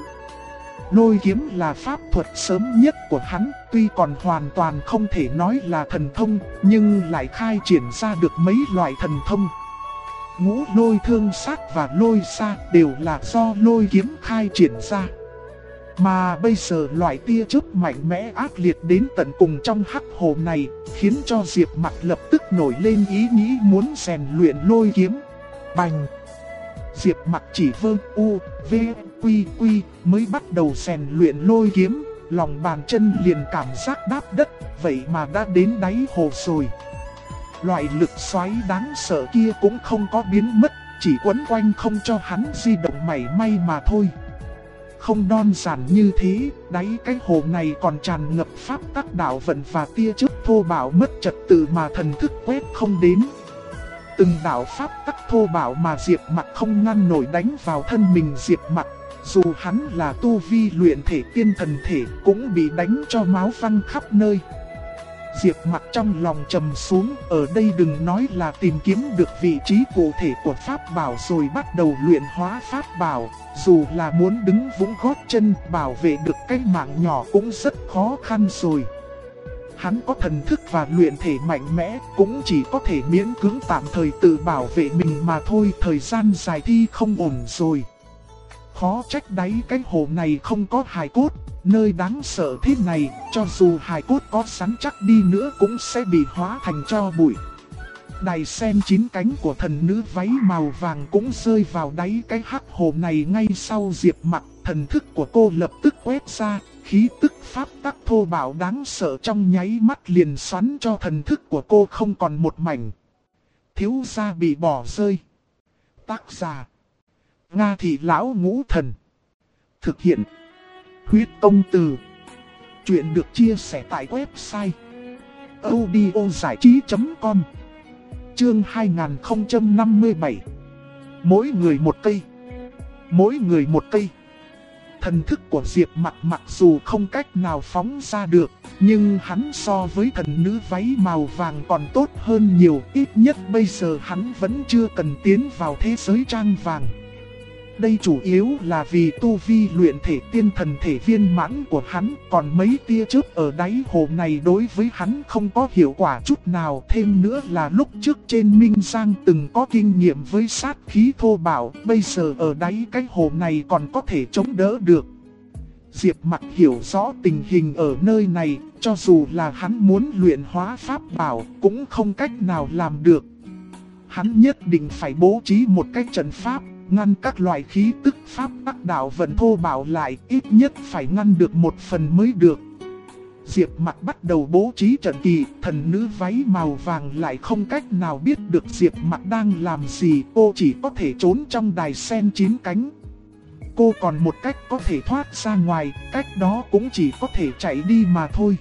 Lôi kiếm là pháp thuật sớm nhất của hắn, tuy còn hoàn toàn không thể nói là thần thông, nhưng lại khai triển ra được mấy loại thần thông. Ngũ lôi thương sát và lôi xa đều là do lôi kiếm khai triển ra. Mà bây giờ loại tia chớp mạnh mẽ ác liệt đến tận cùng trong hắc hồ này, khiến cho Diệp Mặc lập tức nổi lên ý nghĩ muốn rèn luyện lôi kiếm. Bành! Diệp Mặc chỉ vơ u, v, quy quy mới bắt đầu rèn luyện lôi kiếm, lòng bàn chân liền cảm giác đáp đất, vậy mà đã đến đáy hồ rồi. Loại lực xoáy đáng sợ kia cũng không có biến mất, chỉ quấn quanh không cho hắn di động mảy may mà thôi. Không đơn giản như thế, đáy cái hồ này còn tràn ngập pháp tắc đạo vận và tia chớp thô bạo mất trật tự mà thần thức quét không đến. Từng đạo pháp tắc thô bạo mà Diệp Mặc không ngăn nổi đánh vào thân mình Diệp Mặc, dù hắn là tu vi luyện thể tiên thần thể cũng bị đánh cho máu văng khắp nơi. Diệp Mặc trong lòng trầm xuống, ở đây đừng nói là tìm kiếm được vị trí cụ thể của pháp bảo rồi bắt đầu luyện hóa pháp bảo, dù là muốn đứng vững gót chân bảo vệ được cái mạng nhỏ cũng rất khó khăn rồi. Hắn có thần thức và luyện thể mạnh mẽ, cũng chỉ có thể miễn cưỡng tạm thời tự bảo vệ mình mà thôi, thời gian dài thi không ổn rồi. Khó trách đáy cái hồ này không có hài cốt. Nơi đáng sợ thế này, cho dù hài cốt có rắn chắc đi nữa cũng sẽ bị hóa thành tro bụi. Đài sen 9 cánh của thần nữ váy màu vàng cũng rơi vào đáy cái hắc hồ này ngay sau Diệp Mặc. Thần thức của cô lập tức quét ra, khí tức pháp tắc thô bạo đáng sợ trong nháy mắt liền xoắn cho thần thức của cô không còn một mảnh. Thiếu gia bị bỏ rơi. Tác giả: Nga Thị Lão Ngũ Thần. Thực hiện: Huyết Công Từ. Chuyện được chia sẻ tại website audiozảichí.com. Chương 2057. Mỗi người một cây. Mỗi người một cây. Thần thức của Diệp Mặc mặc dù không cách nào phóng ra được, nhưng hắn so với thần nữ váy màu vàng còn tốt hơn nhiều. Ít nhất bây giờ hắn vẫn chưa cần tiến vào thế giới trang vàng. Đây chủ yếu là vì tu vi luyện thể tiên thần thể viên mãn của hắn, còn mấy tia chớp ở đáy hồ này đối với hắn không có hiệu quả chút nào. Thêm nữa là lúc trước trên Minh Giang từng có kinh nghiệm với sát khí thô bạo, bây giờ ở đáy cái hồ này còn có thể chống đỡ được. Diệp Mặc hiểu rõ tình hình ở nơi này, cho dù là hắn muốn luyện hóa pháp bảo cũng không cách nào làm được. Hắn nhất định phải bố trí một cái trận pháp, ngăn các loại khí tức pháp tắc đạo vận thô bạo lại, ít nhất phải ngăn được một phần mới được. Diệp Mặc bắt đầu bố trí trận kỳ, thần nữ váy màu vàng lại không cách nào biết được Diệp Mặc đang làm gì, cô chỉ có thể trốn trong đài sen 9 cánh. Cô còn một cách có thể thoát ra ngoài, cách đó cũng chỉ có thể chạy đi mà thôi.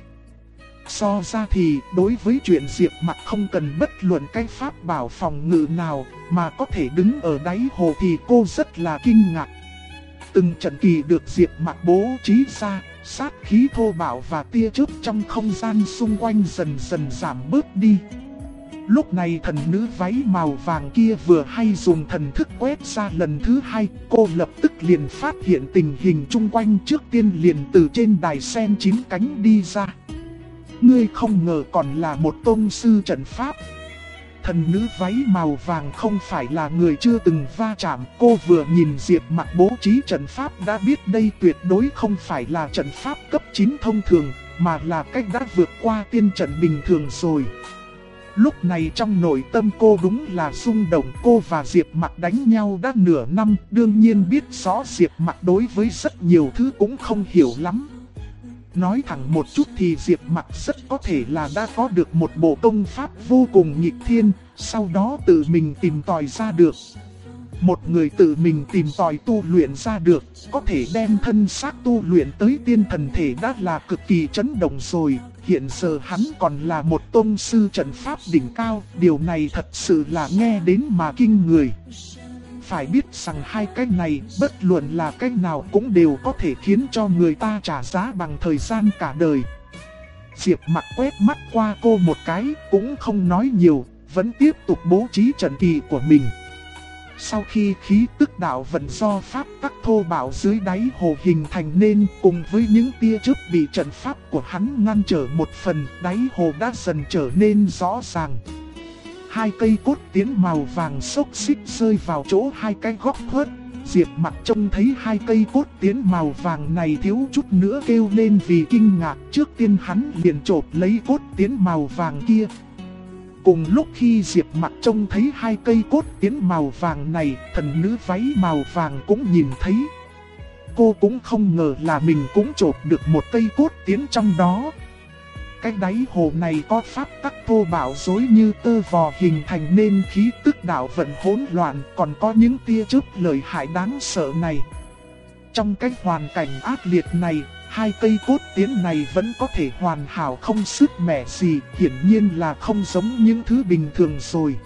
So ra thì đối với chuyện Diệp Mặc không cần bất luận cái pháp bảo phòng ngự nào mà có thể đứng ở đáy hồ thì cô rất là kinh ngạc. Từng trận kỳ được Diệp Mặc bố trí ra, sát khí thô bạo và tia chớp trong không gian xung quanh dần dần giảm bớt đi. Lúc này thần nữ váy màu vàng kia vừa hay dùng thần thức quét ra lần thứ hai, cô lập tức liền phát hiện tình hình chung quanh, trước tiên liền từ trên đài sen 9 cánh đi ra. Ngươi không ngờ còn là một tông sư trận pháp. Thần nữ váy màu vàng không phải là người chưa từng va chạm, cô vừa nhìn Diệp Mặc bố trí trận pháp đã biết đây tuyệt đối không phải là trận pháp cấp 9 thông thường, mà là cách đã vượt qua tiên trận bình thường rồi. Lúc này trong nội tâm cô đúng là rung động, cô và Diệp Mặc đánh nhau đã nửa năm, đương nhiên biết rõ Diệp Mặc đối với rất nhiều thứ cũng không hiểu lắm. Nói thẳng một chút thì Diệp Mặc rất có thể là đã có được một bộ công pháp vô cùng nghịch thiên, sau đó tự mình tìm tòi ra được. Một người tự mình tìm tòi tu luyện ra được, có thể đem thân xác tu luyện tới tiên thần thể đã là cực kỳ chấn động rồi. Hiện giờ hắn còn là một tông sư trận pháp đỉnh cao, điều này thật sự là nghe đến mà kinh người. Phải biết rằng hai cái này, bất luận là cái nào cũng đều có thể khiến cho người ta trả giá bằng thời gian cả đời. Diệp Mặc quét mắt qua cô một cái, cũng không nói nhiều, vẫn tiếp tục bố trí trận kỳ của mình. Sau khi khí tức đạo vận do pháp tắc thô bạo dưới đáy hồ hình thành nên, cùng với những tia chớp bị trận pháp của hắn ngăn trở một phần, đáy hồ đã dần trở nên rõ ràng. Hai cây cốt tiến màu vàng xốc xích rơi vào chỗ hai cái góc khuất. Diệp Mặc trông thấy hai cây cốt tiến màu vàng này thiếu chút nữa kêu lên vì kinh ngạc. Trước tiên hắn liền chộp lấy cốt tiến màu vàng kia. Cùng lúc khi Diệp Mặc trông thấy hai cây cốt tiến màu vàng này, thần nữ váy màu vàng cũng nhìn thấy. Cô cũng không ngờ là mình cũng chộp được một cây cốt tiến trong đó. Cái đáy hồ này có pháp tắc thô bạo rối như tơ vò hình thành nên khí tức đạo vận hỗn loạn, còn có những tia chớp lợi hại đáng sợ này. Trong cái hoàn cảnh ác liệt này, hai cây cốt tiến này vẫn có thể hoàn hảo không sứt mẻ gì, hiển nhiên là không giống những thứ bình thường rồi.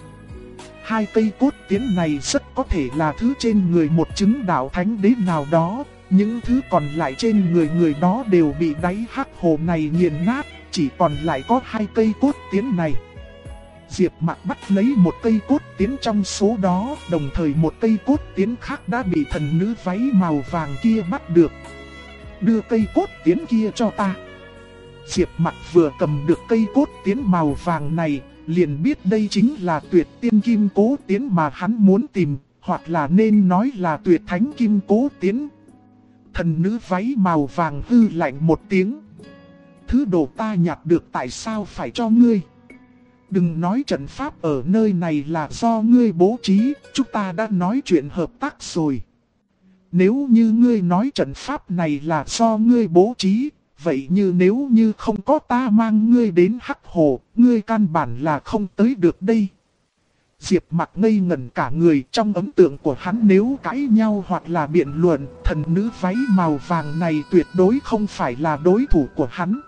Hai cây cốt tiến này rất có thể là thứ trên người một chứng đạo thánh đế nào đó, những thứ còn lại trên người đó đều bị đáy hắc hồ này nghiền nát. Chỉ còn lại có hai cây cốt tiến này. Diệp Mặc bắt lấy một cây cốt tiến trong số đó, đồng thời một cây cốt tiến khác đã bị thần nữ váy màu vàng kia bắt được. Đưa cây cốt tiến kia cho ta. Diệp Mặc vừa cầm được cây cốt tiến màu vàng này, liền biết đây chính là tuyệt tiên kim cố tiến mà hắn muốn tìm, hoặc là nên nói là tuyệt thánh kim cố tiến. Thần nữ váy màu vàng hư lạnh một tiếng. Thứ đồ ta nhặt được tại sao phải cho ngươi? Đừng nói trận pháp ở nơi này là do ngươi bố trí, chúng ta đã nói chuyện hợp tác rồi. Nếu như ngươi nói trận pháp này là do ngươi bố trí, vậy nếu như không có ta mang ngươi đến hắc hồ, ngươi căn bản là không tới được đây. Diệp Mặc ngây ngẩn cả người, trong ấn tượng của hắn nếu cãi nhau hoặc là biện luận, thần nữ váy màu vàng này tuyệt đối không phải là đối thủ của hắn.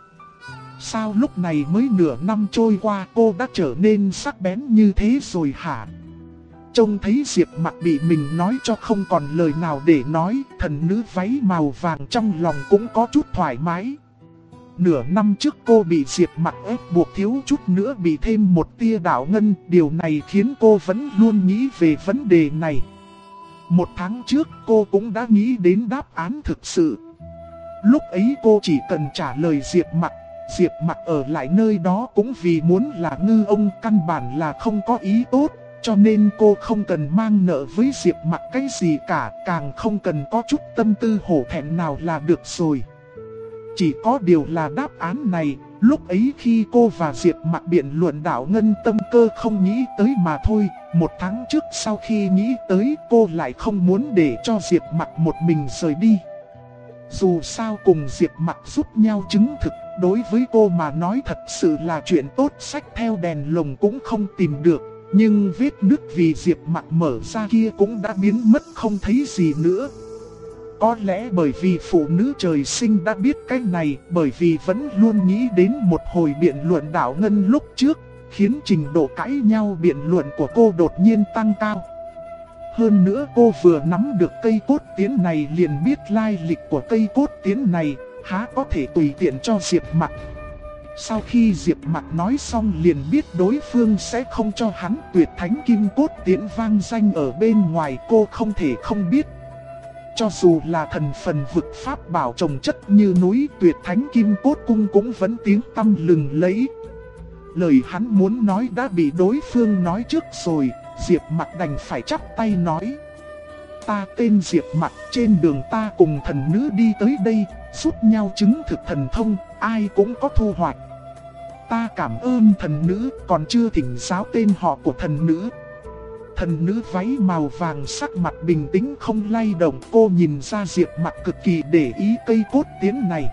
Sao lúc này mới nửa năm trôi qua cô đã trở nên sắc bén như thế rồi hả? Trông thấy Diệp Mặc bị mình nói cho không còn lời nào để nói, thần nữ váy màu vàng trong lòng cũng có chút thoải mái. Nửa năm trước cô bị Diệp Mặc ép buộc thiếu chút nữa bị thêm một tia đạo ngân, điều này khiến cô vẫn luôn nghĩ về vấn đề này. Một tháng trước cô cũng đã nghĩ đến đáp án thực sự. Lúc ấy cô chỉ cần trả lời Diệp Mặc. Diệp Mặc ở lại nơi đó cũng vì muốn là ngư ông, căn bản là không có ý tốt, cho nên cô không cần mang nợ với Diệp Mặc cái gì cả, càng không cần có chút tâm tư hổ thẹn nào là được rồi. Chỉ có điều là đáp án này, lúc ấy khi cô và Diệp Mặc biện luận đạo ngân tâm cơ không nghĩ tới mà thôi. Một tháng trước sau khi nghĩ tới, cô lại không muốn để cho Diệp Mặc một mình rời đi. Dù sao cùng Diệp Mặc giúp nhau chứng thực, Đối với cô mà nói thật sự là chuyện tốt, xách theo đèn lồng cũng không tìm được. Nhưng vết nứt vì Diệp Mặc mở ra kia cũng đã biến mất không thấy gì nữa. Có lẽ bởi vì phụ nữ trời sinh đã biết cái này, bởi vì vẫn luôn nghĩ đến một hồi biện luận đạo ngân lúc trước, khiến trình độ cãi nhau biện luận của cô đột nhiên tăng cao. Hơn nữa cô vừa nắm được cây cốt tiến này liền biết lai lịch của cây cốt tiến này, há có thể tùy tiện cho Diệp Mặc. Sau khi Diệp Mặc nói xong liền biết đối phương sẽ không cho hắn tuyệt thánh kim cốt tiến vang danh ở bên ngoài, cô không thể không biết. Cho dù là thần phần vực pháp bảo trồng chất như núi, tuyệt thánh kim cốt cung cũng vẫn tiếng tăm lừng lẫy. Lời hắn muốn nói đã bị đối phương nói trước rồi, Diệp Mặc đành phải chắp tay nói. Ta tên Diệp Mặc, trên đường ta cùng thần nữ đi tới đây, giúp nhau chứng thực thần thông, ai cũng có thu hoạch. Ta cảm ơn thần nữ, còn chưa thỉnh giáo tên họ của thần nữ. Thần nữ váy màu vàng sắc mặt bình tĩnh không lay động, cô nhìn ra Diệp Mặc cực kỳ để ý cây cốt tiến này.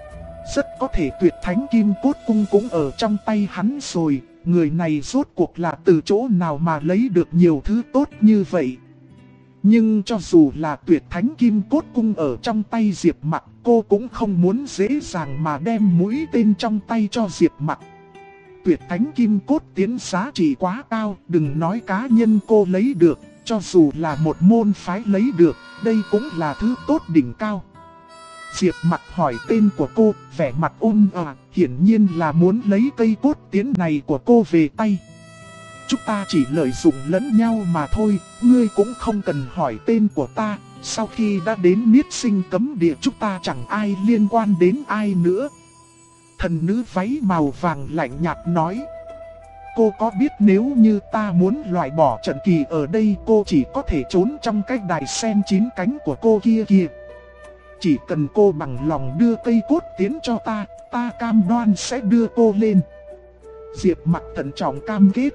Rất có thể tuyệt thánh kim cốt cung cũng ở trong tay hắn rồi, người này rốt cuộc là từ chỗ nào mà lấy được nhiều thứ tốt như vậy. Nhưng cho dù là tuyệt thánh kim cốt cung ở trong tay Diệp Mặc, cô cũng không muốn dễ dàng mà đem mũi tên trong tay cho Diệp Mặc. Tuyệt thánh kim cốt tiến giá trị quá cao, đừng nói cá nhân cô lấy được, cho dù là một môn phái lấy được, đây cũng là thứ tốt đỉnh cao. Diệp Mặc hỏi tên của cô, vẻ mặt hiển nhiên là muốn lấy cây cốt tiến này của cô về tay. Chúng ta chỉ lợi dụng lẫn nhau mà thôi, ngươi cũng không cần hỏi tên của ta, sau khi đã đến niết sinh cấm địa chúng ta chẳng ai liên quan đến ai nữa. Thần nữ váy màu vàng lạnh nhạt nói. Cô có biết nếu như ta muốn loại bỏ trận kỳ ở đây, cô chỉ có thể trốn trong cái đài sen 9 cánh của cô kia kìa. Chỉ cần cô bằng lòng đưa cây cốt tiến cho ta, ta cam đoan sẽ đưa cô lên. Diệp Mặc thận trọng cam kết.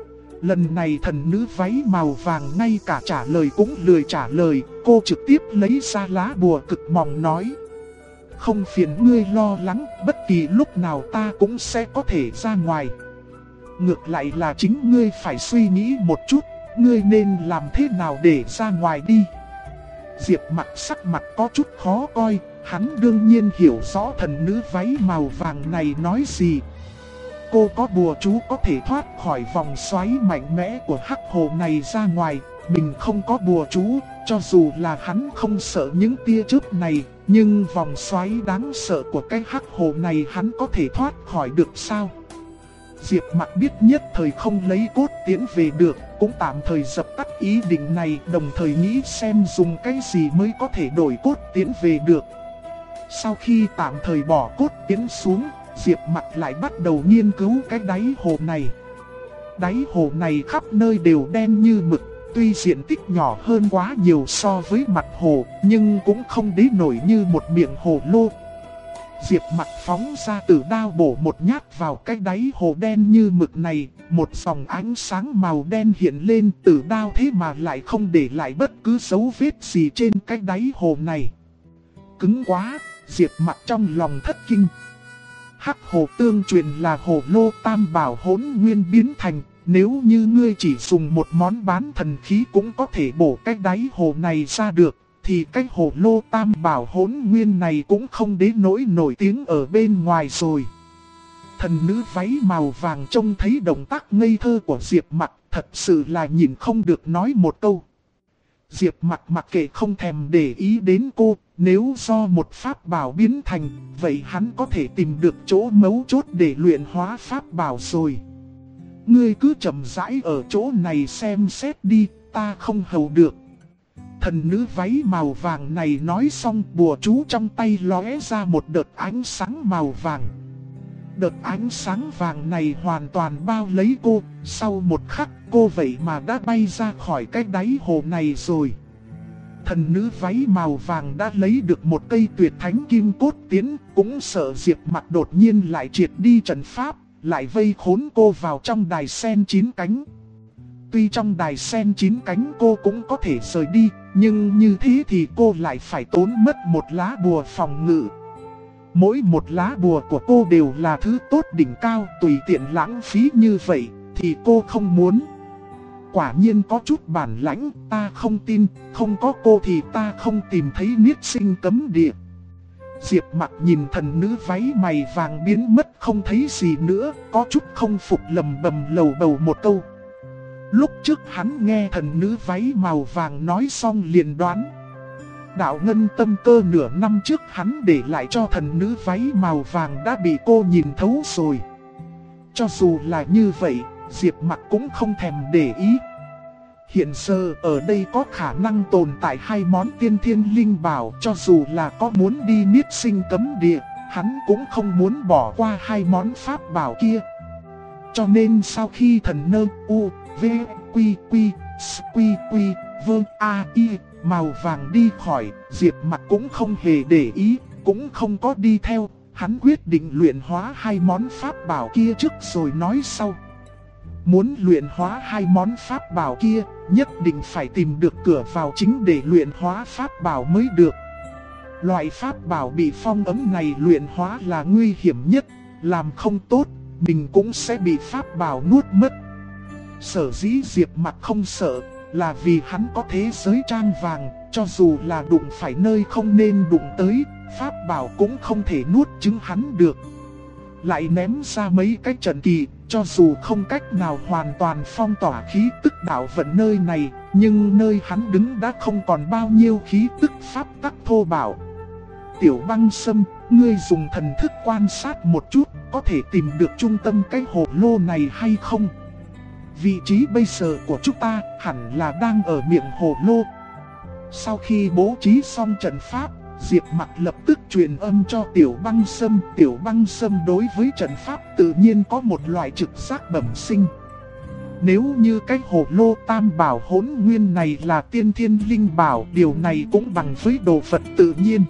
Lần này thần nữ váy màu vàng ngay cả trả lời cũng lười trả lời, cô trực tiếp lấy ra lá bùa cực mỏng nói. Không phiền ngươi lo lắng, bất kỳ lúc nào ta cũng sẽ có thể ra ngoài. Ngược lại là chính ngươi phải suy nghĩ một chút, ngươi nên làm thế nào để ra ngoài đi. Diệp Mặc sắc mặt có chút khó coi, hắn đương nhiên hiểu rõ thần nữ váy màu vàng này nói gì. Cô có bùa chú có thể thoát khỏi vòng xoáy mạnh mẽ của hắc hồ này ra ngoài, mình không có bùa chú, cho dù là hắn không sợ những tia chớp này, nhưng vòng xoáy đáng sợ của cái hắc hồ này hắn có thể thoát khỏi được sao? Diệp Mặc biết nhất thời không lấy cốt tiến về được, cũng tạm thời dập tắt ý định này, đồng thời nghĩ xem dùng cái gì mới có thể đổi cốt tiến về được. Sau khi tạm thời bỏ cốt tiến xuống, Diệp Mặc lại bắt đầu nghiên cứu cái đáy hồ này. Đáy hồ này khắp nơi đều đen như mực, tuy diện tích nhỏ hơn quá nhiều so với mặt hồ, nhưng cũng không đến nổi như một miệng hồ lô. Diệp Mặc phóng ra tử đao bổ một nhát vào cái đáy hồ đen như mực này, một dòng ánh sáng màu đen hiện lên, tử đao thế mà lại không để lại bất cứ dấu vết gì trên cái đáy hồ này. Cứng quá, Diệp Mặc trong lòng thất kinh. Hắc hồ tương truyền là hồ lô tam bảo hỗn nguyên biến thành, nếu như ngươi chỉ dùng một món bán thần khí cũng có thể bổ cái đáy hồ này ra được, thì cái hồ lô tam bảo hỗn nguyên này cũng không đến nỗi nổi tiếng ở bên ngoài rồi. Thần nữ váy màu vàng trông thấy động tác ngây thơ của Diệp Mặc, thật sự là nhìn không được nói một câu. Diệp Mặc mặc kệ không thèm để ý đến cô, nếu do một pháp bảo biến thành, vậy hắn có thể tìm được chỗ mấu chốt để luyện hóa pháp bảo rồi. Ngươi cứ chậm rãi ở chỗ này xem xét đi, ta không hầu được. Thần nữ váy màu vàng này nói xong, bùa chú trong tay lóe ra một đợt ánh sáng màu vàng. Đợt ánh sáng vàng này hoàn toàn bao lấy cô, sau một khắc cô vậy mà đã bay ra khỏi cái đáy hồ này rồi. Thần nữ váy màu vàng đã lấy được một cây tuyệt thánh kim cốt tiến, cũng sợ Diệp Mặc đột nhiên lại triệt đi trận pháp, lại vây khốn cô vào trong đài sen 9 cánh. Tuy trong đài sen 9 cánh cô cũng có thể rời đi, nhưng như thế thì cô lại phải tốn mất một lá bùa phòng ngự. Mỗi một lá bùa của cô đều là thứ tốt đỉnh cao, tùy tiện lãng phí như vậy thì cô không muốn. Quả nhiên có chút bản lãnh, ta không tin, không có cô thì ta không tìm thấy niết sinh cấm địa. Diệp Mặc nhìn thần nữ váy mày vàng biến mất không thấy gì nữa, có chút không phục lầm bầm lầu bầu một câu. Lúc trước hắn nghe thần nữ váy màu vàng nói xong liền đoán. Đạo ngân tâm cơ nửa năm trước hắn để lại cho thần nữ váy màu vàng đã bị cô nhìn thấu rồi. Cho dù là như vậy, Diệp Mặc cũng không thèm để ý. Hiện giờ ở đây có khả năng tồn tại hai món tiên thiên linh bảo, cho dù là có muốn đi niết sinh cấm địa, hắn cũng không muốn bỏ qua hai món pháp bảo kia. Cho nên sau khi thần nơ u, v, quy quy, s, quy quy, vơ, a, y màu vàng đi khỏi, Diệp Mặc cũng không hề để ý, cũng không có đi theo. Hắn quyết định luyện hóa hai món pháp bảo kia trước rồi nói sau. Muốn luyện hóa hai món pháp bảo kia, nhất định phải tìm được cửa vào chính để luyện hóa pháp bảo mới được. Loại pháp bảo bị phong ấn này luyện hóa là nguy hiểm nhất, làm không tốt, mình cũng sẽ bị pháp bảo nuốt mất. Sở dĩ Diệp Mặc không sợ, là vì hắn có thế giới trang vàng, cho dù là đụng phải nơi không nên đụng tới, pháp bảo cũng không thể nuốt chửng hắn được. Lại ném ra mấy cái trận kỳ, cho dù không cách nào hoàn toàn phong tỏa khí tức đạo vận nơi này, nhưng nơi hắn đứng đã không còn bao nhiêu khí tức pháp tắc thô bạo. Tiểu Băng Sâm, ngươi dùng thần thức quan sát một chút, có thể tìm được trung tâm cái hồ lô này hay không? Vị trí bây giờ của chúng ta hẳn là đang ở miệng hồ lô. Sau khi bố trí xong trận pháp, Diệp Mặc lập tức truyền âm cho Tiểu Băng Sâm. Tiểu Băng Sâm đối với trận pháp tự nhiên có một loại trực giác bẩm sinh. Nếu như cái hồ lô tam bảo hỗn nguyên này là tiên thiên linh bảo, điều này cũng bằng với đồ vật tự nhiên.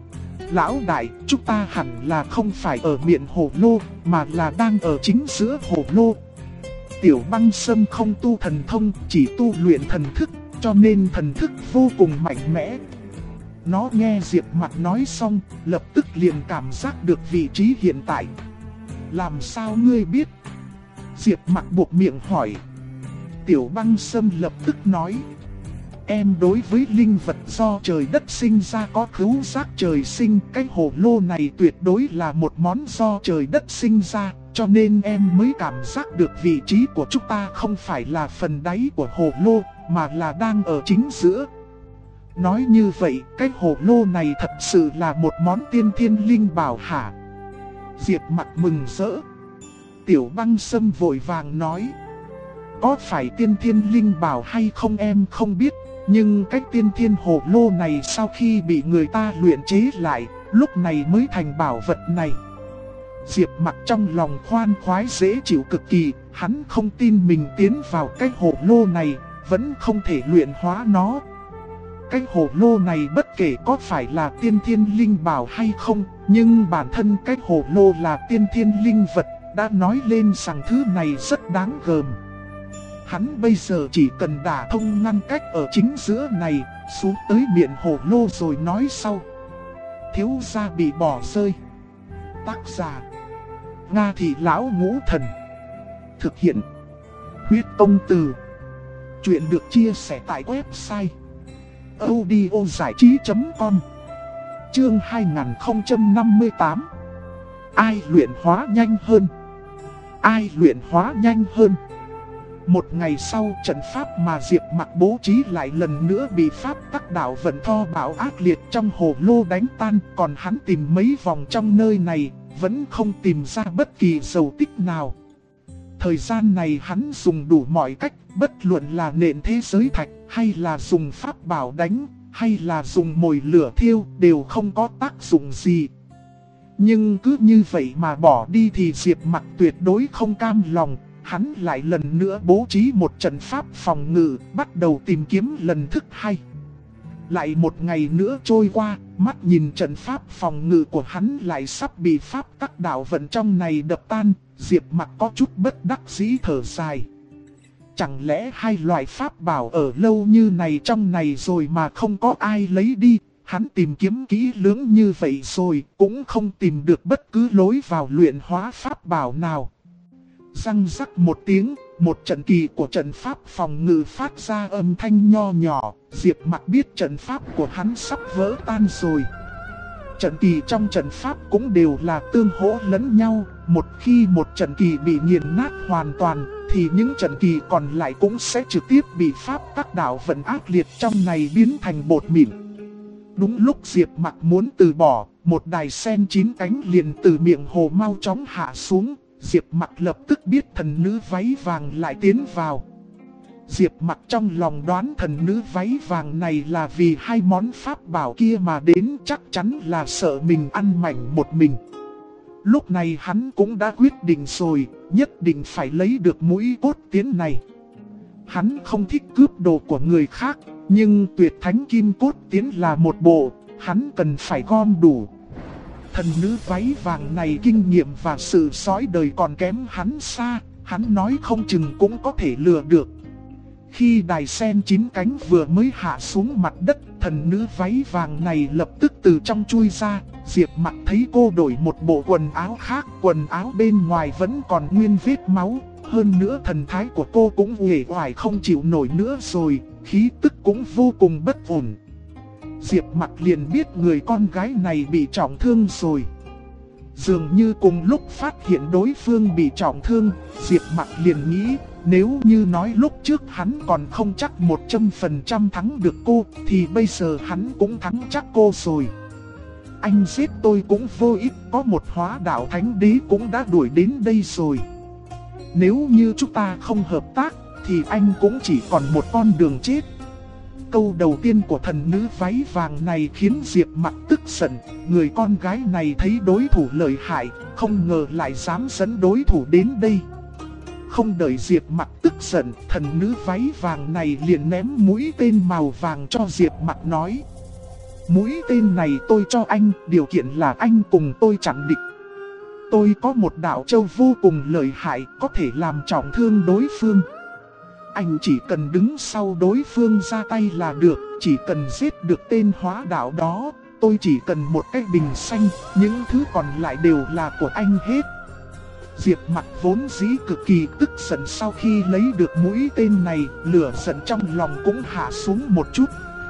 Lão đại, chúng ta hẳn là không phải ở miệng hồ lô, mà là đang ở chính giữa hồ lô. Tiểu Băng Sâm không tu thần thông, chỉ tu luyện thần thức, cho nên thần thức vô cùng mạnh mẽ. Nó nghe Diệp Mặc nói xong, lập tức liền cảm giác được vị trí hiện tại. Làm sao ngươi biết? Diệp Mặc buộc miệng hỏi. Tiểu Băng Sâm lập tức nói. Em đối với linh vật do trời đất sinh ra có khứu giác trời sinh. Cái hồ lô này tuyệt đối là một món do trời đất sinh ra, cho nên em mới cảm giác được vị trí của chúng ta không phải là phần đáy của hồ lô, mà là đang ở chính giữa. Nói như vậy, cái hồ lô này thật sự là một món tiên thiên linh bảo hả? Diệp Mặc mừng rỡ. Tiểu Băng Sâm vội vàng nói. Có phải tiên thiên linh bảo hay không em không biết, nhưng cái tiên thiên hồ lô này sau khi bị người ta luyện chế lại, lúc này mới thành bảo vật này. Diệp Mặc trong lòng khoan khoái dễ chịu cực kỳ, hắn không tin mình tiến vào cái hồ lô này, vẫn không thể luyện hóa nó. Cái hồ lô này bất kể có phải là tiên thiên linh bảo hay không, nhưng bản thân cái hồ lô là tiên thiên linh vật, đã nói lên rằng thứ này rất đáng gờm. Hắn bây giờ chỉ cần đả thông ngăn cách ở chính giữa này, xuống tới miệng hồ lô rồi nói sau. Thiếu gia bị bỏ rơi. Tác giả Nga Thị Lão Ngũ Thần. Thực hiện Huyết Công Từ. Chuyện được chia sẻ tại website audiozảichí.com. Chương 2058. Ai luyện hóa nhanh hơn? Ai luyện hóa nhanh hơn? Một ngày sau, trận pháp mà Diệp Mặc bố trí lại lần nữa bị pháp tắc đạo vận tho bão ác liệt trong hồ lô đánh tan. Còn hắn tìm mấy vòng trong nơi này, vẫn không tìm ra bất kỳ dấu tích nào. Thời gian này hắn dùng đủ mọi cách, bất luận là nện thế giới thạch, hay là dùng pháp bảo đánh, hay là dùng mồi lửa thiêu, đều không có tác dụng gì. Nhưng cứ như vậy mà bỏ đi thì Diệp Mặc tuyệt đối không cam lòng. Hắn lại lần nữa bố trí một trận pháp phòng ngự, bắt đầu tìm kiếm lần thứ hai. Lại một ngày nữa trôi qua, mắt nhìn trận pháp phòng ngự của hắn lại sắp bị pháp tắc đạo vận trong này đập tan. Diệp Mặc có chút bất đắc dĩ thở dài. Chẳng lẽ hai loại pháp bảo ở lâu như này trong này rồi mà không có ai lấy đi, Hắn tìm kiếm kỹ lưỡng như vậy rồi cũng không tìm được bất cứ lối vào luyện hóa pháp bảo nào. Răng rắc một tiếng, một trận kỳ của trận pháp phòng ngự phát ra âm thanh nho nhỏ. Diệp Mặc biết trận pháp của hắn sắp vỡ tan rồi. Trận kỳ trong trận pháp cũng đều là tương hỗ lẫn nhau. Một khi một trận kỳ bị nghiền nát hoàn toàn, thì những trận kỳ còn lại cũng sẽ trực tiếp bị pháp tắc đạo vận ác liệt trong này biến thành bột mịn. Đúng lúc Diệp Mặc muốn từ bỏ, một đài sen 9 cánh liền từ miệng hồ mau chóng hạ xuống. Diệp Mặc lập tức biết thần nữ váy vàng lại tiến vào. Diệp Mặc trong lòng đoán thần nữ váy vàng này là vì hai món pháp bảo kia mà đến, chắc chắn là sợ mình ăn mảnh một mình. Lúc này hắn cũng đã quyết định rồi, nhất định phải lấy được mũi cốt tiến này. Hắn không thích cướp đồ của người khác, nhưng tuyệt thánh kim cốt tiến là một bộ, hắn cần phải gom đủ. Thần nữ váy vàng này kinh nghiệm và sự sói đời còn kém hắn xa, hắn nói không chừng cũng có thể lừa được. Khi đài sen 9 cánh vừa mới hạ xuống mặt đất, thần nữ váy vàng này lập tức từ trong chui ra. Diệp Mặc thấy cô đổi một bộ quần áo khác, quần áo bên ngoài vẫn còn nguyên vết máu. Hơn nữa thần thái của cô cũng uể oải không chịu nổi nữa rồi, khí tức cũng vô cùng bất ổn. Diệp Mặc liền biết người con gái này bị trọng thương rồi. Dường như cùng lúc phát hiện đối phương bị trọng thương, Diệp Mặc liền nghĩ, nếu như nói lúc trước hắn còn không chắc 100% thắng được cô, thì bây giờ hắn cũng thắng chắc cô rồi. Anh giết tôi cũng vô ích, có một hóa đạo thánh đế cũng đã đuổi đến đây rồi. Nếu như chúng ta không hợp tác, thì anh cũng chỉ còn một con đường chết. Câu đầu tiên của thần nữ váy vàng này khiến Diệp Mặc tức giận. Người con gái này thấy đối thủ lợi hại, không ngờ lại dám dẫn đối thủ đến đây. Không đợi Diệp Mặc tức giận, thần nữ váy vàng này liền ném mũi tên màu vàng cho Diệp Mặc nói: mũi tên này tôi cho anh, điều kiện là anh cùng tôi chặn địch. Tôi có một đạo châu vô cùng lợi hại, có thể làm trọng thương đối phương. Anh chỉ cần đứng sau đối phương ra tay là được, chỉ cần giết được tên hóa đạo đó, tôi chỉ cần một cái bình xanh, những thứ còn lại đều là của anh hết. Diệp Mặc vốn dĩ cực kỳ tức giận, sau khi lấy được mũi tên này, lửa giận trong lòng cũng hạ xuống một chút.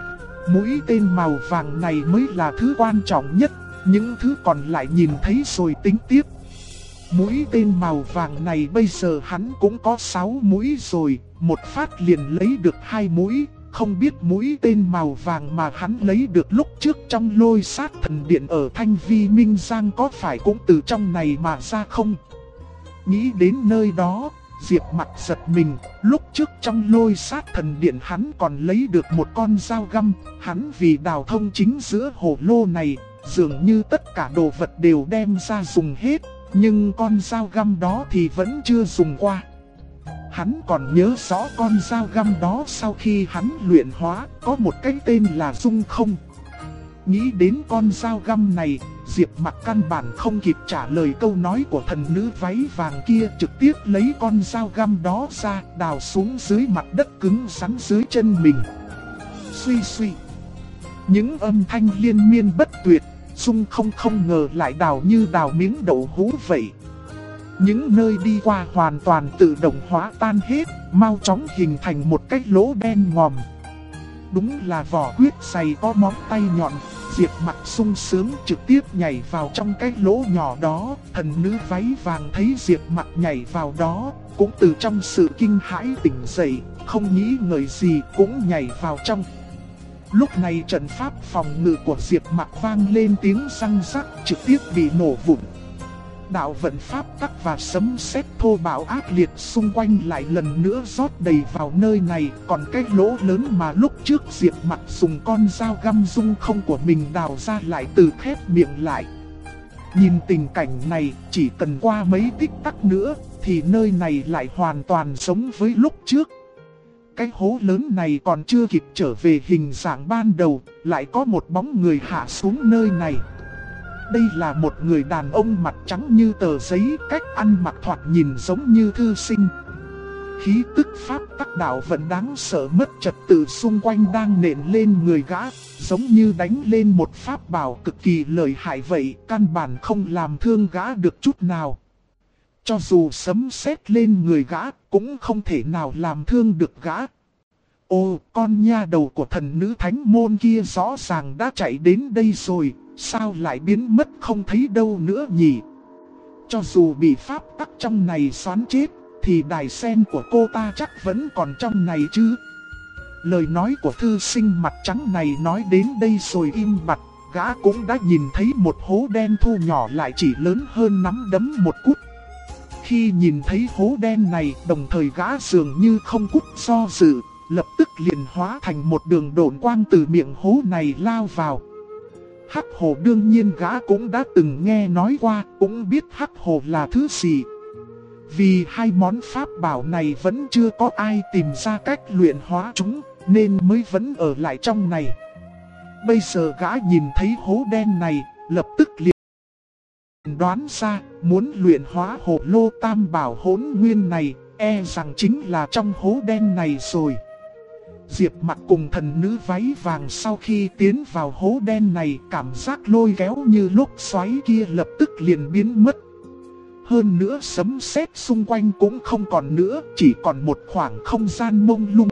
Mũi tên màu vàng này mới là thứ quan trọng nhất, những thứ còn lại nhìn thấy rồi tính tiếp. Mũi tên màu vàng này bây giờ hắn cũng có 6 mũi rồi, một phát liền lấy được 2 mũi. Không biết mũi tên màu vàng mà hắn lấy được lúc trước trong Lôi Sát Thần Điện ở Thanh Vi Minh Giang có phải cũng từ trong này mà ra không? Nghĩ đến nơi đó, Diệp Mặc giật mình. Lúc trước trong Lôi Sát Thần Điện hắn còn lấy được một con dao găm. Hắn vì đào thông chính giữa hồ lô này, dường như tất cả đồ vật đều đem ra dùng hết. Nhưng con dao găm đó thì vẫn chưa dùng qua. Hắn còn nhớ rõ con dao găm đó sau khi hắn luyện hóa có một cái tên là Dung Không. Nghĩ đến con dao găm này, Diệp Mặc căn bản không kịp trả lời câu nói của thần nữ váy vàng kia, trực tiếp lấy con dao găm đó ra, đào xuống dưới mặt đất cứng rắn dưới chân mình. Suy suy, những âm thanh liên miên bất tuyệt. Dung không ngờ lại đào như đào miếng đậu hũ vậy. Những nơi đi qua hoàn toàn tự động hóa tan hết, mau chóng hình thành một cái lỗ đen ngòm. Đúng là vỏ quyết dày có móng tay nhọn. Diệp Mặc sung sướng trực tiếp nhảy vào trong cái lỗ nhỏ đó. Thần nữ váy vàng thấy Diệp Mặc nhảy vào đó, cũng từ trong sự kinh hãi tỉnh dậy, không nghĩ ngợi gì cũng nhảy vào trong. Lúc này trận pháp phòng ngự của Diệp Mặc vang lên tiếng răng rắc, trực tiếp bị nổ vụn. Đạo vận pháp tắc và sấm sét thô bạo ác liệt xung quanh lại lần nữa rót đầy vào nơi này. Còn cái lỗ lớn mà lúc trước Diệp Mặc dùng con dao găm Dung Không của mình đào ra lại từ khép miệng lại. Nhìn tình cảnh này, chỉ cần qua mấy tích tắc nữa thì nơi này lại hoàn toàn giống với lúc trước. Cái hố lớn này còn chưa kịp trở về hình dạng ban đầu, lại có một bóng người hạ xuống nơi này. Đây là một người đàn ông mặt trắng như tờ giấy, cách ăn mặc thoạt nhìn giống như thư sinh. Khí tức pháp tắc đạo vẫn đáng sợ, mất trật tự xung quanh đang nện lên người gã, giống như đánh lên một pháp bảo cực kỳ lợi hại vậy, căn bản không làm thương gã được chút nào. Cho dù sấm sét lên người gã, cũng không thể nào làm thương được gã. Ô, con nha đầu của thần nữ thánh môn kia rõ ràng đã chạy đến đây rồi, sao lại biến mất không thấy đâu nữa nhỉ? Cho dù bị pháp tắc trong này xoắn chết, thì đài sen của cô ta chắc vẫn còn trong này chứ. Lời nói của thư sinh mặt trắng này nói đến đây rồi im bặt, gã cũng đã nhìn thấy một hố đen thu nhỏ lại chỉ lớn hơn nắm đấm một cút. Khi nhìn thấy hố đen này, đồng thời gã dường như không cút do dự, lập tức liền hóa thành một đường độn quang từ miệng hố này lao vào. Hắc hồ đương nhiên gã cũng đã từng nghe nói qua, cũng biết hắc hồ là thứ gì. Vì hai món pháp bảo này vẫn chưa có ai tìm ra cách luyện hóa chúng, nên mới vẫn ở lại trong này. Bây giờ gã nhìn thấy hố đen này, lập tức liền đoán ra, muốn luyện hóa hồ lô tam bảo hỗn nguyên này, e rằng chính là trong hố đen này rồi. Diệp Mặc cùng thần nữ váy vàng sau khi tiến vào hố đen này, cảm giác lôi kéo như lúc xoáy kia lập tức liền biến mất. Hơn nữa sấm sét xung quanh cũng không còn nữa, chỉ còn một khoảng không gian mông lung.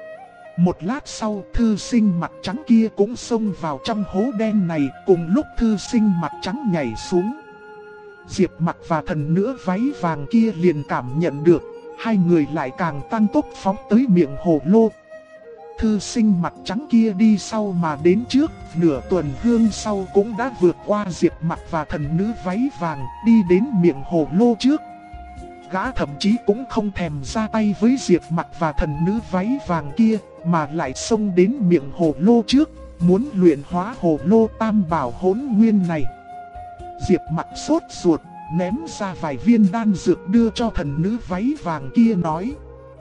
Một lát sau, thư sinh mặt trắng kia cũng xông vào trong hố đen này, cùng lúc thư sinh mặt trắng nhảy xuống. Diệp Mặc và thần nữ váy vàng kia liền cảm nhận được, hai người lại càng tăng tốc phóng tới miệng hồ lô. Thư sinh mặt trắng kia đi sau mà đến trước, nửa tuần hương sau cũng đã vượt qua Diệp Mặc và thần nữ váy vàng, đi đến miệng hồ lô trước. Gã thậm chí cũng không thèm ra tay với Diệp Mặc và thần nữ váy vàng kia, mà lại xông đến miệng hồ lô trước, muốn luyện hóa hồ lô tam bảo hỗn nguyên này. Diệp Mặc sốt ruột, ném ra vài viên đan dược đưa cho thần nữ váy vàng kia nói: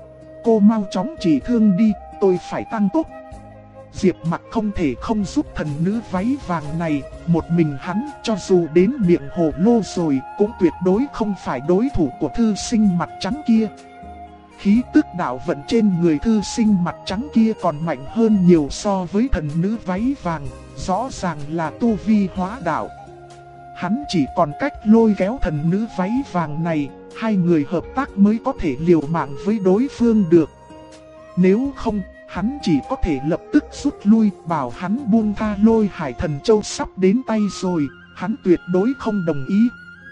cô mau chóng trị thương đi, tôi phải tăng tốc. Diệp Mặc không thể không giúp thần nữ váy vàng này, một mình hắn cho dù đến miệng hồ lô rồi cũng tuyệt đối không phải đối thủ của thư sinh mặt trắng kia. Khí tức đạo vận trên người thư sinh mặt trắng kia còn mạnh hơn nhiều so với thần nữ váy vàng, rõ ràng là tu vi hóa đạo. Hắn chỉ còn cách lôi kéo thần nữ váy vàng này, hai người hợp tác mới có thể liều mạng với đối phương được. Nếu không, hắn chỉ có thể lập tức rút lui, bảo hắn buông tha Lôi Hải Thần Châu sắp đến tay rồi, hắn tuyệt đối không đồng ý.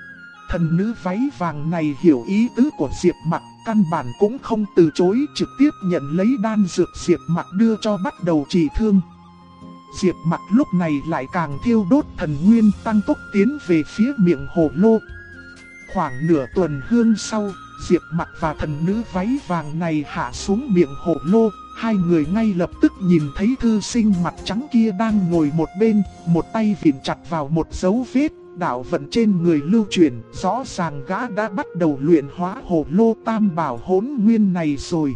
Thần nữ váy vàng này hiểu ý tứ của Diệp Mặc, căn bản cũng không từ chối, trực tiếp nhận lấy đan dược Diệp Mặc đưa cho bắt đầu trị thương. Diệp Mặc lúc này lại càng thiêu đốt thần nguyên, tăng tốc tiến về phía miệng hồ lô. Khoảng nửa tuần hương sau, Diệp Mặc và thần nữ váy vàng này hạ xuống miệng hồ lô. Hai người ngay lập tức nhìn thấy thư sinh mặt trắng kia đang ngồi một bên, một tay vịn chặt vào một dấu vết, đạo vận trên người lưu chuyển, rõ ràng gã đã bắt đầu luyện hóa hồ lô tam bảo hỗn nguyên này rồi.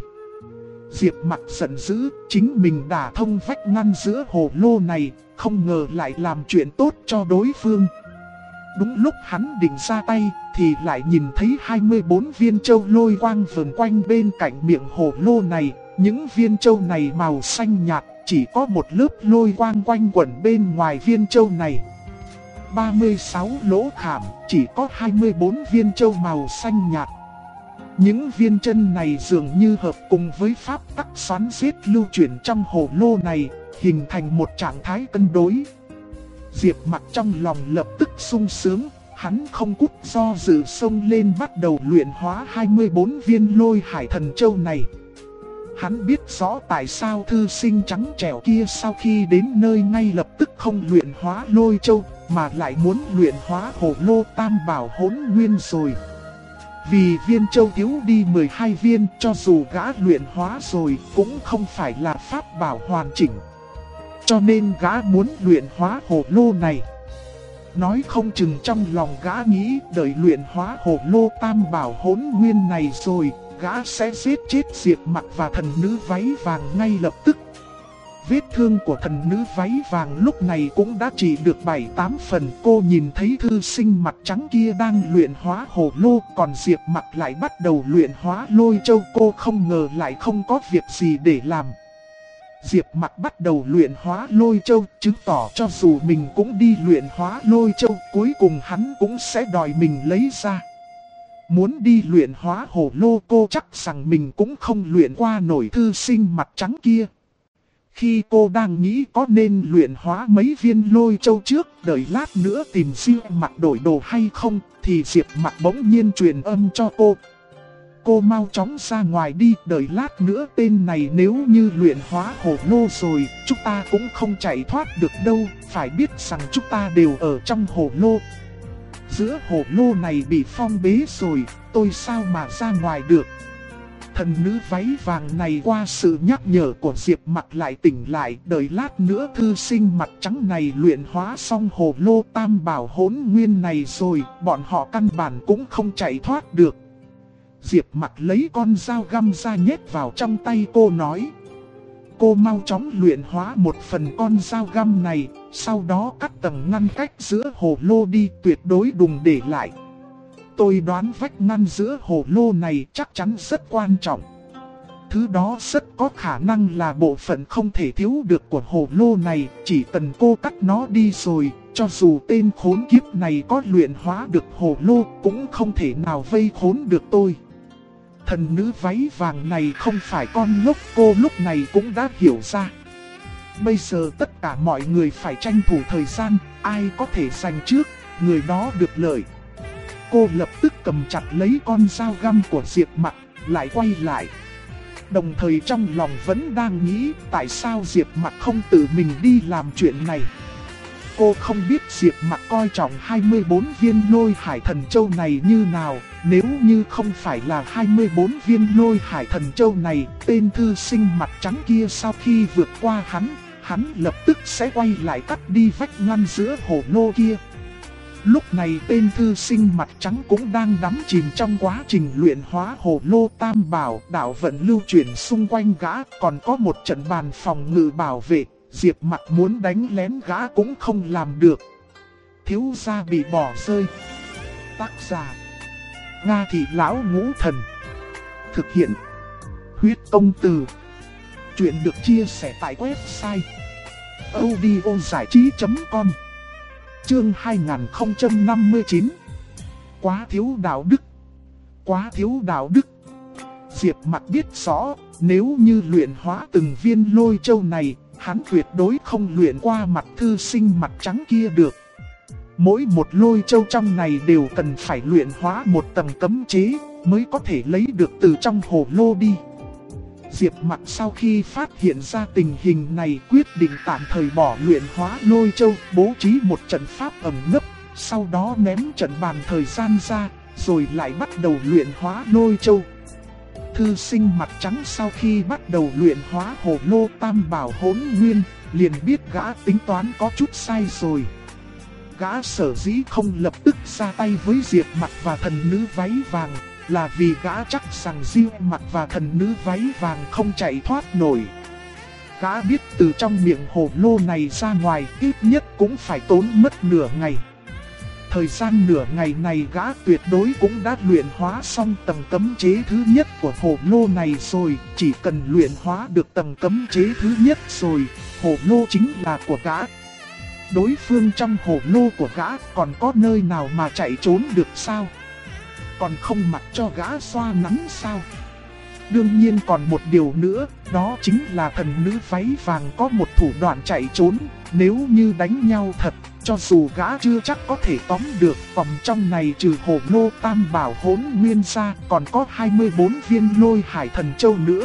Diệp Mặc giận dữ, chính mình đả thông vách ngăn giữa hồ lô này, không ngờ lại làm chuyện tốt cho đối phương. Đúng lúc hắn định ra tay, thì lại nhìn thấy 24 viên châu lôi quang vần quanh bên cạnh miệng hồ lô này. Những viên châu này màu xanh nhạt, chỉ có một lớp lôi quang quanh quẩn bên ngoài viên châu này. 36 lỗ khảm, chỉ có 24 viên châu màu xanh nhạt. Những viên chân này dường như hợp cùng với pháp tắc xoắn xiết lưu chuyển trong hồ lô này, hình thành một trạng thái cân đối. Diệp Mặc trong lòng lập tức sung sướng, hắn không cút do dự xông lên bắt đầu luyện hóa 24 viên Lôi Hải Thần Châu này. Hắn biết rõ tại sao thư sinh trắng trẻo kia sau khi đến nơi ngay lập tức không luyện hóa Lôi Châu, mà lại muốn luyện hóa hồ lô tam bảo hỗn nguyên rồi. Vì viên châu thiếu đi 12 viên, cho dù gã luyện hóa rồi cũng không phải là pháp bảo hoàn chỉnh. Cho nên gã muốn luyện hóa hồ lô này. Nói không chừng trong lòng gã nghĩ đợi luyện hóa hồ lô tam bảo hỗn nguyên này rồi, gã sẽ giết chết Diệp Mặc và thần nữ váy vàng ngay lập tức. Vết thương của thần nữ váy vàng lúc này cũng đã trị được 7-8 phần. Cô nhìn thấy thư sinh mặt trắng kia đang luyện hóa hồ lô, còn Diệp Mặc lại bắt đầu luyện hóa lôi châu. Cô không ngờ lại không có việc gì để làm. Diệp Mặc bắt đầu luyện hóa lôi châu, chứng tỏ cho dù mình cũng đi luyện hóa lôi châu, cuối cùng hắn cũng sẽ đòi mình lấy ra. Muốn đi luyện hóa hồ lô, cô chắc rằng mình cũng không luyện qua nổi thư sinh mặt trắng kia. Khi cô đang nghĩ có nên luyện hóa mấy viên lôi châu trước, đợi lát nữa tìm Diệp Mặc đổi đồ hay không, thì Diệp Mặc bỗng nhiên truyền âm cho cô. Cô mau chóng ra ngoài đi, đợi lát nữa tên này nếu như luyện hóa hồ lô rồi, chúng ta cũng không chạy thoát được đâu, phải biết rằng chúng ta đều ở trong hồ lô. Giữa hồ lô này bị phong bế rồi, tôi sao mà ra ngoài được. Thần nữ váy vàng này qua sự nhắc nhở của Diệp Mặc lại tỉnh lại, đợi lát nữa thư sinh mặt trắng này luyện hóa xong hồ lô tam bảo hỗn nguyên này rồi, bọn họ căn bản cũng không chạy thoát được. Diệp Mặc lấy con dao găm ra nhét vào trong tay cô nói. Cô mau chóng luyện hóa một phần con dao găm này, sau đó cắt tầng ngăn cách giữa hồ lô đi, tuyệt đối đừng để lại. Tôi đoán vách ngăn giữa hồ lô này chắc chắn rất quan trọng. Thứ đó rất có khả năng là bộ phận không thể thiếu được của hồ lô này, chỉ cần cô cắt nó đi rồi, cho dù tên khốn kiếp này có luyện hóa được hồ lô cũng không thể nào vây khốn được tôi. Thần nữ váy vàng này không phải con ngốc, cô lúc này cũng đã hiểu ra. Bây giờ tất cả mọi người phải tranh thủ thời gian, ai có thể giành trước, người đó được lợi. Cô lập tức cầm chặt lấy con dao găm của Diệp Mặc, lại quay lại. Đồng thời trong lòng vẫn đang nghĩ tại sao Diệp Mặc không tự mình đi làm chuyện này. Cô không biết Diệp Mặc coi trọng 24 viên lôi hải thần châu này như nào. Nếu như không phải là 24 viên lôi hải thần châu này, tên thư sinh mặt trắng kia sau khi vượt qua hắn lập tức sẽ quay lại cắt đi vách ngăn giữa hồ lô kia. Lúc này tên thư sinh mặt trắng cũng đang đắm chìm trong quá trình luyện hóa hồ lô tam bảo, đạo vận lưu chuyển xung quanh gã, còn có một trận bàn phòng ngự bảo vệ. Diệp Mặc muốn đánh lén gã cũng không làm được. Thiếu gia bị bỏ rơi. Tác giả Nga Thị Lão Ngũ Thần. Thực hiện Huyết Công Từ. Chuyện được chia sẻ tại website audiozảichí.com. Chương 2059. Quá thiếu đạo đức. Quá thiếu đạo đức. Diệp Mặc biết rõ, nếu như luyện hóa từng viên lôi châu này, hắn tuyệt đối không luyện qua mặt thư sinh mặt trắng kia được. Mỗi một lôi châu trong này đều cần phải luyện hóa một tầng cấm chế mới có thể lấy được từ trong hồ lô đi. Diệp Mặc sau khi phát hiện ra tình hình này quyết định tạm thời bỏ luyện hóa lôi châu, bố trí một trận pháp ẩn nấp, sau đó ném trận bàn thời gian ra, rồi lại bắt đầu luyện hóa lôi châu. Thư sinh mặt trắng sau khi bắt đầu luyện hóa hồ lô tam bảo hỗn nguyên, liền biết gã tính toán có chút sai rồi. Gã sở dĩ không lập tức ra tay với Diệp Mặc và thần nữ váy vàng, là vì gã chắc rằng Diệp Mặc và thần nữ váy vàng không chạy thoát nổi. Gã biết từ trong miệng hồ lô này ra ngoài ít nhất cũng phải tốn mất nửa ngày. Thời gian nửa ngày này gã tuyệt đối cũng đã luyện hóa xong tầng cấm chế thứ nhất của hồ lô này rồi. Chỉ cần luyện hóa được tầng cấm chế thứ nhất rồi, hồ lô chính là của gã. Đối phương trong hồ lô của gã còn có nơi nào mà chạy trốn được sao? Còn không mặc cho gã xoa nắn sao? Đương nhiên còn một điều nữa, đó chính là thần nữ váy vàng có một thủ đoạn chạy trốn. Nếu như đánh nhau thật, cho dù gã chưa chắc có thể tóm được, vòng trong này trừ hồ lô tam bảo hỗn nguyên ra, còn có 24 viên lôi hải thần châu nữa.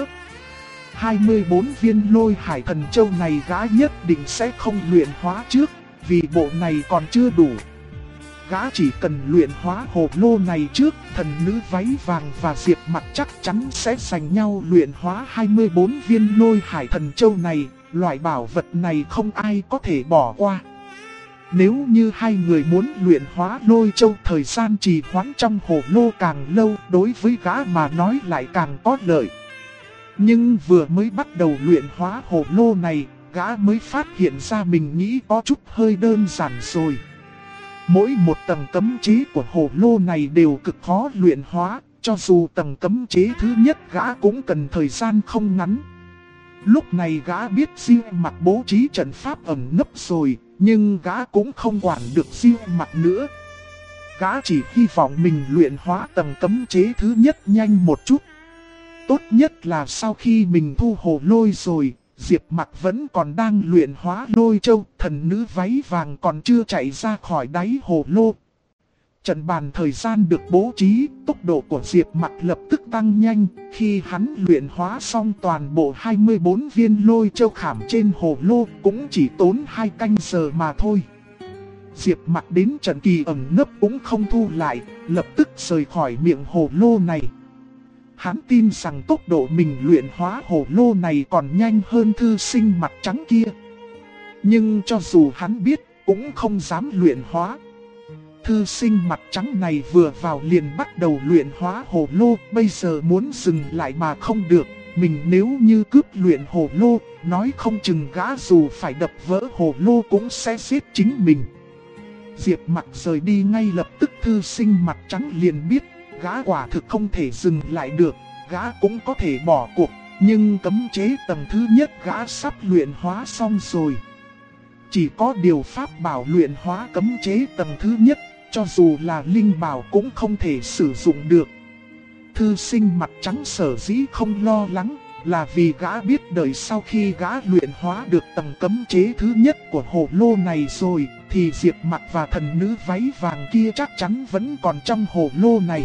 24 viên lôi hải thần châu này gã nhất định sẽ không luyện hóa trước, vì bộ này còn chưa đủ. Gã chỉ cần luyện hóa hồ lô này trước, thần nữ váy vàng và Diệp Mặc chắc chắn sẽ giành nhau luyện hóa 24 viên lôi hải thần châu này. Loại bảo vật này không ai có thể bỏ qua. Nếu như hai người muốn luyện hóa lôi châu, thời gian trì hoãn trong hồ lô càng lâu, đối với gã mà nói lại càng có lợi. Nhưng vừa mới bắt đầu luyện hóa hồ lô này, gã mới phát hiện ra mình nghĩ có chút hơi đơn giản rồi. Mỗi một tầng cấm chế của hồ lô này đều cực khó luyện hóa, cho dù tầng cấm chế thứ nhất gã cũng cần thời gian không ngắn. Lúc này gã biết Diêu Mặc bố trí trận pháp ẩn nấp rồi, nhưng gã cũng không quản được Diêu Mặc nữa. Gã chỉ hy vọng mình luyện hóa tầng cấm chế thứ nhất nhanh một chút. Tốt nhất là sau khi mình thu hồ lôi rồi, Diệp Mặc vẫn còn đang luyện hóa lôi châu, thần nữ váy vàng còn chưa chạy ra khỏi đáy hồ lô. Trận bàn thời gian được bố trí, tốc độ của Diệp Mặc lập tức tăng nhanh, khi hắn luyện hóa xong toàn bộ 24 viên lôi châu khảm trên hồ lô cũng chỉ tốn 2 canh giờ mà thôi. Diệp Mặc đến trận kỳ ẩn nấp cũng không thu lại, lập tức rời khỏi miệng hồ lô này. Hắn tin rằng tốc độ mình luyện hóa hồ lô này còn nhanh hơn thư sinh mặt trắng kia. Nhưng cho dù hắn biết, cũng không dám luyện hóa. Thư sinh mặt trắng này vừa vào liền bắt đầu luyện hóa hồ lô, bây giờ muốn dừng lại mà không được. Mình nếu như cướp luyện hồ lô, nói không chừng gã dù phải đập vỡ hồ lô cũng sẽ giết chính mình. Diệp Mặc rời đi ngay lập tức, thư sinh mặt trắng liền biết gã quả thực không thể dừng lại được, gã cũng có thể bỏ cuộc, nhưng cấm chế tầng thứ nhất gã sắp luyện hóa xong rồi. Chỉ có điều pháp bảo luyện hóa cấm chế tầng thứ nhất, cho dù là linh bảo cũng không thể sử dụng được. Thư sinh mặt trắng sở dĩ không lo lắng, là vì gã biết đợi sau khi gã luyện hóa được tầng cấm chế thứ nhất của hồ lô này rồi, thì Diệp Mặc và thần nữ váy vàng kia chắc chắn vẫn còn trong hồ lô này.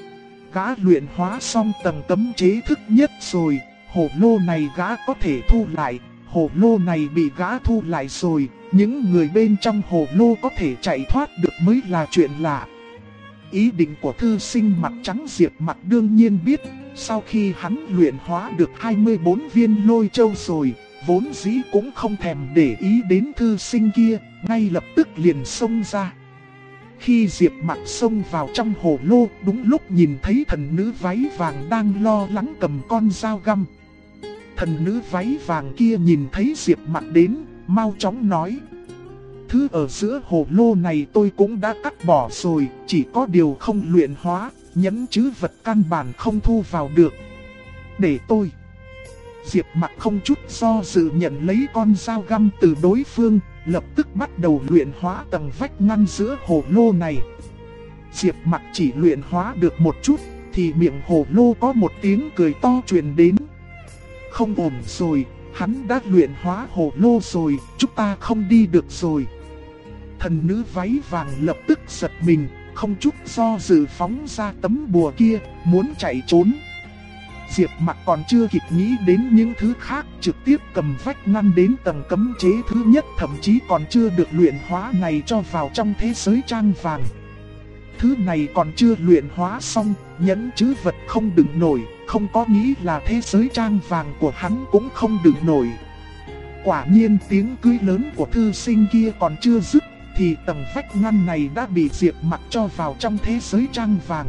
Gã luyện hóa xong tầng cấm chế thứ nhất rồi, hồ lô này gã có thể thu lại, hồ lô này bị gã thu lại rồi, những người bên trong hồ lô có thể chạy thoát được mới là chuyện lạ. Ý định của thư sinh mặt trắng Diệp Mặc đương nhiên biết, sau khi hắn luyện hóa được 24 viên lôi châu rồi, vốn dĩ cũng không thèm để ý đến thư sinh kia, ngay lập tức liền xông ra. Khi Diệp Mặc xông vào trong hồ lô, đúng lúc nhìn thấy thần nữ váy vàng đang lo lắng cầm con dao găm. Thần nữ váy vàng kia nhìn thấy Diệp Mặc đến, mau chóng nói: thứ ở giữa hồ lô này tôi cũng đã cắt bỏ rồi, chỉ có điều không luyện hóa, nhẫn chứ vật căn bản không thu vào được. Để tôi. Diệp Mặc không chút do dự nhận lấy con dao găm từ đối phương, lập tức bắt đầu luyện hóa tầng vách ngăn giữa hồ lô này. Diệp Mặc chỉ luyện hóa được một chút, thì miệng hồ lô có một tiếng cười to truyền đến. Không ổn rồi, hắn đã luyện hóa hồ lô rồi, chúng ta không đi được rồi. Thần nữ váy vàng lập tức giật mình, không chút do dự phóng ra tấm bùa kia, muốn chạy trốn. Diệp Mặc còn chưa kịp nghĩ đến những thứ khác, trực tiếp cầm vách ngăn đến tầng cấm chế thứ nhất, thậm chí còn chưa được luyện hóa này cho vào trong thế giới trang vàng. Thứ này còn chưa luyện hóa xong, nhẫn chứ vật không đựng nổi, không có nghĩ là thế giới trang vàng của hắn cũng không đựng nổi. Quả nhiên tiếng cười lớn của thư sinh kia còn chưa dứt, thì tầng vách ngăn này đã bị Diệp Mặc cho vào trong thế giới trang vàng.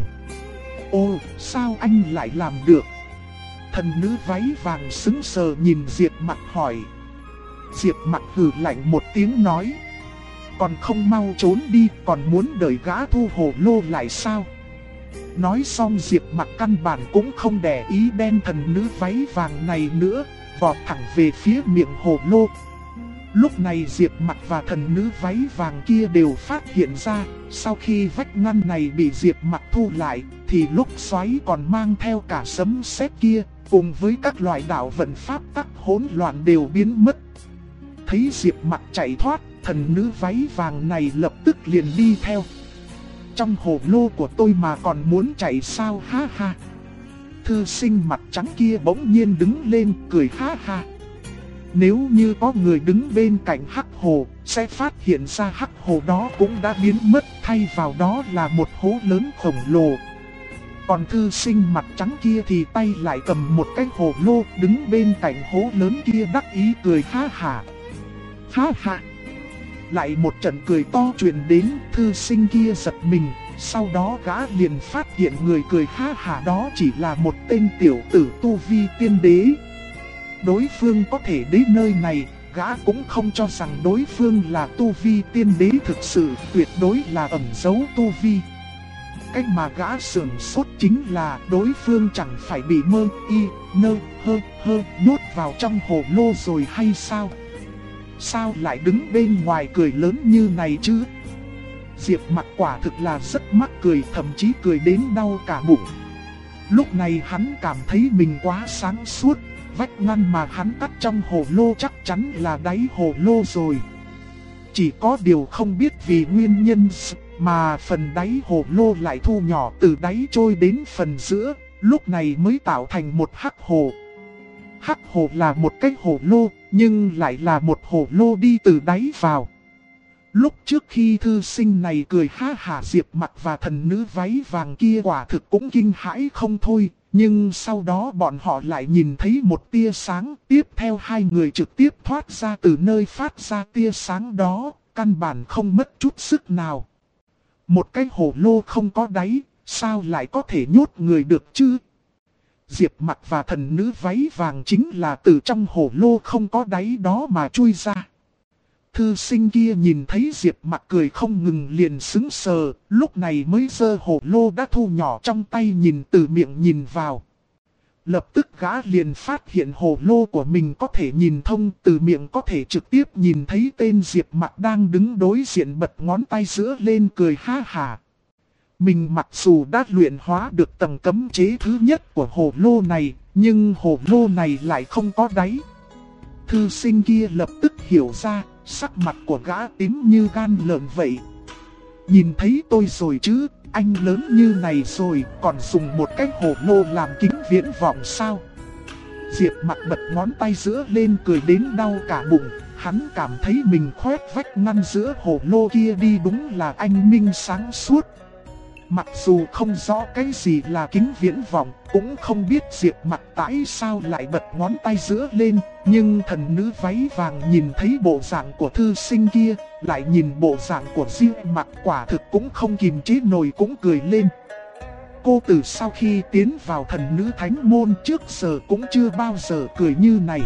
Ô, sao anh lại làm được? Thần nữ váy vàng sững sờ nhìn Diệp Mặc hỏi. Diệp Mặc hừ lạnh một tiếng nói: còn không mau trốn đi, còn muốn đợi gã thu hồ lô lại sao? Nói xong Diệp Mặc căn bản cũng không để ý đen thần nữ váy vàng này nữa, vọt thẳng về phía miệng hồ lô. Lúc này Diệp Mặc và thần nữ váy vàng kia đều phát hiện ra, sau khi vách ngăn này bị Diệp Mặc thu lại, thì lúc xoáy còn mang theo cả sấm sét kia, cùng với các loại đạo vận pháp tắc hỗn loạn đều biến mất. Thấy Diệp Mặc chạy thoát, thần nữ váy vàng này lập tức liền đi theo. Trong hồ lô của tôi mà còn muốn chạy sao, ha ha. Thư sinh mặt trắng kia bỗng nhiên đứng lên cười ha ha. Nếu như có người đứng bên cạnh hắc hồ, sẽ phát hiện ra hắc hồ đó cũng đã biến mất, thay vào đó là một hố lớn khổng lồ. Còn thư sinh mặt trắng kia thì tay lại cầm một cái hồ lô, đứng bên cạnh hố lớn kia đắc ý cười ha ha. Ha ha. Lại một trận cười to truyền đến, thư sinh kia giật mình, sau đó gã liền phát hiện người cười ha ha đó chỉ là một tên tiểu tử tu vi tiên đế. Đối phương có thể đến nơi này, gã cũng không cho rằng đối phương là tu vi tiên đế thực sự, tuyệt đối là ẩn giấu tu vi. Cách mà gã sửng sốt chính là đối phương chẳng phải bị mơ y, nơ, hơ nhốt vào trong hồ lô rồi hay sao? Sao lại đứng bên ngoài cười lớn như này chứ? Diệp Mặc quả thực là rất mắc cười, thậm chí cười đến đau cả bụng. Lúc này hắn cảm thấy mình quá sáng suốt, vách ngăn mà hắn cắt trong hồ lô chắc chắn là đáy hồ lô rồi. Chỉ có điều không biết vì nguyên nhân mà phần đáy hồ lô lại thu nhỏ từ đáy trôi đến phần giữa, lúc này mới tạo thành một hắc hồ. Hắc hồ là một cái hồ lô, nhưng lại là một hồ lô đi từ đáy vào. Lúc trước khi thư sinh này cười ha hả, Diệp Mặc và thần nữ váy vàng kia quả thực cũng kinh hãi không thôi. Nhưng sau đó bọn họ lại nhìn thấy một tia sáng, tiếp theo hai người trực tiếp thoát ra từ nơi phát ra tia sáng đó, căn bản không mất chút sức nào. Một cái hồ lô không có đáy, sao lại có thể nhốt người được chứ? Diệp Mặc và thần nữ váy vàng chính là từ trong hồ lô không có đáy đó mà chui ra. Thư sinh kia nhìn thấy Diệp Mặc cười không ngừng liền sững sờ, lúc này mới giơ hồ lô đã thu nhỏ trong tay nhìn từ miệng nhìn vào. Lập tức gã liền phát hiện hồ lô của mình có thể nhìn thông, từ miệng có thể trực tiếp nhìn thấy tên Diệp Mặc đang đứng đối diện, bật ngón tay giữa lên cười ha hả. Mình mặc dù đã luyện hóa được tầng cấm chế thứ nhất của hồ lô này, nhưng hồ lô này lại không có đáy. Thư sinh kia lập tức hiểu ra, sắc mặt của gã tím như gan lợn vậy. Nhìn thấy tôi rồi chứ, anh lớn như này rồi, còn dùng một cái hồ lô làm kính viễn vọng sao? Diệp Mặc bật ngón tay giữa lên cười đến đau cả bụng, hắn cảm thấy mình khoét vách ngăn giữa hồ lô kia đi đúng là anh minh sáng suốt. Mặc dù không rõ cái gì là kính viễn vọng, cũng không biết Diệp Mặc tại sao lại bật ngón tay giữa lên, nhưng thần nữ váy vàng nhìn thấy bộ dạng của thư sinh kia, lại nhìn bộ dạng của Diệp Mặc, quả thực cũng không kìm chế nổi cũng cười lên. Cô từ sau khi tiến vào thần nữ thánh môn trước giờ cũng chưa bao giờ cười như này.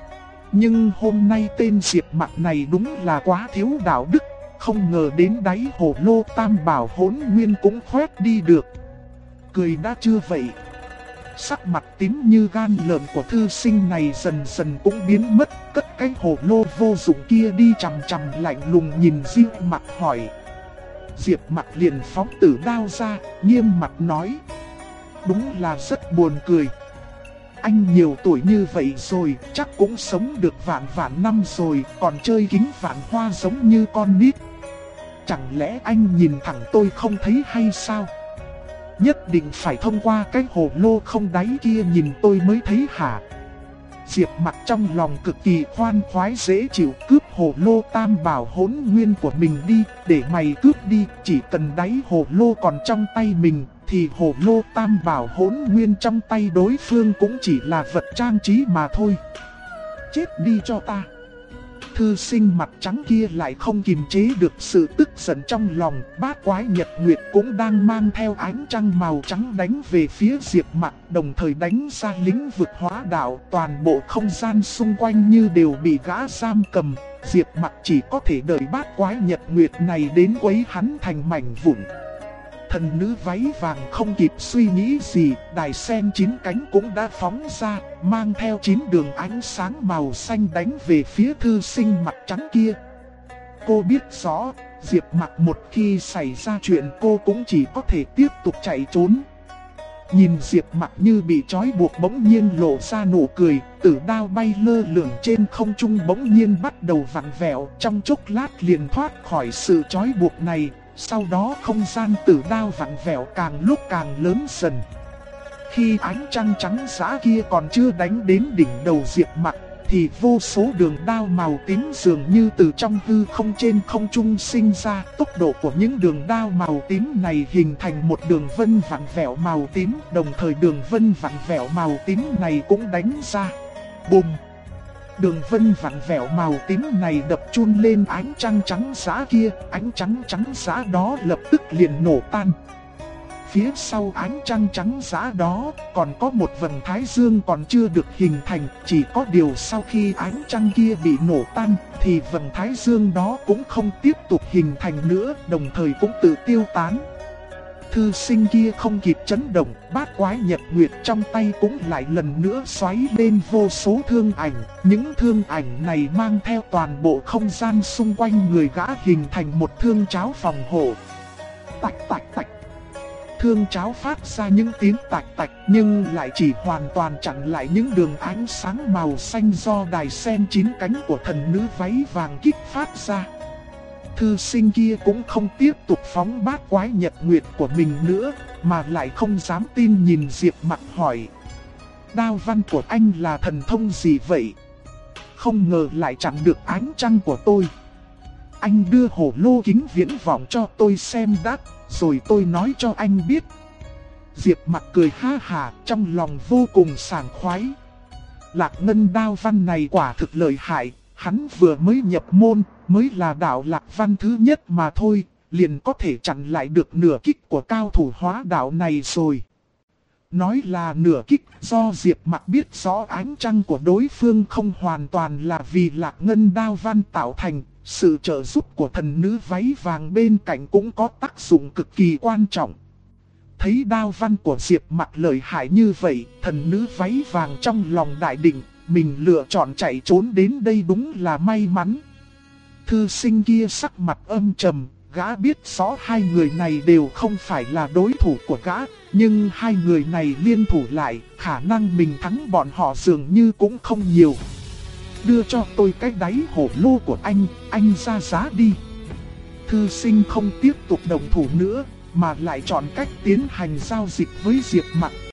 Nhưng hôm nay tên Diệp Mặc này đúng là quá thiếu đạo đức. Không ngờ đến đáy hồ lô tam bảo hỗn nguyên cũng khoét đi được. Cười đã chưa vậy, sắc mặt tím như gan lợn của thư sinh này dần dần cũng biến mất, cất cái hồ lô vô dụng kia đi, chằm chằm lạnh lùng nhìn Diệp Mặc hỏi. Diệp Mặc liền phóng tử đao ra, nghiêm mặt nói. Đúng là rất buồn cười. Anh nhiều tuổi như vậy rồi, chắc cũng sống được vạn vạn năm rồi, còn chơi kính vạn hoa giống như con nít. Chẳng lẽ anh nhìn thẳng tôi không thấy hay sao? Nhất định phải thông qua cái hồ lô không đáy kia nhìn tôi mới thấy hả? Diệp Mặc trong lòng cực kỳ khoan khoái dễ chịu, cướp hồ lô tam bảo hỗn nguyên của mình đi, để mày cướp đi, chỉ cần đáy hồ lô còn trong tay mình, thì hồ lô tam bảo hỗn nguyên trong tay đối phương cũng chỉ là vật trang trí mà thôi. Chết đi cho ta! Thư sinh mặt trắng kia lại không kiềm chế được sự tức giận trong lòng, bát quái nhật nguyệt cũng đang mang theo ánh trăng màu trắng đánh về phía Diệp Mặc, đồng thời đánh ra lĩnh vực hóa đạo, toàn bộ không gian xung quanh như đều bị gã giam cầm. Diệp Mặc chỉ có thể đợi bát quái nhật nguyệt này đến quấy hắn thành mảnh vụn. Thần nữ váy vàng không kịp suy nghĩ gì, đài sen 9 cánh cũng đã phóng ra, mang theo 9 đường ánh sáng màu xanh đánh về phía thư sinh mặt trắng kia. Cô biết rõ, Diệp Mặc một khi xảy ra chuyện cô cũng chỉ có thể tiếp tục chạy trốn. Nhìn Diệp Mặc như bị trói buộc bỗng nhiên lộ ra nụ cười, tử đao bay lơ lửng trên không trung bỗng nhiên bắt đầu vặn vẹo, trong chốc lát liền thoát khỏi sự trói buộc này. Sau đó không gian tử đao vặn vẹo càng lúc càng lớn dần. Khi ánh trăng trắng giã kia còn chưa đánh đến đỉnh đầu Diệp Mặc, thì vô số đường đao màu tím dường như từ trong hư không trên không trung sinh ra. Tốc độ của những đường đao màu tím này hình thành một đường vân vặn vẹo màu tím, đồng thời đường vân vặn vẹo màu tím này cũng đánh ra. Bùm! Đường vân vặn vẹo màu tím này đập chun lên ánh trăng trắng giã kia, ánh trắng trắng giã đó lập tức liền nổ tan. Phía sau ánh trăng trắng dã đó, còn có một vầng thái dương còn chưa được hình thành, chỉ có điều sau khi ánh trăng kia bị nổ tan, thì vầng thái dương đó cũng không tiếp tục hình thành nữa, đồng thời cũng tự tiêu tán. Thư sinh kia không kịp chấn động, bát quái nhật nguyệt trong tay cũng lại lần nữa xoáy lên vô số thương ảnh. Những thương ảnh này mang theo toàn bộ không gian xung quanh người gã hình thành một thương cháo phòng hộ. Tạch tạch tạch. Thương cháo phát ra những tiếng tạch tạch nhưng lại chỉ hoàn toàn chặn lại những đường ánh sáng màu xanh do đài sen 9 cánh của thần nữ váy vàng kích phát ra. Thư sinh kia cũng không tiếp tục phóng bát quái nhật nguyệt của mình nữa, mà lại không dám tin nhìn Diệp Mặc hỏi. Đao văn của anh là thần thông gì vậy? Không ngờ lại chặn được ánh trăng của tôi. Anh đưa hồ lô kính viễn vọng cho tôi xem đã, rồi tôi nói cho anh biết. Diệp Mặc cười ha hà, trong lòng vô cùng sảng khoái. Lạc ngân đao văn này quả thực lợi hại, hắn vừa mới nhập môn, mới là đạo lạc văn thứ nhất mà thôi, liền có thể chặn lại được nửa kích của cao thủ hóa đạo này rồi. Nói là nửa kích, do Diệp Mặc biết rõ ánh trăng của đối phương không hoàn toàn là vì lạc ngân đao văn tạo thành, sự trợ giúp của thần nữ váy vàng bên cạnh cũng có tác dụng cực kỳ quan trọng. Thấy đao văn của Diệp Mặc lợi hại như vậy, thần nữ váy vàng trong lòng đại định, mình lựa chọn chạy trốn đến đây đúng là may mắn. Thư sinh kia sắc mặt âm trầm, gã biết rõ hai người này đều không phải là đối thủ của gã, nhưng hai người này liên thủ lại, khả năng mình thắng bọn họ dường như cũng không nhiều. Đưa cho tôi cái đáy hổ lô của anh ra giá đi. Thư sinh không tiếp tục động thủ nữa, mà lại chọn cách tiến hành giao dịch với Diệp Mặc.